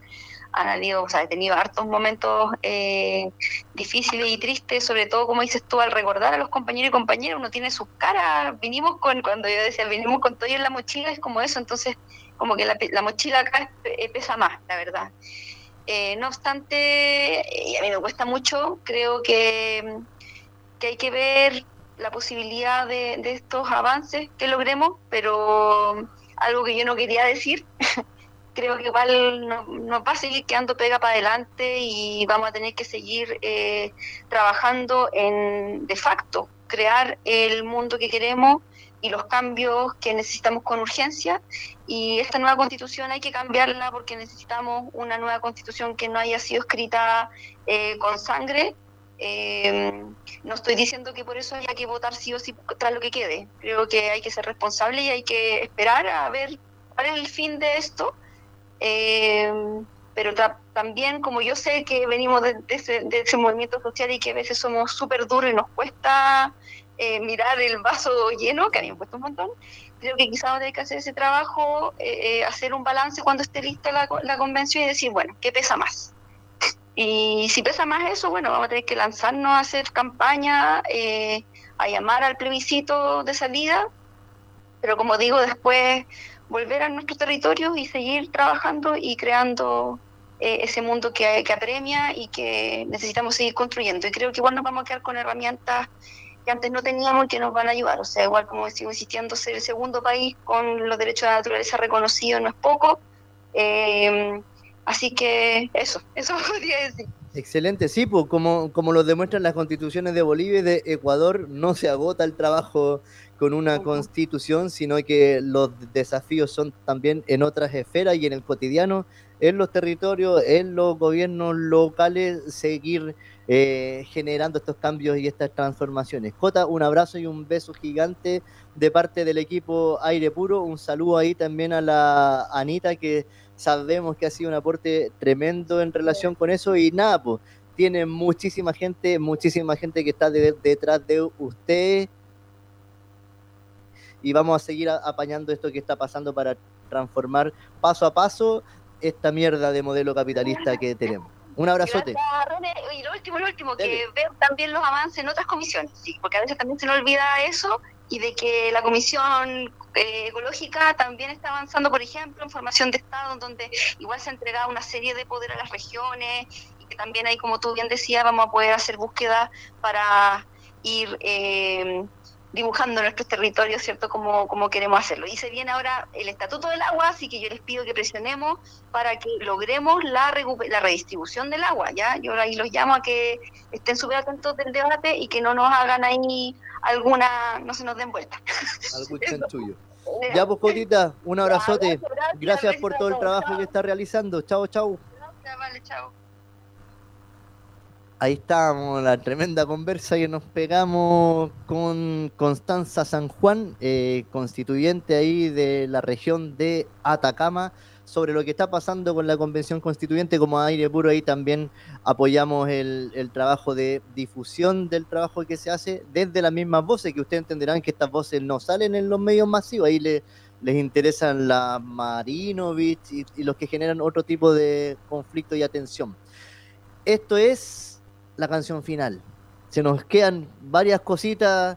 He tenido hartos momentos difíciles y tristes, sobre todo, como dices tú, al recordar a los compañeros y compañeras, uno tiene sus caras, cuando yo decía, venimos con todo en la mochila, es como eso, entonces, como que la mochila acá pesa más, la verdad. No obstante, y a mí me cuesta mucho, creo que hay que ver la posibilidad de estos avances que logremos, pero algo que yo no quería decir, creo que igual nos va a seguir quedando pega para adelante y vamos a tener que seguir trabajando en, de facto, crear el mundo que queremos y los cambios que necesitamos con urgencia, y esta nueva constitución hay que cambiarla porque necesitamos una nueva constitución que no haya sido escrita con sangre. No estoy diciendo que por eso haya que votar sí o sí tras lo que quede, creo que hay que ser responsable y hay que esperar a ver cuál es el fin de esto, pero también, como yo sé que venimos de ese movimiento social y que a veces somos súper duros y nos cuesta mirar el vaso lleno, que a mí me cuesta un montón, creo que quizás vamos a tener que hacer ese trabajo, hacer un balance cuando esté lista la convención y decir, bueno, ¿qué pesa más? Y si pesa más eso, bueno, vamos a tener que lanzarnos a hacer campaña, a llamar al plebiscito de salida, pero como digo, después volver a nuestro territorio y seguir trabajando y creando ese mundo que apremia y que necesitamos seguir construyendo. Y creo que igual nos vamos a quedar con herramientas que antes no teníamos y que nos van a ayudar. O sea, igual como sigo insistiendo, ser el segundo país con los derechos de la naturaleza reconocidos no es poco. Así que eso podría decir. Excelente, sí, pues como lo demuestran las constituciones de Bolivia y de Ecuador, no se agota el trabajo con una constitución, sino que los desafíos son también en otras esferas y en el cotidiano, en los territorios, en los gobiernos locales, seguir generando estos cambios y estas transformaciones. Cota, un abrazo y un beso gigante de parte del equipo Aire Puro, un saludo ahí también a la Anita, que sabemos que ha sido un aporte tremendo en relación con eso, y nada, pues, tiene muchísima gente que está detrás de usted, y vamos a seguir apañando esto que está pasando para transformar paso a paso esta mierda de modelo capitalista que tenemos. Un abrazote. Gracias, René. Y lo último, que veo también los avances en otras comisiones, sí, porque a veces también se nos olvida eso, y de que la Comisión Ecológica también está avanzando, por ejemplo, en formación de Estado, donde igual se ha entregado una serie de poder a las regiones, y que también ahí, como tú bien decías, vamos a poder hacer búsquedas para ir dibujando nuestros territorios, ¿cierto? Como queremos hacerlo. Y se viene ahora el Estatuto del Agua, así que yo les pido que presionemos para que logremos la redistribución del agua, ¿ya? Yo ahí los llamo a que estén súper atentos del debate y que no nos hagan ahí no se nos den vuelta. Algún chanchullo. Ya, pues, Cotita, un abrazote. Gracias por todo el trabajo que está realizando. Chao, chao. Vale, chao. Ahí estábamos, la tremenda conversa que nos pegamos con Constanza San Juan, constituyente ahí de la región de Atacama, sobre lo que está pasando con la Convención Constituyente. Como Aire Puro, ahí también apoyamos el trabajo de difusión del trabajo que se hace desde las mismas voces, que ustedes entenderán que estas voces no salen en los medios masivos, ahí les interesan la Marinovich y los que generan otro tipo de conflicto y atención. Esto es la canción final. Se nos quedan varias cositas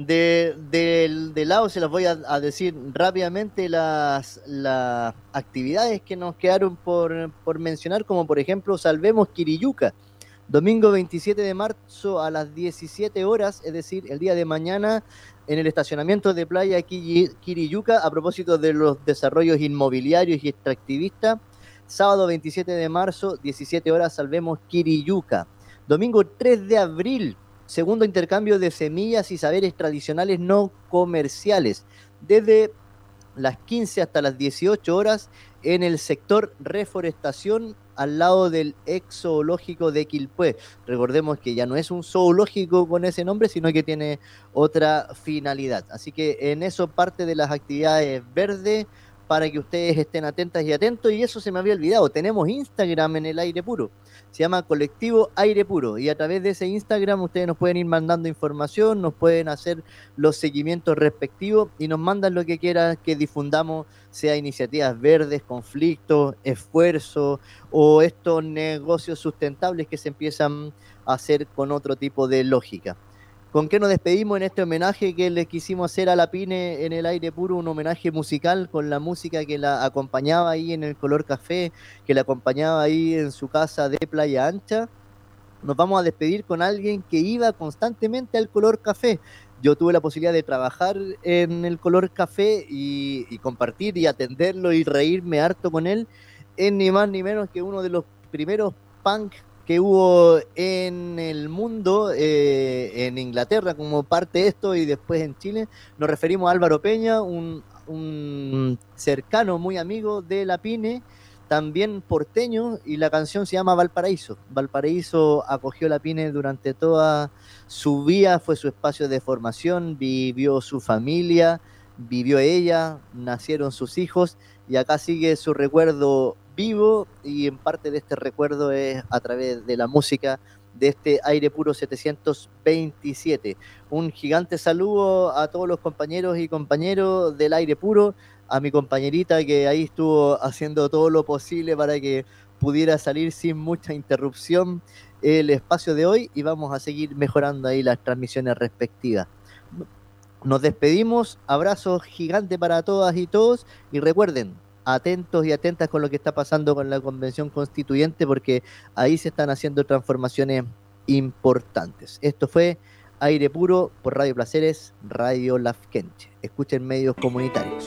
de lado, se las voy a decir rápidamente las actividades que nos quedaron por mencionar, como por ejemplo Salvemos Quiriyuca, domingo 27 de marzo a las 17 horas, es decir, el día de mañana, en el estacionamiento de Playa Quiriyuca, a propósito de los desarrollos inmobiliarios y extractivistas. Sábado 27 de marzo, 17 horas, Salvemos Quiriyuca. Domingo 3 de abril, segundo intercambio de semillas y saberes tradicionales no comerciales, desde las 15 hasta las 18 horas en el sector reforestación al lado del ex zoológico de Quilpué. Recordemos que ya no es un zoológico con ese nombre, sino que tiene otra finalidad. Así que en eso parte de las actividades verdes, para que ustedes estén atentas y atentos. Y eso se me había olvidado, tenemos Instagram en el Aire Puro, se llama Colectivo Aire Puro, y a través de ese Instagram ustedes nos pueden ir mandando información, nos pueden hacer los seguimientos respectivos y nos mandan lo que quieran que difundamos, sea iniciativas verdes, conflictos, esfuerzos o estos negocios sustentables que se empiezan a hacer con otro tipo de lógica. ¿Con qué nos despedimos en este homenaje que les quisimos hacer a la Pine en el Aire Puro? Un homenaje musical con la música que la acompañaba ahí en el Color Café, que la acompañaba ahí en su casa de Playa Ancha. Nos vamos a despedir con alguien que iba constantemente al Color Café. Yo tuve la posibilidad de trabajar en el Color Café y compartir y atenderlo y reírme harto con él. Es ni más ni menos que uno de los primeros punk que hubo en el mundo, en Inglaterra como parte de esto y después en Chile. Nos referimos a Álvaro Peña, un cercano, muy amigo de la Pine, también porteño, y la canción se llama Valparaíso. Valparaíso acogió la Pine durante toda su vida, fue su espacio de formación, vivió su familia, vivió ella, nacieron sus hijos, y acá sigue su recuerdo vivo, y en parte de este recuerdo es a través de la música de este Aire Puro 727. Un gigante saludo a todos los compañeros y compañeros del Aire Puro, a mi compañerita que ahí estuvo haciendo todo lo posible para que pudiera salir sin mucha interrupción el espacio de hoy, y vamos a seguir mejorando ahí las transmisiones respectivas. Nos despedimos, abrazos gigantes para todas y todos, y recuerden, atentos y atentas con lo que está pasando con la Convención Constituyente, porque ahí se están haciendo transformaciones importantes. Esto fue Aire Puro por Radio Placeres, Radio Lafkenche. Escuchen medios comunitarios.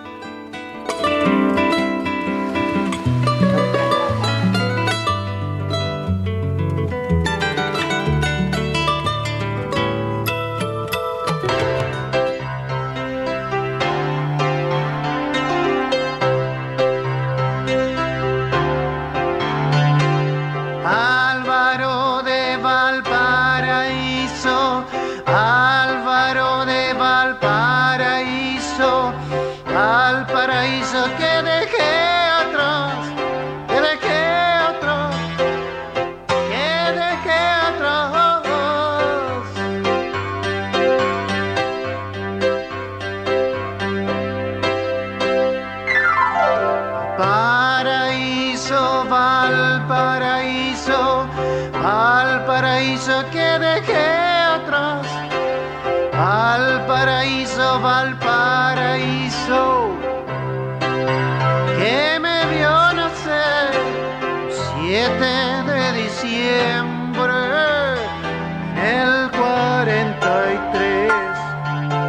Valparaíso, que me vio nacer 7 de diciembre en el 43.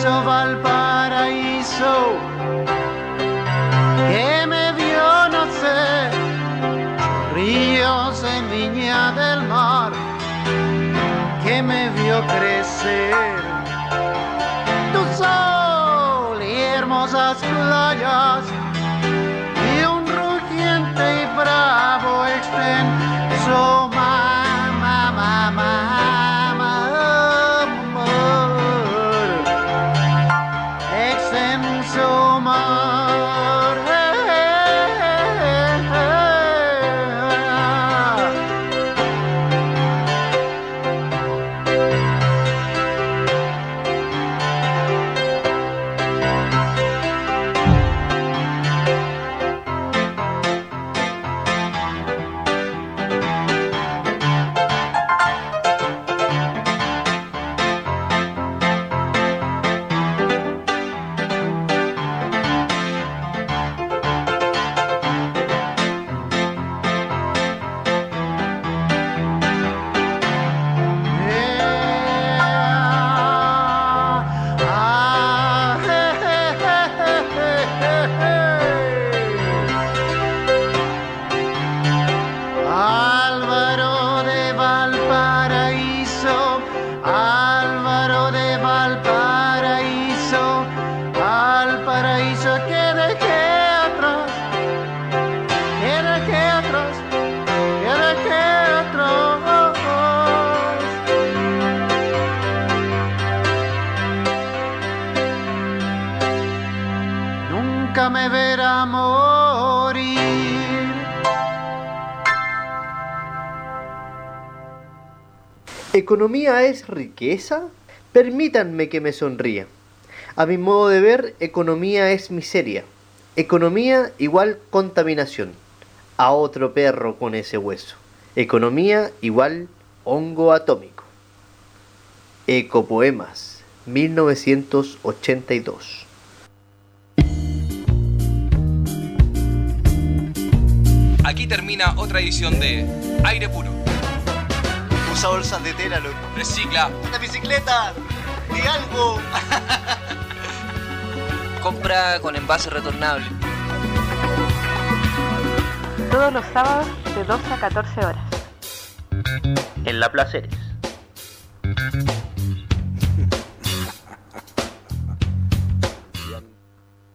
Valparaíso, Valparaíso, que me vio nacer, ríos en Viña del Mar, que me vio crecer, tu sol y hermosas playas, y un rugiente y bravo extenso extenso mar. Nunca me verá morir. ¿Economía es riqueza? Permítanme que me sonría. A mi modo de ver, economía es miseria. Economía igual contaminación. A otro perro con ese hueso. Economía igual hongo atómico. Ecopoemas, 1982. Aquí termina otra edición de Aire Puro. Usa bolsas de tela, loco. Recicla. ¡Una bicicleta! ¡Di algo! Compra con envase retornable. Todos los sábados de 12 a 14 horas. En La Placeres.